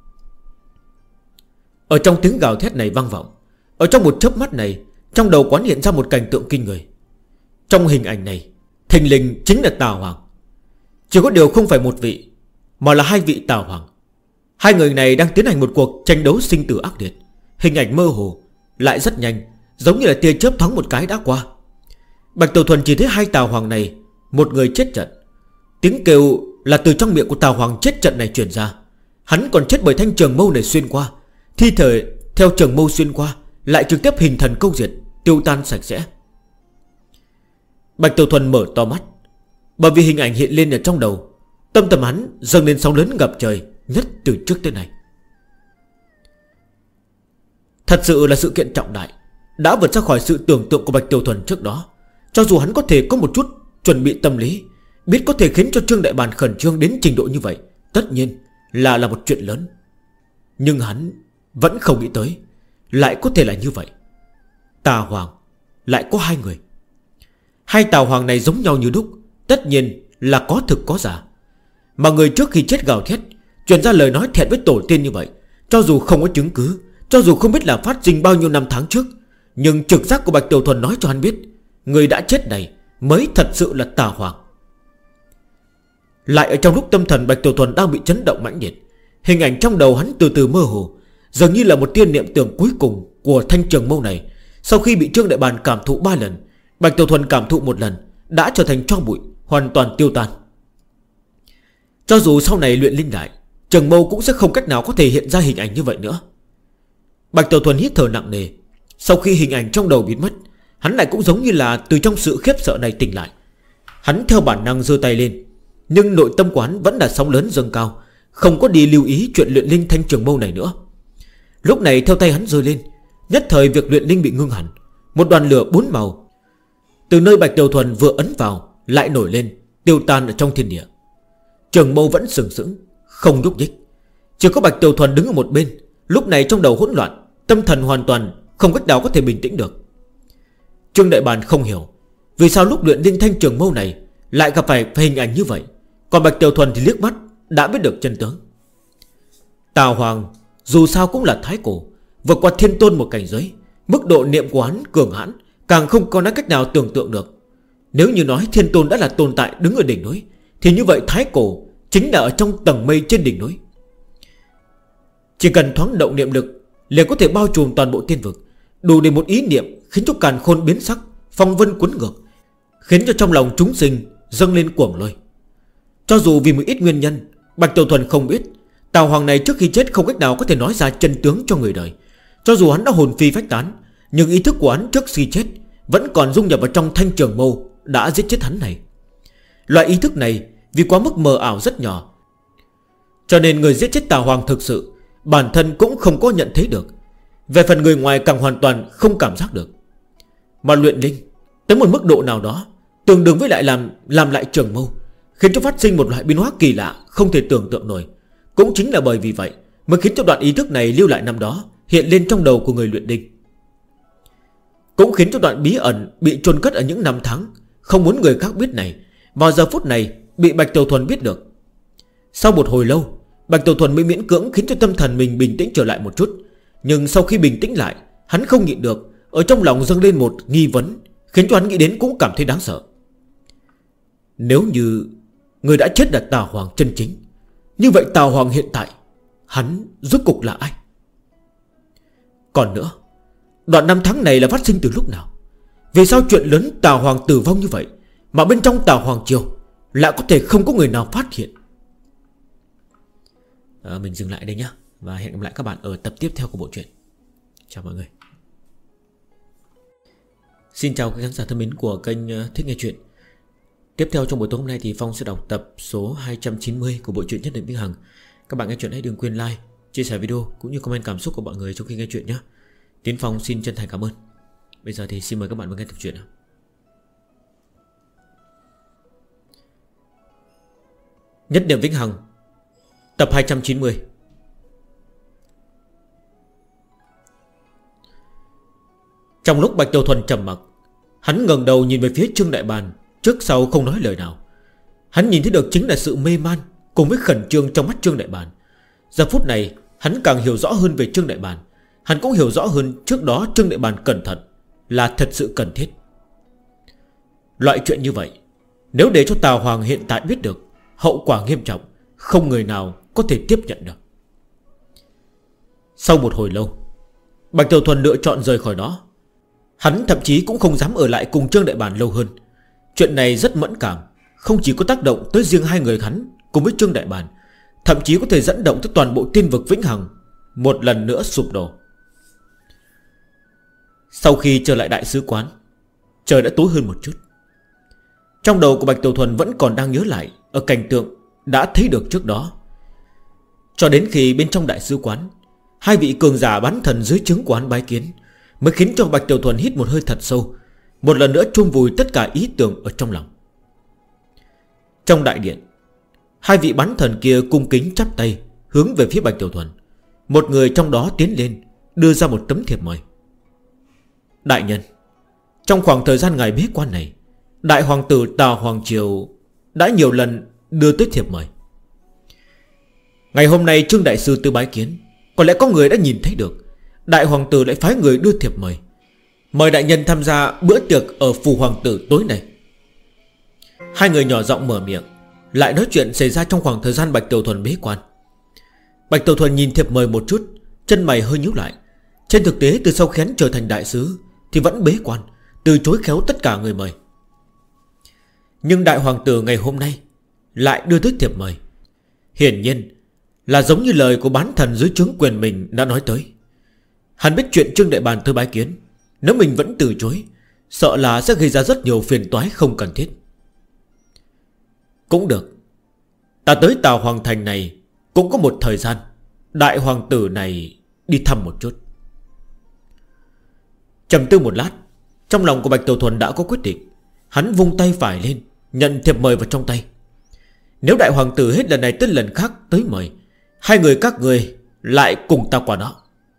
Ở trong tiếng gào thét này vang vọng, ở trong một chớp mắt này, trong đầu quán hiện ra một cảnh tượng kinh người. Trong hình ảnh này, thình lình chính là Tào Hoàng. Chỉ có điều không phải một vị, mà là 2 vị Tào Hoàng. 2 người này đang tiến hành một cuộc tranh đấu sinh tử ác liệt. Hình ảnh mơ hồ, lại rất nhanh, giống như là tia chớp thoáng một cái đã qua. Bạch Tiểu Thuần chỉ thấy 2 Tào Hoàng này, một người chết trận. Tiếng kêu là từ trong miệng của Tào Hoàng chết trận này truyền ra. Hắn còn chết bởi thanh trường mâu này xuyên qua. Thi thể theo trường mâu xuyên qua lại trực tiếp hình thần câu diệt, tiêu tan sạch sẽ. Bạch Tiểu Thuần mở to mắt, bởi vì hình ảnh hiện lên ở trong đầu. Tâm tâm hắn dâng lên sóng lớn ngập trời nhất từ trước tới nay. Thật sự là sự kiện trọng đại, đã vượt ra khỏi sự tưởng tượng của Bạch Tiểu Thuần trước đó. Cho dù hắn có thể có một chút chuẩn bị tâm lý, biết có thể khiến cho Trương Đại Bàn khẩn trương đến trình độ như vậy, tất nhiên là một chuyện lớn. Nhưng hắn vẫn không nghĩ tới lại có thể là như vậy. Tà Hoàng lại có 2 người. 2 Tào Hoàng này giống nhau như đúc, tất nhiên là có thực có giả. Mà người trước khi chết gào thét, truyền ra lời nói thẹn với tổ tiên như vậy, cho dù không có chứng cứ, cho dù không biết là phát sinh bao nhiêu năm tháng trước, nhưng trực giác của Bạch Tiểu Thuần nói cho hắn biết, người đã chết này mới thật sự là Tà Hoàng. Lại ở trong lúc tâm thần Bạch Tiểu Thuần đang bị chấn động mãnh liệt, hình ảnh trong đầu hắn từ từ mơ hồ, dường như là một tia niệm tưởng cuối cùng của thanh trường mâu này. Sau khi bị Trương Đại Bàn cảm thụ 3 lần, Bạch Tiểu Thuần cảm thụ 1 lần, đã trở thành tro bụi, hoàn toàn tiêu tan. Cho dù sau này luyện linh lại, trường mâu cũng sẽ không cách nào có thể hiện ra hình ảnh như vậy nữa. Bạch Tiểu Thuần hít thở nặng nề. Sau khi hình ảnh trong đầu biến mất, hắn lại cũng giống như là từ trong sự khiếp sợ này tỉnh lại. Hắn theo bản năng giơ tay lên, nhưng nội tâm quán vẫn là sóng lớn dâng cao, không có đi lưu ý chuyện luyện linh thanh trường mâu này nữa. Lúc này theo tay hắn giơ lên, nhất thời việc luyện linh bị ngưng hẳn. Một đoàn lửa 4 màu từ nơi Bạch Tiểu Thuần vừa ấn vào lại nổi lên, tiêu tan ở trong thiên địa. Trường mâu vẫn sừng sững, không nhúc nhích. Chỉ có Bạch Tiểu Thuần đứng ở một bên, lúc này trong đầu hỗn loạn, tâm thần hoàn toàn không cách nào có thể bình tĩnh được. Trương Đại Bàn không hiểu vì sao lúc luyện linh thanh trường mâu này lại gặp phải hình ảnh như vậy. Còn Bạch Tiểu Thuần thì liếc mắt đã biết được chân tướng. Tào Hoàng dù sao cũng là thái cổ, vượt qua thiên tôn một cảnh giới, mức độ niệm của hắn cường hãn, càng không có cách nào tưởng tượng được. Nếu như nói thiên tôn đã là tồn tại đứng ở đỉnh núi, thì như vậy thái cổ chính là ở trong tầng mây trên đỉnh núi. Chỉ cần thoáng động niệm lực liền có thể bao trùm toàn bộ thiên vực, đủ để một ý niệm khiến cho càn khôn biến sắc, phong vân cuốn ngược, khiến cho trong lòng chúng sinh dâng lên cuồng lôi. Cho dù vì một ít nguyên nhân, Bạch Tiểu Thuần không biết Tào Hoàng này trước khi chết không cách nào có thể nói ra chân tướng cho người đời. Cho dù hắn đã hồn phi phách tán, nhưng ý thức của hắn trước khi chết vẫn còn dung nhập vào trong thanh trường mâu đã giết chết hắn này. Loại ý thức này vì quá mức mờ ảo rất nhỏ, cho nên người giết chết Tào Hoàng thực sự bản thân cũng không có nhận thấy được. Về phần người ngoài càng hoàn toàn không cảm giác được. Mà luyện linh tới một mức độ nào đó tương đương với lại làm lại trường mâu, khiến cho phát sinh một loại biến hóa kỳ lạ không thể tưởng tượng nổi. Cũng chính là bởi vì vậy mới khiến cho đoạn ý thức này lưu lại năm đó hiện lên trong đầu của người luyện linh, cũng khiến cho đoạn bí ẩn bị chôn cất ở những năm tháng không muốn người khác biết này vào giờ phút này bị Bạch Tiểu Thuần biết được. Sau một hồi lâu, Bạch Tiểu Thuần mới miễn cưỡng khiến cho tâm thần mình bình tĩnh trở lại một chút. Nhưng sau khi bình tĩnh lại, hắn không nhịn được ở trong lòng dâng lên một nghi vấn, khiến cho hắn nghĩ đến cũng cảm thấy đáng sợ. Nếu như người đã chết là Tà Hoàng chân chính, như vậy Tà Hoàng hiện tại hắn rốt cục là ai? Còn nữa, đoạn năm tháng này là phát sinh từ lúc nào? Vì sao chuyện lớn Tà Hoàng tử vong như vậy mà bên trong Tà Hoàng triều lại có thể không có người nào phát hiện? Mình dừng lại đây nhé, và hẹn gặp lại các bạn ở tập tiếp theo của bộ truyện. Chào mọi người. Xin chào các khán giả thân mến của kênh Thích Nghe Chuyện. Tiếp theo trong buổi tối hôm nay thì Phong sẽ đọc tập số 290 của bộ truyện Nhất Định Vĩnh Hằng. Các bạn nghe chuyện hãy đừng quên like, chia sẻ video cũng như comment cảm xúc của mọi người trong khi nghe chuyện nhé. Tiến Phong xin chân thành cảm ơn. Bây giờ thì xin mời các bạn vào nghe tập truyện nào. Nhất Niệm Vĩnh Hằng, tập 290. Trong lúc Bạch Tiểu Thuần trầm mặc, hắn ngẩng đầu nhìn về phía Trương Đại Bàn, trước sau không nói lời nào. Hắn nhìn thấy được chính là sự mê man cùng với khẩn trương trong mắt Trương Đại Bàn. Giờ phút này hắn càng hiểu rõ hơn về Trương Đại Bàn. Hắn cũng hiểu rõ hơn trước đó Trương Đại Bàn cẩn thận là thật sự cần thiết. Loại chuyện như vậy, nếu để cho Tà Hoàng hiện tại biết được, hậu quả nghiêm trọng, không người nào có thể tiếp nhận được. Sau một hồi lâu, Bạch Tiểu Thuần lựa chọn rời khỏi đó. Hắn thậm chí cũng không dám ở lại cùng Trương Đại Bàn lâu hơn. Chuyện này rất mẫn cảm, không chỉ có tác động tới riêng hai người hắn cùng với Trương Đại Bàn, thậm chí có thể dẫn động tới toàn bộ tiên vực Vĩnh Hằng một lần nữa sụp đổ. Sau khi trở lại đại sứ quán, trời đã tối hơn một chút. Trong đầu của Bạch Tiểu Thuần vẫn còn đang nhớ lại ở cảnh tượng đã thấy được trước đó. Cho đến khi bên trong đại sứ quán, hai vị cường giả bán thần dưới trướng của hắn bái kiến, mới khiến cho Bạch Tiểu Thuần hít một hơi thật sâu, một lần nữa chôn vùi tất cả ý tưởng ở trong lòng. Trong đại điện, hai vị bán thần kia cung kính chắp tay hướng về phía Bạch Tiểu Thuần. Một người trong đó tiến lên, đưa ra một tấm thiệp mời. Đại nhân, trong khoảng thời gian ngày bế quan này, Đại Hoàng tử Tà Hoàng triều đã nhiều lần đưa tới thiệp mời. Ngày hôm nay Trương Đại Sư tư bái kiến, có lẽ có người đã nhìn thấy được Đại Hoàng tử lại phái người đưa thiệp mời, mời đại nhân tham gia bữa tiệc ở phủ hoàng tử tối nay. Hai người nhỏ giọng mở miệng, lại nói chuyện xảy ra trong khoảng thời gian Bạch Tiểu Thuần bế quan. Bạch Tiểu Thuần nhìn thiệp mời một chút, chân mày hơi nhíu lại. Trên thực tế từ sau khi hắn trở thành đại sứ thì vẫn bế quan, từ chối khéo tất cả người mời. Nhưng Đại Hoàng tử ngày hôm nay lại đưa tới thiệp mời, hiển nhiên là giống như lời của bán thần dưới trướng quyền mình đã nói tới. Hắn biết chuyện Trương Đại Bàn tới bái kiến, nếu mình vẫn từ chối, sợ là sẽ gây ra rất nhiều phiền toái không cần thiết. Cũng được, ta tới Tà Hoàng thành này cũng có một thời gian, Đại Hoàng tử này đi thăm một chút. Trầm tư một lát, trong lòng của Bạch Tiểu Thuần đã có quyết định. Hắn vung tay phải lên, nhận thiệp mời vào trong tay. Nếu Đại Hoàng tử hết lần này tới lần khác tới mời, hai người các người lại cùng ta qua đó.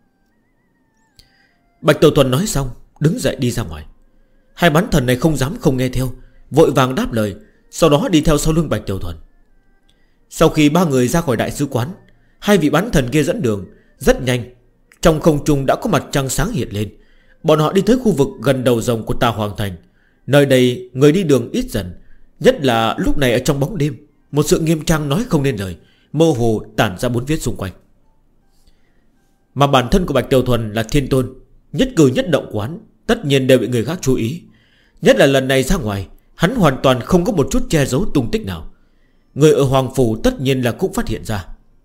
Bạch Tiểu Thuần nói xong, đứng dậy đi ra ngoài. Hai bán thần này không dám không nghe theo, vội vàng đáp lời, sau đó đi theo sau lưng Bạch Tiểu Thuần. Sau khi ba người ra khỏi đại sứ quán, hai vị bán thần kia dẫn đường. Rất nhanh, trong không trung đã có mặt trăng sáng hiện lên. Bọn họ đi tới khu vực gần đầu rồng của Tà Hoàng thành. Nơi đây người đi đường ít dần, nhất là lúc này ở trong bóng đêm, một sự nghiêm trang nói không nên lời, mơ hồ tản ra bốn phía xung quanh. Mà bản thân của Bạch Tiểu Thuần là thiên tôn, nhất cử nhất động của hắn tất nhiên đều bị người khác chú ý. Nhất là lần này ra ngoài, hắn hoàn toàn không có một chút che giấu tung tích nào. Người ở Hoàng phủ tất nhiên là cũng phát hiện ra.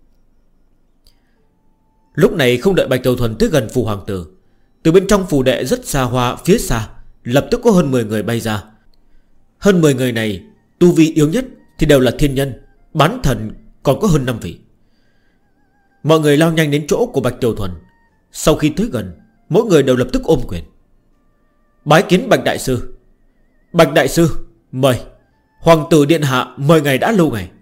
Lúc này không đợi Bạch Tiểu Thuần tới gần phủ hoàng tử, từ bên trong phủ đệ rất xa hoa phía xa lập tức có hơn 10 người bay ra. Hơn 10 người này, tu vi yếu nhất thì đều là thiên nhân, bán thần còn có hơn 5 vị. Mọi người lao nhanh đến chỗ của Bạch Tiểu Thuần. Sau khi tới gần, mỗi người đều lập tức ôm quyền. Bái kiến Bạch Đại Sư. Bạch Đại Sư, mời. Hoàng tử điện hạ mời ngài đã lâu ngày.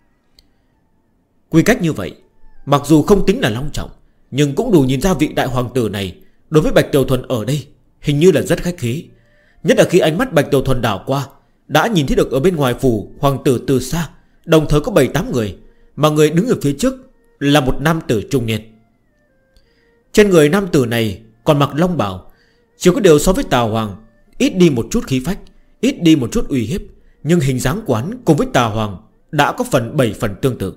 Quy cách như vậy, mặc dù không tính là long trọng, nhưng cũng đủ nhìn ra vị đại hoàng tử này đối với Bạch Tiểu Thuần ở đây hình như là rất khách khí. Nhất là khi ánh mắt Bạch Tiểu Thuần đảo qua, đã nhìn thấy được ở bên ngoài phủ hoàng tử từ xa, đồng thời có 7-8 người, mà người đứng ở phía trước là một nam tử trung niên. Trên người nam tử này còn mặc long bào, Chỉ có điều so với Tà Hoàng, ít đi một chút khí phách, ít đi một chút uy hiếp, nhưng hình dáng quán cùng với Tà Hoàng đã có 7 phần tương tự.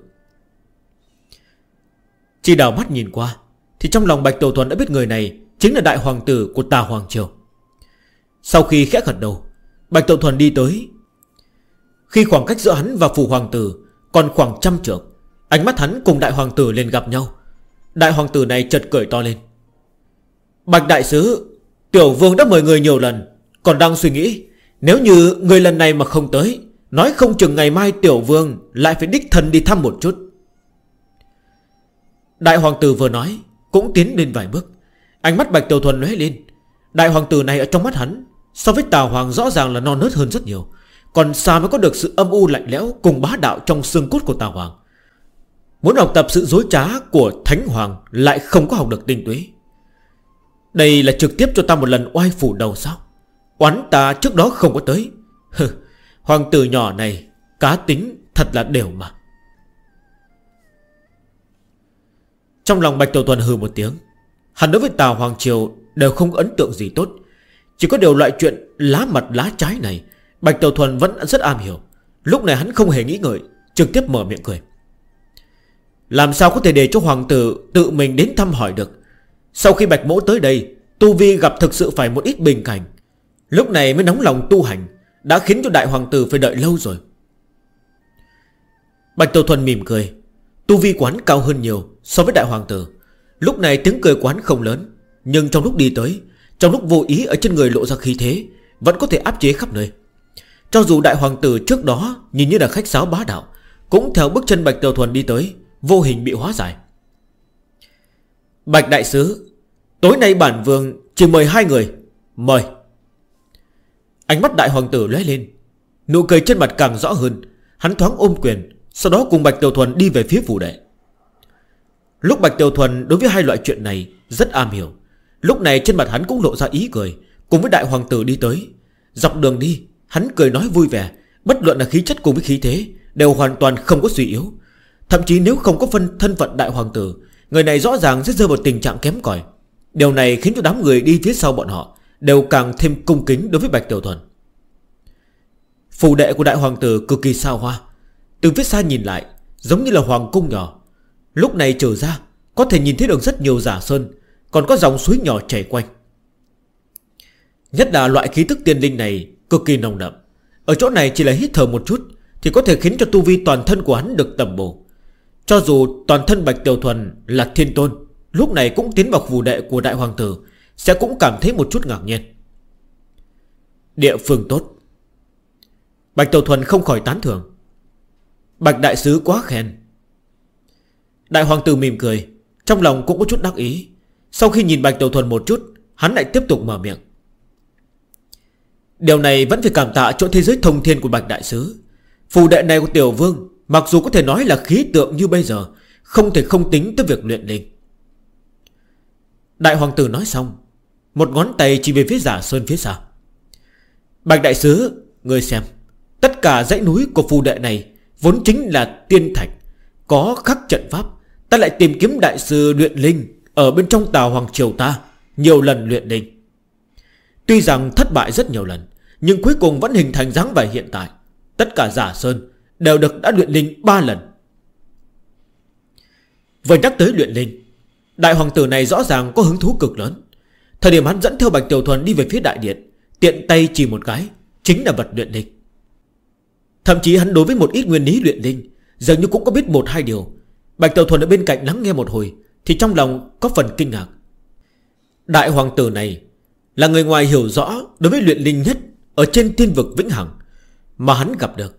Chỉ đảo mắt nhìn qua thì trong lòng Bạch Tiểu Thuần đã biết người này chính là đại hoàng tử của Tà Hoàng Triều. Sau khi khẽ gật đầu, Bạch Tiểu Thuần đi tới. Khi khoảng cách giữa hắn và phủ hoàng tử còn khoảng 100 trượng, ánh mắt hắn cùng đại hoàng tử liền gặp nhau. Đại hoàng tử này chợt cười to lên: Bạch đại sứ, tiểu vương đã mời người nhiều lần, còn đang suy nghĩ, nếu như người lần này mà không tới, nói không chừng ngày mai tiểu vương lại phải đích thân đi thăm một chút. Đại hoàng tử vừa nói cũng tiến lên vài bước. Ánh mắt Bạch Tiểu Thuần lóe lên. Đại hoàng tử này ở trong mắt hắn so với Tà Hoàng rõ ràng là non nớt hơn rất nhiều, còn xa mới có được sự âm u lạnh lẽo cùng bá đạo trong xương cốt của Tà Hoàng. Muốn học tập sự dối trá của Thánh Hoàng lại không có học được tinh túy. Đây là trực tiếp cho ta một lần oai phủ đầu sao? Oán ta trước đó không có tới. Hoàng tử nhỏ này cá tính thật là đều mà. Trong lòng Bạch Tiểu Thuần hừ một tiếng. Hắn đối với Tà Hoàng Triều đều không có ấn tượng gì tốt. Chỉ có điều loại chuyện lá mặt lá trái này Bạch Tiểu Thuần vẫn rất am hiểu. Lúc này hắn không hề nghĩ ngợi, trực tiếp mở miệng cười: Làm sao có thể để cho hoàng tử tự mình đến thăm hỏi được? Sau khi Bạch Mỗ tới đây, tu vi gặp thực sự phải một ít bình cảnh, lúc này mới nóng lòng tu hành, đã khiến cho đại hoàng tử phải đợi lâu rồi. Bạch Tiểu Thuần mỉm cười. Tu vi quán cao hơn nhiều so với đại hoàng tử. Lúc này tiếng cười quán không lớn, nhưng trong lúc đi tới, trong lúc vô ý ở trên người lộ ra khí thế, vẫn có thể áp chế khắp nơi. Cho dù đại hoàng tử trước đó nhìn như là khách sáo bá đạo, cũng theo bước chân Bạch Tiểu Thuần đi tới, vô hình bị hóa giải. Bạch đại sứ, tối nay bản vương chỉ mời 2 người. Mời. Ánh mắt đại hoàng tử lóe lên, nụ cười trên mặt càng rõ hơn. Hắn thoáng ôm quyền, sau đó cùng Bạch Tiểu Thuần đi về phía phủ đệ. Lúc Bạch Tiểu Thuần đối với hai loại chuyện này rất am hiểu, lúc này trên mặt hắn cũng lộ ra ý cười. Cùng với đại hoàng tử đi tới. Dọc đường đi hắn cười nói vui vẻ, bất luận là khí chất cùng với khí thế đều hoàn toàn không có suy yếu. Thậm chí nếu không có thân phận đại hoàng tử, người này rõ ràng sẽ rơi vào tình trạng kém cỏi. Điều này khiến cho đám người đi phía sau bọn họ đều càng thêm cung kính đối với Bạch Tiểu Thuần. Phủ đệ của đại hoàng tử cực kỳ xa hoa. Từ phía xa nhìn lại giống như là hoàng cung nhỏ. Lúc này trở ra có thể nhìn thấy được rất nhiều giả sơn, còn có dòng suối nhỏ chảy quanh. Nhất là loại khí tức tiên linh này cực kỳ nồng đậm. Ở chỗ này chỉ là hít thở một chút thì có thể khiến cho tu vi toàn thân của hắn được tầm bổ. Cho dù toàn thân Bạch Tiểu Thuần là thiên tôn, lúc này cũng tiến vào phủ đệ của đại hoàng tử, sẽ cũng cảm thấy một chút ngạc nhiên. Địa phương tốt. Bạch Tiểu Thuần không khỏi tán thưởng. Bạch đại sứ quá khen. Đại hoàng tử mỉm cười, trong lòng cũng có chút đắc ý. Sau khi nhìn Bạch Tiểu Thuần một chút, hắn lại tiếp tục mở miệng. Điều này vẫn phải cảm tạ chỗ thế giới thông thiên của Bạch đại sứ. Phủ đệ này của tiểu vương mặc dù có thể nói là khí tượng như bây giờ, không thể không tính tới việc luyện linh. Đại hoàng tử nói xong, một ngón tay chỉ về phía giả sơn phía sau. Bạch đại sứ, ngươi xem, tất cả dãy núi của phủ đệ này vốn chính là tiên thạch, có khắc trận pháp. Ta lại tìm kiếm đại sư luyện linh ở bên trong Tà Hoàng Triều ta, nhiều lần luyện linh. Tuy rằng thất bại rất nhiều lần, nhưng cuối cùng vẫn hình thành dáng vẻ hiện tại. Tất cả giả sơn đều đã luyện linh 3 lần. Vừa nhắc tới luyện linh, đại hoàng tử này rõ ràng có hứng thú cực lớn. Thời điểm hắn dẫn theo Bạch Tiểu Thuần đi về phía đại điện, tiện tay chỉ một cái, chính là vật luyện linh. Thậm chí hắn đối với một ít nguyên lý luyện linh dường như cũng có biết 1-2 điều. Bạch Tiểu Thuần ở bên cạnh lắng nghe một hồi thì trong lòng có phần kinh ngạc. Đại hoàng tử này là người ngoài hiểu rõ đối với luyện linh nhất ở trên thiên vực vĩnh hằng mà hắn gặp được.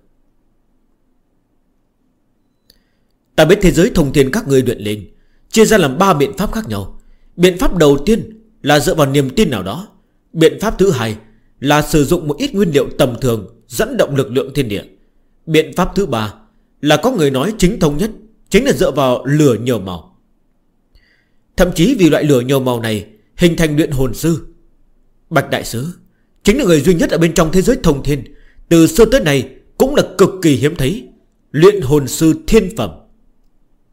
Ta biết thế giới thông thiên các người luyện linh chia ra làm 3 biện pháp khác nhau. Biện pháp đầu tiên là dựa vào niềm tin nào đó. Biện pháp thứ hai là sử dụng một ít nguyên liệu tầm thường dẫn động lực lượng thiên địa. Biện pháp thứ ba là có người nói chính thống nhất, chính là dựa vào lửa nhiều màu. Thậm chí vì loại lửa nhiều màu này hình thành luyện hồn sư. Bạch đại sứ chính là người duy nhất ở bên trong thế giới thông thiên, từ xưa tới nay cũng là cực kỳ hiếm thấy, luyện hồn sư thiên phẩm.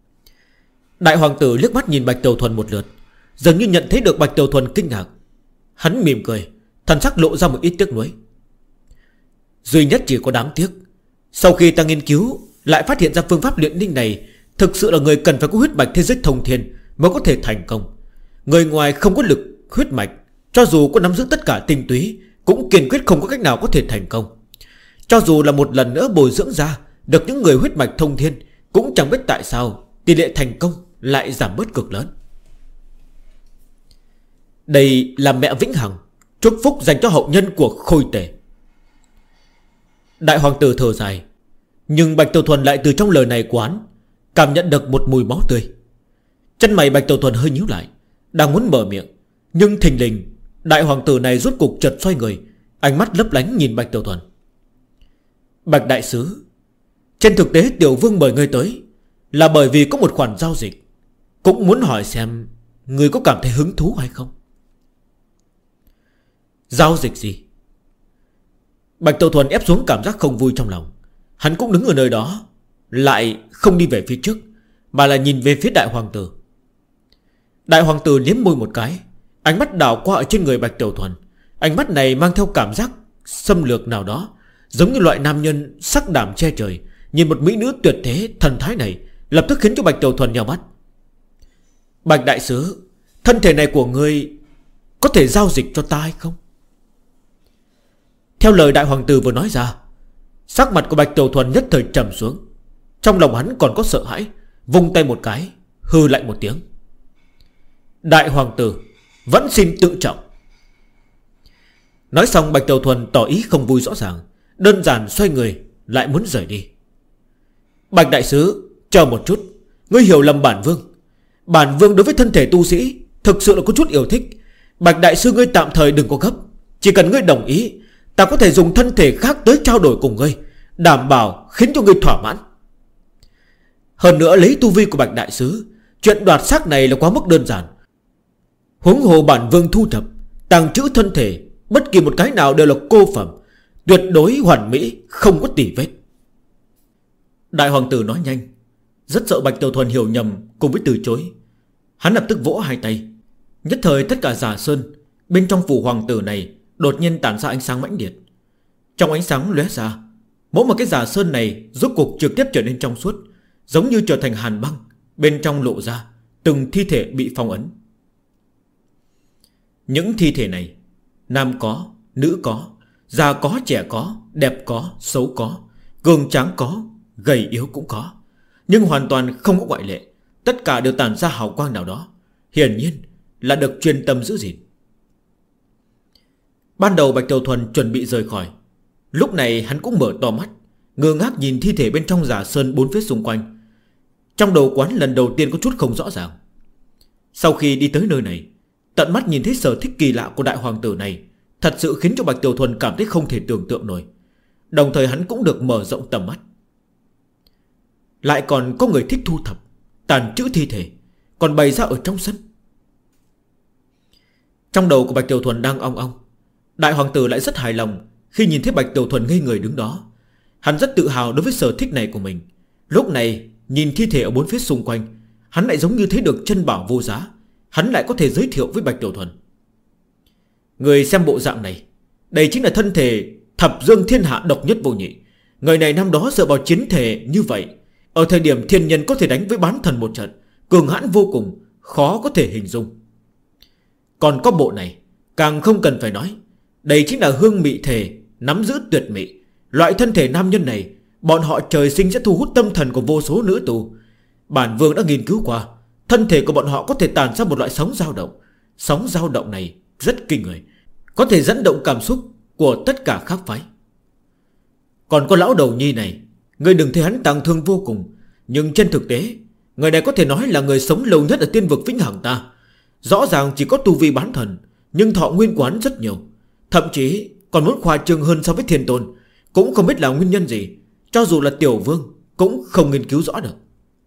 Đại hoàng tử liếc mắt nhìn Bạch Tiểu Thuần một lượt, dường như nhận thấy được Bạch Tiểu Thuần kinh ngạc. Hắn mỉm cười, thần sắc lộ ra một ít tiếc nuối. Duy nhất chỉ có đáng tiếc, sau khi ta nghiên cứu lại phát hiện ra phương pháp luyện linh này thực sự là người cần phải có huyết mạch thế giới thông thiên mới có thể thành công. Người ngoài không có lực huyết mạch, cho dù có nắm giữ tất cả tinh túy, cũng kiên quyết không có cách nào có thể thành công. Cho dù là một lần nữa bồi dưỡng ra được những người huyết mạch thông thiên, cũng chẳng biết tại sao tỷ lệ thành công lại giảm bớt cực lớn. Đây là mẹ vĩnh hằng chúc phúc dành cho hậu nhân của Khôi Tề. Đại hoàng tử thở dài, nhưng Bạch Tiểu Thuần lại từ trong lời này của hắn cảm nhận được một mùi máu tươi. Chân mày Bạch Tiểu Thuần hơi nhíu lại, đang muốn mở miệng, nhưng thình lình đại hoàng tử này rốt cục chợt xoay người, ánh mắt lấp lánh nhìn Bạch Tiểu Thuần. Bạch đại sứ, trên thực tế Tiểu Vương mời ngươi tới là bởi vì có một khoản giao dịch, cũng muốn hỏi xem ngươi có cảm thấy hứng thú hay không. Giao dịch gì? Bạch Tiểu Thuần ép xuống cảm giác không vui trong lòng. Hắn cũng đứng ở nơi đó, lại không đi về phía trước, mà là nhìn về phía đại hoàng tử. Đại hoàng tử liếm môi một cái, ánh mắt đảo qua ở trên người Bạch Tiểu Thuần. Ánh mắt này mang theo cảm giác xâm lược nào đó, giống như loại nam nhân sắc đảm che trời. Nhìn một mỹ nữ tuyệt thế thần thái này, lập tức khiến cho Bạch Tiểu Thuần nhào mắt. Bạch đại sứ, thân thể này của ngươi có thể giao dịch cho ta hay không? Theo lời đại hoàng tử vừa nói ra, sắc mặt của Bạch Tiểu Thuần nhất thời trầm xuống. Trong lòng hắn còn có sợ hãi, vung tay một cái, hư lạnh một tiếng. Đại hoàng tử, vẫn xin tự trọng. Nói xong Bạch Tiểu Thuần tỏ ý không vui rõ ràng, đơn giản xoay người lại muốn rời đi. Bạch đại sứ, chờ một chút, ngươi hiểu lầm bản vương. Bản vương đối với thân thể tu sĩ thực sự là có chút yêu thích. Bạch đại sư ngươi tạm thời đừng có gấp, chỉ cần ngươi đồng ý, ta có thể dùng thân thể khác tới trao đổi cùng ngươi, đảm bảo khiến cho ngươi thỏa mãn. Hơn nữa lấy tu vi của Bạch đại sứ, chuyện đoạt xác này là quá mức đơn giản. Huống hồ bản vương thu thập tàng trữ thân thể, bất kỳ một cái nào đều là cô phẩm, tuyệt đối hoàn mỹ, không có tỉ vết. Đại hoàng tử nói nhanh, rất sợ Bạch Tiểu Thuần hiểu nhầm cùng với từ chối. Hắn lập tức vỗ hai tay, nhất thời tất cả Giả Sơn bên trong phủ hoàng tử này đột nhiên tản ra ánh sáng mãnh liệt. Trong ánh sáng lóe ra, mỗi một cái Giả Sơn này rốt cuộc trực tiếp trở nên trong suốt, giống như trở thành hàn băng, bên trong lộ ra từng thi thể bị phong ấn. Những thi thể này, nam có, nữ có, già có, trẻ có, đẹp có, xấu có, cường tráng có, gầy yếu cũng có, nhưng hoàn toàn không có ngoại lệ. Tất cả đều tản ra hào quang nào đó, hiển nhiên là được chuyên tâm giữ gìn. Ban đầu Bạch Tiểu Thuần chuẩn bị rời khỏi, lúc này hắn cũng mở to mắt, ngơ ngác nhìn thi thể bên trong Giả Sơn bốn phía xung quanh. Trong đầu quán lần đầu tiên có chút không rõ ràng. Sau khi đi tới nơi này, tận mắt nhìn thấy sở thích kỳ lạ của đại hoàng tử này, thật sự khiến cho Bạch Tiểu Thuần cảm thấy không thể tưởng tượng nổi. Đồng thời hắn cũng được mở rộng tầm mắt. Lại còn có người thích thu thập, tàn trữ thi thể, còn bày ra ở trong sân. Trong đầu của Bạch Tiểu Thuần đang ong ong. Đại hoàng tử lại rất hài lòng khi nhìn thấy Bạch Tiểu Thuần ngây người đứng đó. Hắn rất tự hào đối với sở thích này của mình. Lúc này nhìn thi thể ở bốn phía xung quanh, hắn lại giống như thấy được chân bảo vô giá. Hắn lại có thể giới thiệu với Bạch Tiểu Thuần. Người xem bộ dạng này, đây chính là thân thể thập dương thiên hạ độc nhất vô nhị. Người này năm đó dựa vào chiến thể như vậy, ở thời điểm thiên nhân có thể đánh với bán thần một trận, cường hãn vô cùng, khó có thể hình dung. Còn có bộ này, càng không cần phải nói, đây chính là hương mị thể, nắm giữ tuyệt mị. Loại thân thể nam nhân này, bọn họ trời sinh sẽ thu hút tâm thần của vô số nữ tù. Bản vương đã nghiên cứu qua, thân thể của bọn họ có thể tàn ra một loại sóng dao động. Sóng dao động này rất kinh người, có thể dẫn động cảm xúc của tất cả khác phái. Còn có lão đầu nhi này, người đừng thấy hắn tàng thương vô cùng, nhưng trên thực tế, người này có thể nói là người sống lâu nhất ở tiên vực vĩnh hằng ta. Rõ ràng chỉ có tu vi bán thần, nhưng thọ nguyên quán rất nhiều, thậm chí còn muốn khoa trương hơn so với thiên tôn. Cũng không biết là nguyên nhân gì, cho dù là tiểu vương cũng không nghiên cứu rõ được.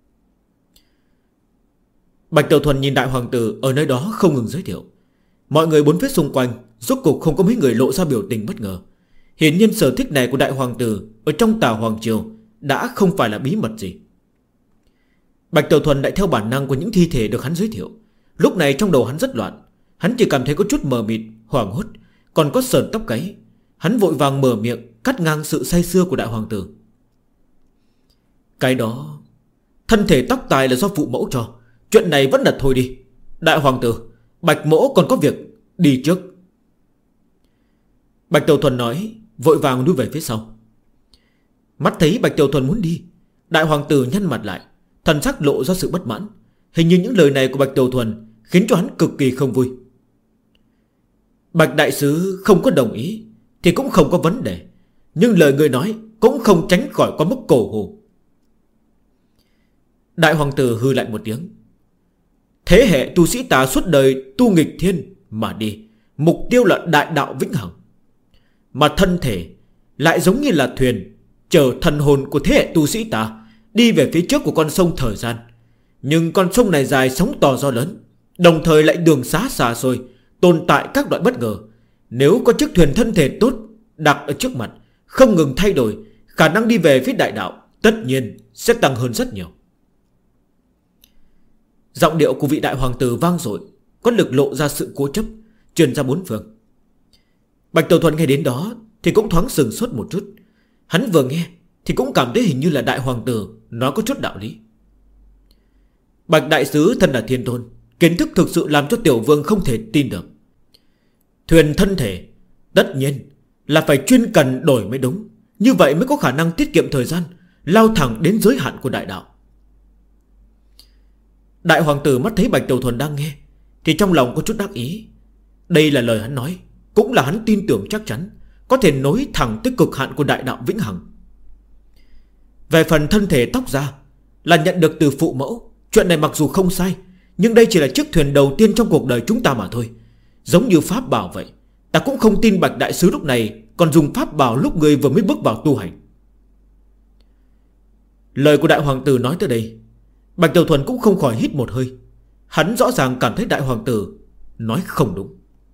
Bạch Tiểu Thuần nhìn đại hoàng tử ở nơi đó không ngừng giới thiệu. Mọi người bốn phía xung quanh rốt cuộc không có mấy người lộ ra biểu tình bất ngờ. Hiển nhiên sở thích này của đại hoàng tử ở trong Tà Hoàng Triều đã không phải là bí mật gì. Bạch Tiểu Thuần lại theo bản năng của những thi thể được hắn giới thiệu. Lúc này trong đầu hắn rất loạn. Hắn chỉ cảm thấy có chút mờ mịt, hoảng hốt, còn có sờn tóc gáy. Hắn vội vàng mở miệng cắt ngang sự say sưa của đại hoàng tử. Cái đó, thân thể tóc tài là do phụ mẫu cho. Chuyện này vẫn là thôi đi. Đại hoàng tử, Bạch mỗ còn có việc, đi trước. Bạch Tiểu Thuần nói, vội vàng lui về phía sau. Mắt thấy Bạch Tiểu Thuần muốn đi, đại hoàng tử nhăn mặt lại, thần sắc lộ ra sự bất mãn. Hình như những lời này của Bạch Tiểu Thuần khiến cho hắn cực kỳ không vui. Bạch đại sứ không có đồng ý thì cũng không có vấn đề, nhưng lời người nói cũng không tránh khỏi quá mức cổ hủ. Đại hoàng tử hư lại một tiếng. Thế hệ tu sĩ ta suốt đời tu nghịch thiên mà đi, mục tiêu là đại đạo vĩnh hằng. Mà thân thể lại giống như là thuyền chở thần hồn của thế hệ tu sĩ ta đi về phía trước của con sông thời gian. Nhưng con sông này dài sóng to gió lớn, đồng thời lại đường xá xa xôi, tồn tại các loại bất ngờ. Nếu có chiếc thuyền thân thể tốt đặt ở trước mặt, không ngừng thay đổi, khả năng đi về phía đại đạo tất nhiên sẽ tăng hơn rất nhiều. Giọng điệu của vị đại hoàng tử vang dội, có lực lộ ra sự cố chấp, truyền ra bốn phương. Bạch Tiểu Thuần nghe đến đó thì cũng thoáng sừng sốt một chút. Hắn vừa nghe thì cũng cảm thấy hình như là đại hoàng tử nói có chút đạo lý. Bạch đại sứ thân là thiên tôn, kiến thức thực sự làm cho tiểu vương không thể tin được. Thuyền thân thể tất nhiên là phải chuyên cần đổi mới đúng, như vậy mới có khả năng tiết kiệm thời gian, lao thẳng đến giới hạn của đại đạo. Đại hoàng tử mắt thấy Bạch Tiểu Thuần đang nghe thì trong lòng có chút đắc ý. Đây là lời hắn nói, cũng là hắn tin tưởng chắc chắn có thể nối thẳng tới cực hạn của đại đạo vĩnh hằng. Về phần thân thể tóc ra là nhận được từ phụ mẫu. Chuyện này mặc dù không sai, nhưng đây chỉ là chiếc thuyền đầu tiên trong cuộc đời chúng ta mà thôi. Giống như pháp bảo vậy, ta cũng không tin Bạch đại sứ lúc này còn dùng pháp bảo lúc người vừa mới bước vào tu hành. Lời của đại hoàng tử nói tới đây, Bạch Tiểu Thuần cũng không khỏi hít một hơi. Hắn rõ ràng cảm thấy đại hoàng tử nói không đúng.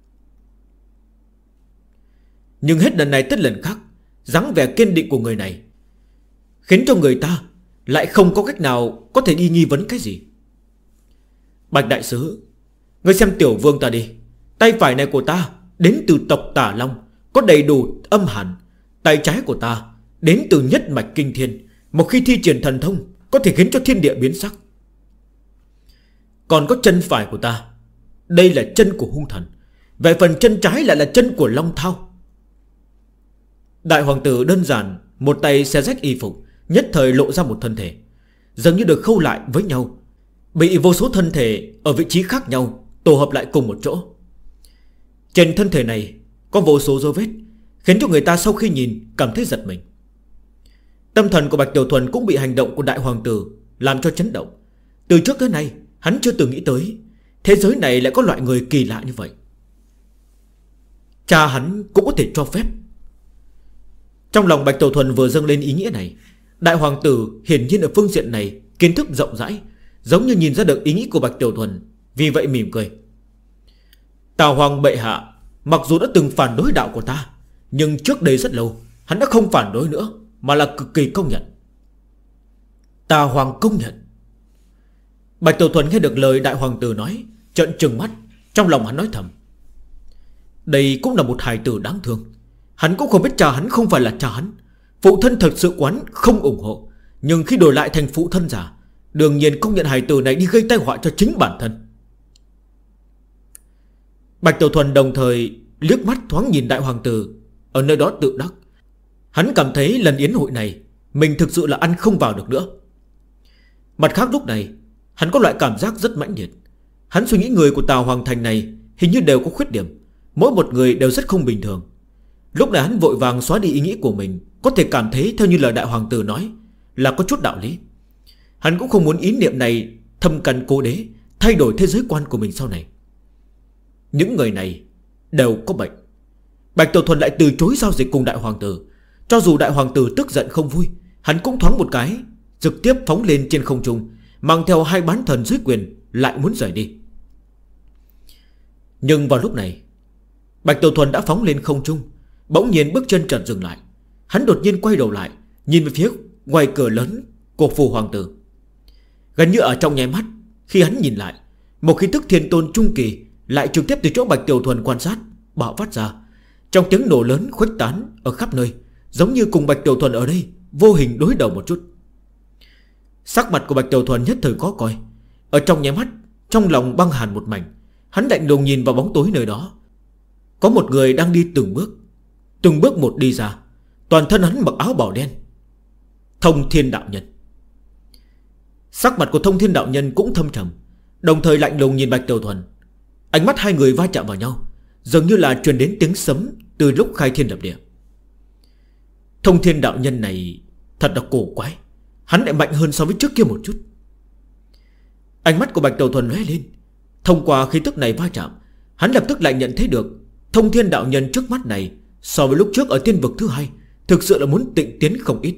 Nhưng hết lần này tới lần khác, dáng vẻ kiên định của người này khiến cho người ta lại không có cách nào có thể đi nghi vấn cái gì. Bạch đại sứ, ngươi xem tiểu vương ta đi. Tay phải này của ta đến từ tộc Tà Long, có đầy đủ âm hàn. Tay trái của ta đến từ nhất mạch kinh thiên, một khi thi triển thần thông có thể khiến cho thiên địa biến sắc. Còn có chân phải của ta, đây là chân của hung thần. Về phần chân trái lại là chân của Long Thao. Đại hoàng tử đơn giản một tay xé rách y phục, nhất thời lộ ra một thân thể dường như được khâu lại với nhau, bị vô số thân thể ở vị trí khác nhau tổ hợp lại cùng một chỗ. Trên thân thể này có vô số dấu vết, khiến cho người ta sau khi nhìn cảm thấy giật mình. Tâm thần của Bạch Tiểu Thuần cũng bị hành động của đại hoàng tử làm cho chấn động. Từ trước tới nay hắn chưa từng nghĩ tới thế giới này lại có loại người kỳ lạ như vậy. Cha hắn cũng có thể cho phép. Trong lòng Bạch Tiểu Thuần vừa dâng lên ý nghĩa này, đại hoàng tử hiển nhiên ở phương diện này kiến thức rộng rãi, giống như nhìn ra được ý nghĩ của Bạch Tiểu Thuần, vì vậy mỉm cười. Tào hoàng bệ hạ mặc dù đã từng phản đối đạo của ta, nhưng trước đây rất lâu hắn đã không phản đối nữa, mà là cực kỳ công nhận. Tào hoàng công nhận. Bạch Tiểu Thuần nghe được lời đại hoàng tử nói, trợn trừng mắt. Trong lòng hắn nói thầm, đây cũng là một hài tử đáng thương. Hắn cũng không biết cha hắn không phải là cha hắn. Phụ thân thật sự quán không ủng hộ, nhưng khi đổi lại thành phụ thân giả, đương nhiên công nhận hài tử này đi gây tai họa cho chính bản thân. Bạch Tiểu Thuần đồng thời liếc mắt thoáng nhìn đại hoàng tử ở nơi đó tự đắc. Hắn cảm thấy lần yến hội này mình thực sự là ăn không vào được nữa. Mặt khác lúc này hắn có loại cảm giác rất mãnh liệt. Hắn suy nghĩ người của Tào Hoàng Thành này hình như đều có khuyết điểm, mỗi một người đều rất không bình thường. Lúc này hắn vội vàng xóa đi ý nghĩ của mình, có thể cảm thấy theo như lời đại hoàng tử nói là có chút đạo lý. Hắn cũng không muốn ý niệm này thâm căn cố đế, thay đổi thế giới quan của mình sau này. Những người này đều có bệnh. Bạch Tiểu Thuần lại từ chối giao dịch cùng đại hoàng tử. Cho dù đại hoàng tử tức giận không vui, hắn cũng thoáng một cái trực tiếp phóng lên trên không trung, mang theo hai bán thần dưới quyền lại muốn rời đi. Nhưng vào lúc này Bạch Tiểu Thuần đã phóng lên không trung, bỗng nhiên bước chân chợt dừng lại. Hắn đột nhiên quay đầu lại, nhìn về phía ngoài cửa lớn của phủ hoàng tử. Gần như ở trong nháy mắt, khi hắn nhìn lại, một khí tức thiên tôn trung kỳ lại trực tiếp từ chỗ Bạch Tiểu Thuần quan sát bạo phát ra. Trong tiếng nổ lớn khuếch tán ở khắp nơi, giống như cùng Bạch Tiểu Thuần ở đây vô hình đối đầu một chút. Sắc mặt của Bạch Tiểu Thuần nhất thời có coi. Ở trong nháy mắt, trong lòng băng hàn một mảnh. Hắn lạnh lùng nhìn vào bóng tối nơi đó. Có một người đang đi từng bước một đi ra. Toàn thân hắn mặc áo bào đen. Thông Thiên Đạo Nhân. Sắc mặt của Thông Thiên Đạo Nhân cũng thâm trầm, đồng thời lạnh lùng nhìn Bạch Tiểu Thuần. Ánh mắt hai người va chạm vào nhau, dường như là truyền đến tiếng sấm từ lúc khai thiên lập địa. Thông Thiên Đạo Nhân này thật là cổ quái. Hắn lại mạnh hơn so với trước kia một chút. Ánh mắt của Bạch Tiểu Thuần lóe lên. Thông qua khí tức này va chạm, hắn lập tức lại nhận thấy được Thông Thiên Đạo Nhân trước mắt này so với lúc trước ở tiên vực thứ hai thực sự là muốn tịnh tiến không ít.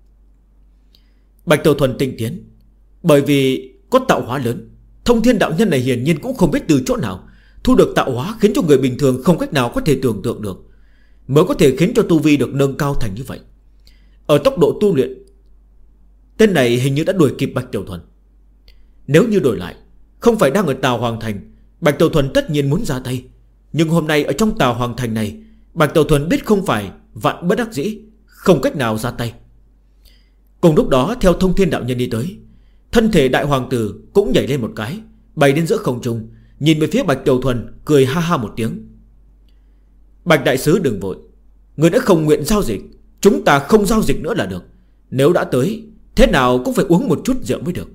Bạch Tiểu Thuần tịnh tiến bởi vì có tạo hóa lớn. Thông Thiên Đạo Nhân này hiển nhiên cũng không biết từ chỗ nào thu được tạo hóa, khiến cho người bình thường không cách nào có thể tưởng tượng được, mới có thể khiến cho tu vi được nâng cao thành như vậy. Ở tốc độ tu luyện, tên này hình như đã đuổi kịp Bạch Tiểu Thuần. Nếu như đổi lại, không phải đang ở Tào Hoàng Thành, Bạch Tiểu Thuần tất nhiên muốn ra tay. Nhưng hôm nay ở trong Tào Hoàng Thành này, Bạch Tiểu Thuần biết không phải vạn bất đắc dĩ, không cách nào ra tay. Cùng lúc đó, theo Thông Thiên Đạo Nhân đi tới, thân thể Đại Hoàng Tử cũng nhảy lên một cái, bay đến giữa không trung, nhìn về phía Bạch Tiểu Thuần, cười ha ha một tiếng. Bạch Đại Sứ đừng vội, người đã không nguyện giao dịch, chúng ta không giao dịch nữa là được. Nếu đã tới, thế nào cũng phải uống một chút rượu mới được.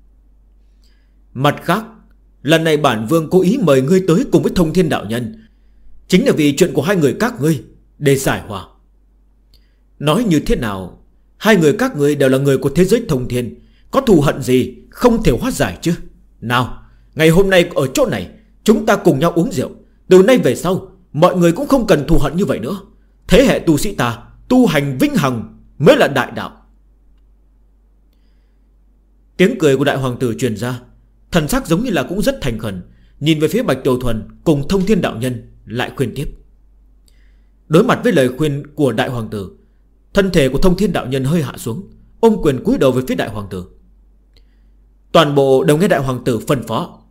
Mặt khác, lần này bản vương cố ý mời ngươi tới cùng với Thông Thiên Đạo Nhân, chính là vì chuyện của hai người các ngươi, để giải hòa. Nói như thế nào, hai người các ngươi đều là người của thế giới thông thiên, có thù hận gì không thể hóa giải chứ. Nào, ngày hôm nay ở chỗ này chúng ta cùng nhau uống rượu. Từ nay về sau, mọi người cũng không cần thù hận như vậy nữa. Thế hệ tu sĩ ta tu hành vĩnh hằng mới là đại đạo. Tiếng cười của Đại Hoàng Tử truyền ra, thần sắc giống như là cũng rất thành khẩn, nhìn về phía Bạch Tiểu Thuần cùng Thông Thiên Đạo Nhân, lại khuyên tiếp. Đối mặt với lời khuyên của Đại Hoàng Tử, thân thể của Thông Thiên Đạo Nhân hơi hạ xuống, ôm quyền cúi đầu về phía Đại Hoàng Tử. Toàn bộ đều nghe Đại Hoàng Tử phân phó.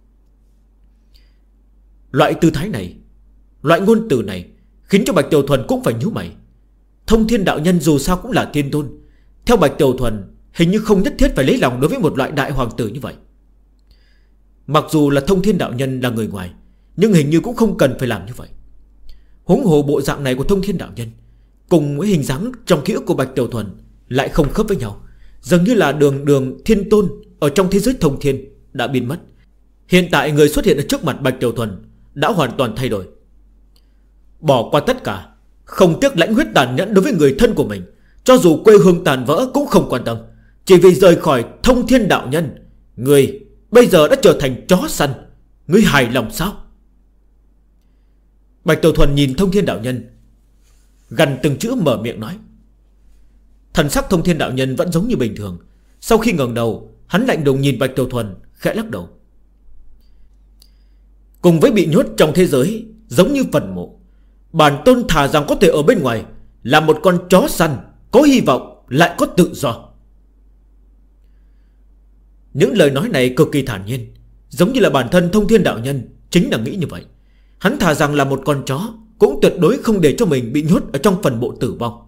Loại tư thái này, loại ngôn từ này khiến cho Bạch Tiểu Thuần cũng phải nhíu mày. Thông Thiên Đạo Nhân dù sao cũng là thiên tôn, theo Bạch Tiểu Thuần hình như không nhất thiết phải lấy lòng đối với một loại Đại Hoàng Tử như vậy. Mặc dù là Thông Thiên Đạo Nhân là người ngoài, nhưng hình như cũng không cần phải làm như vậy. Huống hồ bộ dạng này của Thông Thiên Đạo Nhân cùng với hình dáng trong ký ức của Bạch Tiểu Thuần lại không khớp với nhau, dường như là đường thiên tôn ở trong thế giới thông thiên đã biến mất. Hiện tại người xuất hiện ở trước mặt Bạch Tiểu Thuần đã hoàn toàn thay đổi. Bỏ qua tất cả, không tiếc lãnh huyết tàn nhẫn đối với người thân của mình, cho dù quê hương tàn vỡ cũng không quan tâm, chỉ vì rời khỏi Thông Thiên Đạo Nhân. Người bây giờ đã trở thành chó săn, ngươi hài lòng sao? Bạch Tiểu Thuần nhìn Thông Thiên Đạo Nhân, gần từng chữ mở miệng nói. Thần sắc Thông Thiên Đạo Nhân vẫn giống như bình thường. Sau khi ngẩng đầu, hắn lạnh lùng nhìn Bạch Tiểu Thuần, khẽ lắc đầu. Cùng với bị nhốt trong thế giới giống như phần mộ, bản tôn thà rằng có thể ở bên ngoài là một con chó săn, có hy vọng lại có tự do. Những lời nói này cực kỳ thản nhiên, giống như là bản thân Thông Thiên Đạo Nhân chính là nghĩ như vậy. Hắn thà rằng là một con chó, cũng tuyệt đối không để cho mình bị nhốt ở trong phần mộ tử vong.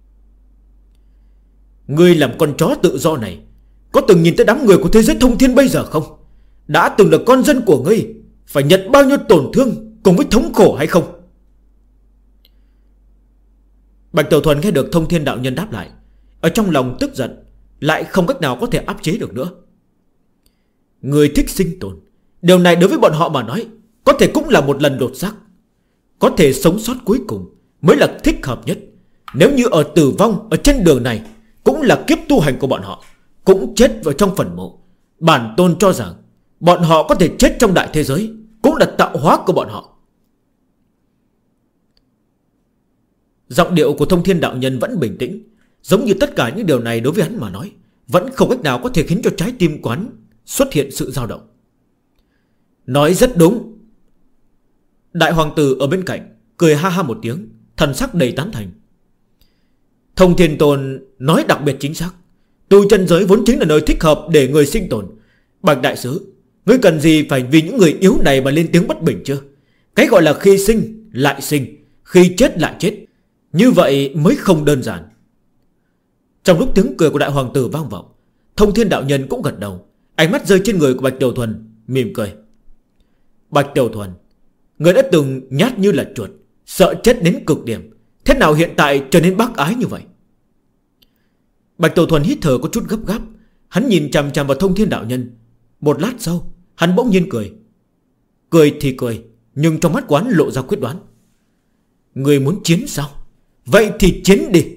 Ngươi làm con chó tự do này, có từng nhìn tới đám người của thế giới thông thiên bây giờ không? Đã từng là con dân của ngươi, phải nhận bao nhiêu tổn thương cùng với thống khổ hay không? Bạch Tiểu Thuần nghe được Thông Thiên Đạo Nhân đáp lại, ở trong lòng tức giận, lại không cách nào có thể áp chế được nữa. Người thích sinh tồn, điều này đối với bọn họ mà nói có thể cũng là một lần đột xác. Có thể sống sót cuối cùng mới là thích hợp nhất. Nếu như ở tử vong ở trên đường này cũng là kiếp tu hành của bọn họ, cũng chết vào trong phần mộ, bản tôn cho rằng bọn họ có thể chết trong đại thế giới, cũng là tạo hóa của bọn họ. Giọng điệu của Thông Thiên Đạo Nhân vẫn bình tĩnh, giống như tất cả những điều này đối với hắn mà nói vẫn không cách nào có thể khiến cho trái tim quán xuất hiện sự dao động. Nói rất đúng. Đại Hoàng Tử ở bên cạnh cười ha ha một tiếng, thần sắc đầy tán thành. Thông Thiên Tôn nói đặc biệt chính xác. Tu chân giới vốn chính là nơi thích hợp để người sinh tồn. Bạch Đại Sứ, ngươi cần gì phải vì những người yếu này mà lên tiếng bất bình chứ? Cái gọi là khi sinh lại sinh, khi chết lại chết. Như vậy mới không đơn giản. Trong lúc tiếng cười của đại hoàng tử vang vọng, Thông Thiên đạo nhân cũng gật đầu, ánh mắt rơi trên người của Bạch Tiểu Thuần, mỉm cười. Bạch Tiểu Thuần, người đã từng nhát như là chuột, sợ chết đến cực điểm, thế nào hiện tại trở nên bác ái như vậy? Bạch Tiểu Thuần hít thở có chút gấp gáp. Hắn nhìn chằm chằm vào Thông Thiên đạo nhân. Một lát sau hắn bỗng nhiên cười. Cười thì cười, nhưng trong mắt quán lộ ra quyết đoán. Người muốn chiến sao? Vậy thì chiến đi.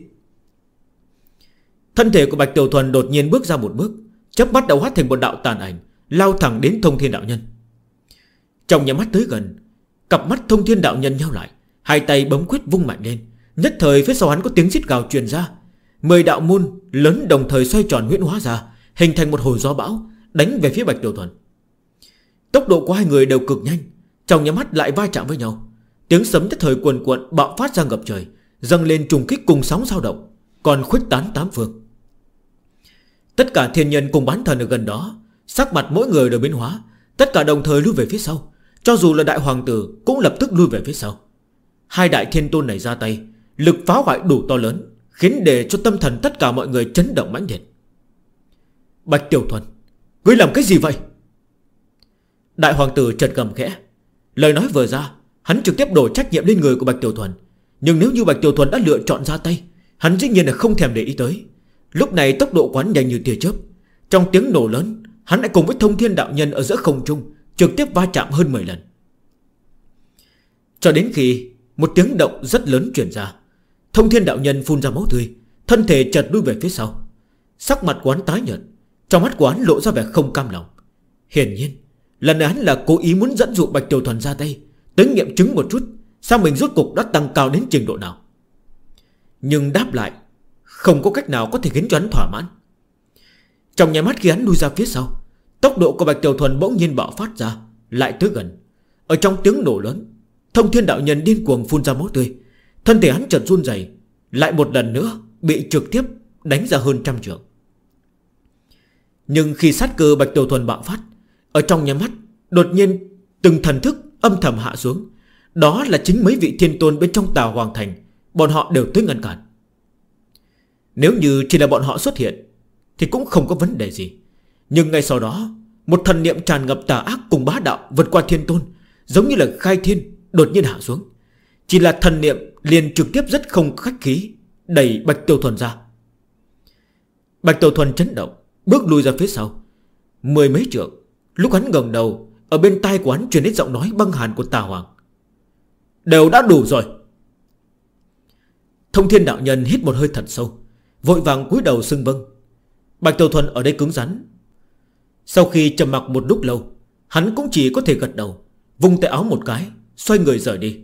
Thân thể của Bạch Tiểu Thuần đột nhiên bước ra một bước, chớp mắt đầu hóa thành một đạo tàn ảnh, lao thẳng đến Thông Thiên đạo nhân. Trong nhà mắt tới gần, cặp mắt Thông Thiên đạo nhân nheo lại, hai tay bấm quyết vung mạnh lên. Nhất thời phía sau hắn có tiếng rít gào truyền ra. 10 đạo môn lớn đồng thời xoay tròn huyễn hóa ra, hình thành một hồi gió bão đánh về phía Bạch Tiểu Thuần. Tốc độ của hai người đều cực nhanh, trong nhà mắt lại va chạm với nhau. Tiếng sấm nhất thời cuồn cuộn bạo phát ra ngập trời, dâng lên trùng kích cùng sóng dao động, còn khuếch tán tám phương. Tất cả thiên nhân cùng bán thần ở gần đó, sắc mặt mỗi người đều biến hóa, tất cả đồng thời lui về phía sau. Cho dù là đại hoàng tử cũng lập tức lui về phía sau. Hai đại thiên tôn này ra tay, lực phá hoại đủ to lớn, khiến để cho tâm thần tất cả mọi người chấn động mãnh liệt. Bạch Tiểu Thuần, ngươi làm cái gì vậy? Đại hoàng tử chợt gầm khẽ. Lời nói vừa ra, hắn trực tiếp đổ trách nhiệm lên người của Bạch Tiểu Thuần. Nhưng nếu như Bạch Tiểu Thuần đã lựa chọn ra tay, hắn dĩ nhiên là không thèm để ý tới. Lúc này tốc độ quán nhanh như tia chớp. Trong tiếng nổ lớn, hắn lại cùng với Thông Thiên đạo nhân ở giữa không trung trực tiếp va chạm hơn 10 lần. Cho đến khi một tiếng động rất lớn truyền ra, Thông Thiên đạo nhân phun ra máu tươi, thân thể chợt lui về phía sau. Sắc mặt quán tái nhợt, trong mắt quán lộ ra vẻ không cam lòng. Hiển nhiên lần này hắn là cố ý muốn dẫn dụ Bạch Tiểu Thuần ra tay, tới nghiệm chứng một chút sao mình rốt cục đã tăng cao đến trình độ nào. Nhưng đáp lại không có cách nào có thể khiến cho hắn thỏa mãn. Trong nháy mắt khi hắn lui ra phía sau, tốc độ của Bạch Tiểu Thuần bỗng nhiên bạo phát ra, lại tới gần. Ở trong tiếng nổ lớn, Thông Thiên đạo nhân điên cuồng phun ra máu tươi, thân thể hắn chợt run rẩy, lại một lần nữa bị trực tiếp đánh ra hơn 100 trượng. Nhưng khi sát cơ Bạch Tiểu Thuần bạo phát, ở trong nháy mắt đột nhiên từng thần thức âm thầm hạ xuống. Đó là chính mấy vị thiên tôn bên trong Tà Hoàng Thành, bọn họ đều tới ngăn cản. Nếu như chỉ là bọn họ xuất hiện thì cũng không có vấn đề gì. Nhưng ngay sau đó, một thần niệm tràn ngập tà ác cùng bá đạo vượt qua thiên tôn, giống như là khai thiên, đột nhiên hạ xuống. Chỉ là thần niệm liền trực tiếp rất không khách khí đẩy Bạch Tiểu Thuần ra. Bạch Tiểu Thuần chấn động, bước lùi ra phía sau 10 mấy trượng. Lúc hắn ngẩng đầu, ở bên tai của hắn truyền đến giọng nói băng hàn của Tà Hoàng. Đều đã đủ rồi. Thông Thiên đạo nhân hít một hơi thật sâu, vội vàng cúi đầu xưng vâng. Bạch Tiểu Thuần ở đây cứng rắn. Sau khi trầm mặc một lúc lâu, hắn cũng chỉ có thể gật đầu, vung tay áo một cái, xoay người rời đi.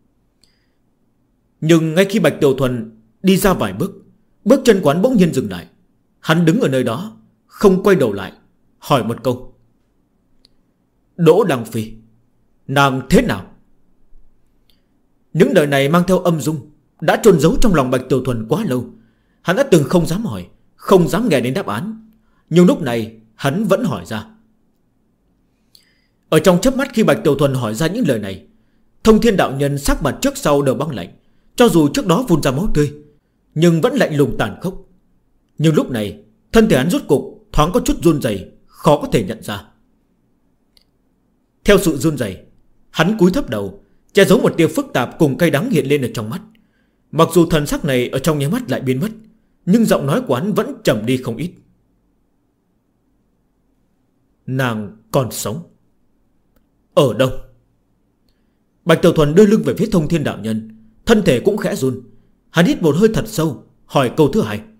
Nhưng ngay khi Bạch Tiểu Thuần đi ra vài bước, bước chân quán bỗng nhiên dừng lại. Hắn đứng ở nơi đó, không quay đầu lại, hỏi một câu. Đỗ Đăng Phi, nàng thế nào? Những lời này mang theo âm dung, đã chôn giấu trong lòng Bạch Tiểu Thuần quá lâu. Hắn đã từng không dám hỏi, không dám nghe đến đáp án, nhưng lúc này hắn vẫn hỏi ra. Ở trong chớp mắt khi Bạch Tiểu Thuần hỏi ra những lời này, Thông Thiên đạo nhân sắc mặt trước sau đều băng lạnh. Cho dù trước đó phun ra máu tươi, nhưng vẫn lạnh lùng tàn khốc. Nhưng lúc này thân thể hắn rốt cục thoáng có chút run rẩy, khó có thể nhận ra. Theo sự run rẩy, hắn cúi thấp đầu, che giấu một tia phức tạp cùng cay đắng hiện lên ở trong mắt. Mặc dù thần sắc này ở trong nháy mắt lại biến mất, nhưng giọng nói của hắn vẫn trầm đi không ít. Nàng còn sống. Ở đâu? Bạch Tiểu Thuần đưa lưng về phía Thông Thiên đạo nhân, thân thể cũng khẽ run. Hắn hít một hơi thật sâu, hỏi câu thứ hai.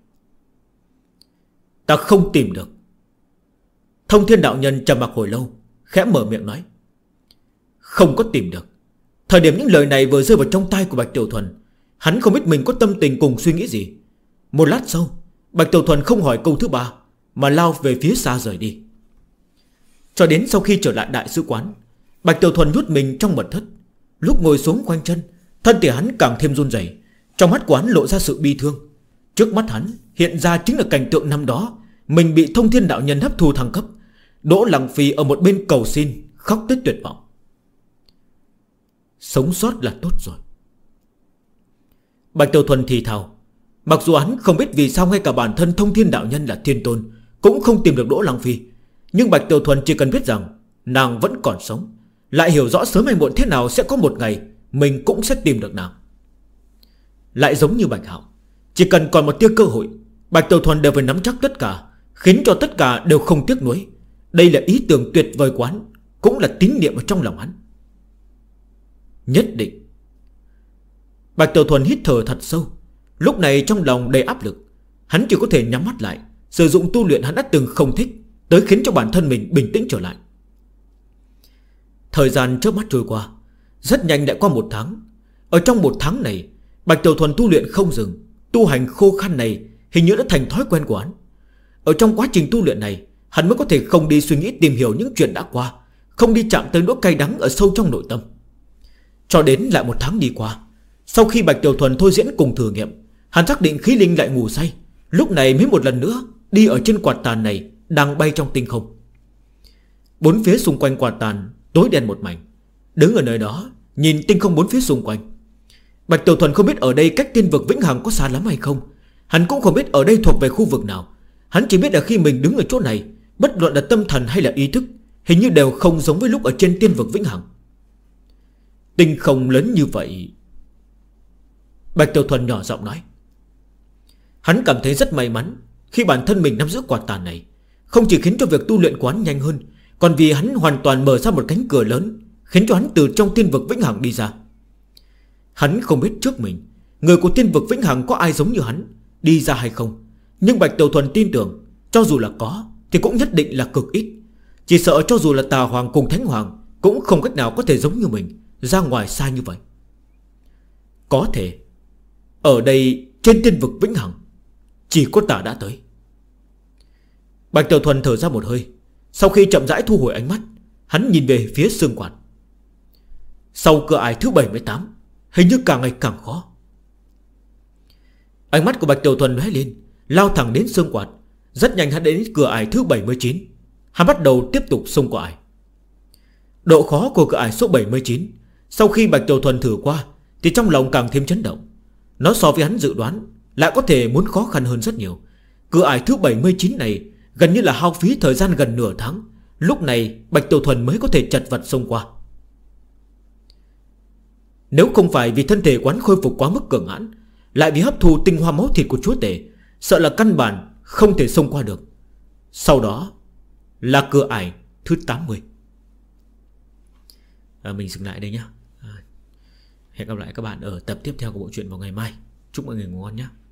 Ta không tìm được. Thông Thiên đạo nhân trầm mặc hồi lâu, khẽ mở miệng nói. Không có tìm được. Thời điểm những lời này vừa rơi vào trong tai của Bạch Tiểu Thuần, hắn không biết mình có tâm tình cùng suy nghĩ gì. Một lát sau, Bạch Tiểu Thuần không hỏi câu thứ ba, mà lao về phía xa rời đi. Cho đến sau khi trở lại đại sứ quán, Bạch Tiểu Thuần nhốt mình trong mật thất. Lúc ngồi xuống quanh chân, thân thể hắn càng thêm run rẩy. Trong mắt quán lộ ra sự bi thương. Trước mắt hắn hiện ra chính là cảnh tượng năm đó mình bị Thông Thiên đạo nhân hấp thu thăng cấp. Đỗ Lăng Phi ở một bên cầu xin, khóc tới tuyệt vọng. sống sót là tốt rồi. Bạch Tiểu Thuần thì thào. Mặc dù hắn không biết vì sao ngay cả bản thân Thông Thiên đạo nhân là thiên tôn cũng không tìm được Đỗ Lăng Phi, nhưng Bạch Tiểu Thuần chỉ cần biết rằng nàng vẫn còn sống, lại hiểu rõ sớm hay muộn thế nào sẽ có một ngày mình cũng sẽ tìm được nàng. Lại giống như Bạch Hạo, chỉ cần còn một tia cơ hội, Bạch Tiểu Thuần đều phải nắm chắc tất cả, khiến cho tất cả đều không tiếc nuối. Đây là ý tưởng tuyệt vời của hắn, cũng là tín niệm ở trong lòng hắn. Nhất định. Bạch Tiểu Thuần hít thở thật sâu. Lúc này trong lòng đầy áp lực, hắn chỉ có thể nhắm mắt lại, sử dụng tu luyện hắn đã từng không thích, tới khiến cho bản thân mình bình tĩnh trở lại. Thời gian chớp mắt trôi qua, rất nhanh đã qua 1 tháng. Ở trong 1 tháng này, Bạch Tiểu Thuần tu luyện không dừng. Tu hành khô khan này hình như đã thành thói quen của hắn. Ở trong quá trình tu luyện này, hắn mới có thể không đi suy nghĩ tìm hiểu những chuyện đã qua, không đi chạm tới nỗi cay đắng ở sâu trong nội tâm. Cho đến lại 1 tháng đi qua, sau khi Bạch Tiểu Thuần thôi diễn cùng thử nghiệm, hắn xác định khí linh lại ngủ say. Lúc này mới một lần nữa đi ở trên quạt tàn này, đang bay trong tinh không. Bốn phía xung quanh quạt tàn tối đen một mảnh. Đứng ở nơi đó nhìn tinh không bốn phía xung quanh, Bạch Tiểu Thuần không biết ở đây cách tiên vực vĩnh hằng có xa lắm hay không. Hắn cũng không biết ở đây thuộc về khu vực nào. Hắn chỉ biết là khi mình đứng ở chỗ này, bất luận là tâm thần hay là ý thức, hình như đều không giống với lúc ở trên tiên vực vĩnh hằng. Tinh không lớn như vậy. Bạch Tiểu Thuần nhỏ giọng nói. Hắn cảm thấy rất may mắn khi bản thân mình nắm giữ quạt tàn này, không chỉ khiến cho việc tu luyện của hắn nhanh hơn, còn vì hắn hoàn toàn mở ra một cánh cửa lớn, khiến cho hắn từ trong tiên vực vĩnh hằng đi ra. Hắn không biết trước mình, người của tiên vực vĩnh hằng có ai giống như hắn đi ra hay không, nhưng Bạch Tiểu Thuần tin tưởng, cho dù là có thì cũng nhất định là cực ít. Chỉ sợ cho dù là Tà Hoàng cùng Thánh Hoàng cũng không cách nào có thể giống như mình ra ngoài xa như vậy. Có thể ở đây trên tiên vực vĩnh hằng chỉ có ta đã tới. Bạch Tiểu Thuần thở ra một hơi. Sau khi chậm rãi thu hồi ánh mắt, hắn nhìn về phía xương quạt. Sau cửa ải thứ 78, hình như càng ngày càng khó. Ánh mắt của Bạch Tiểu Thuần lóe lên, lao thẳng đến xương quạt. Rất nhanh hắn đến cửa ải thứ 79. Hắn bắt đầu tiếp tục xông qua ải. Độ khó của cửa ải số 79, sau khi Bạch Tiểu Thuần thử qua thì trong lòng càng thêm chấn động. Nó so với hắn dự đoán lại có thể muốn khó khăn hơn rất nhiều. Cửa ải thứ 79 này gần như là hao phí thời gian gần nửa tháng. Lúc này Bạch Tiểu Thuần mới có thể chật vật xông qua. Nếu không phải vì thân thể quán khôi phục quá mức cường hãn, lại vì hấp thu tinh hoa máu thịt của chúa tể, sợ là căn bản không thể xông qua được. Sau đó là cửa ải thứ 80. Mình dừng lại đây nhé. Hẹn gặp lại các bạn ở tập tiếp theo của bộ truyện vào ngày mai. Chúc mọi người ngủ ngon nhé.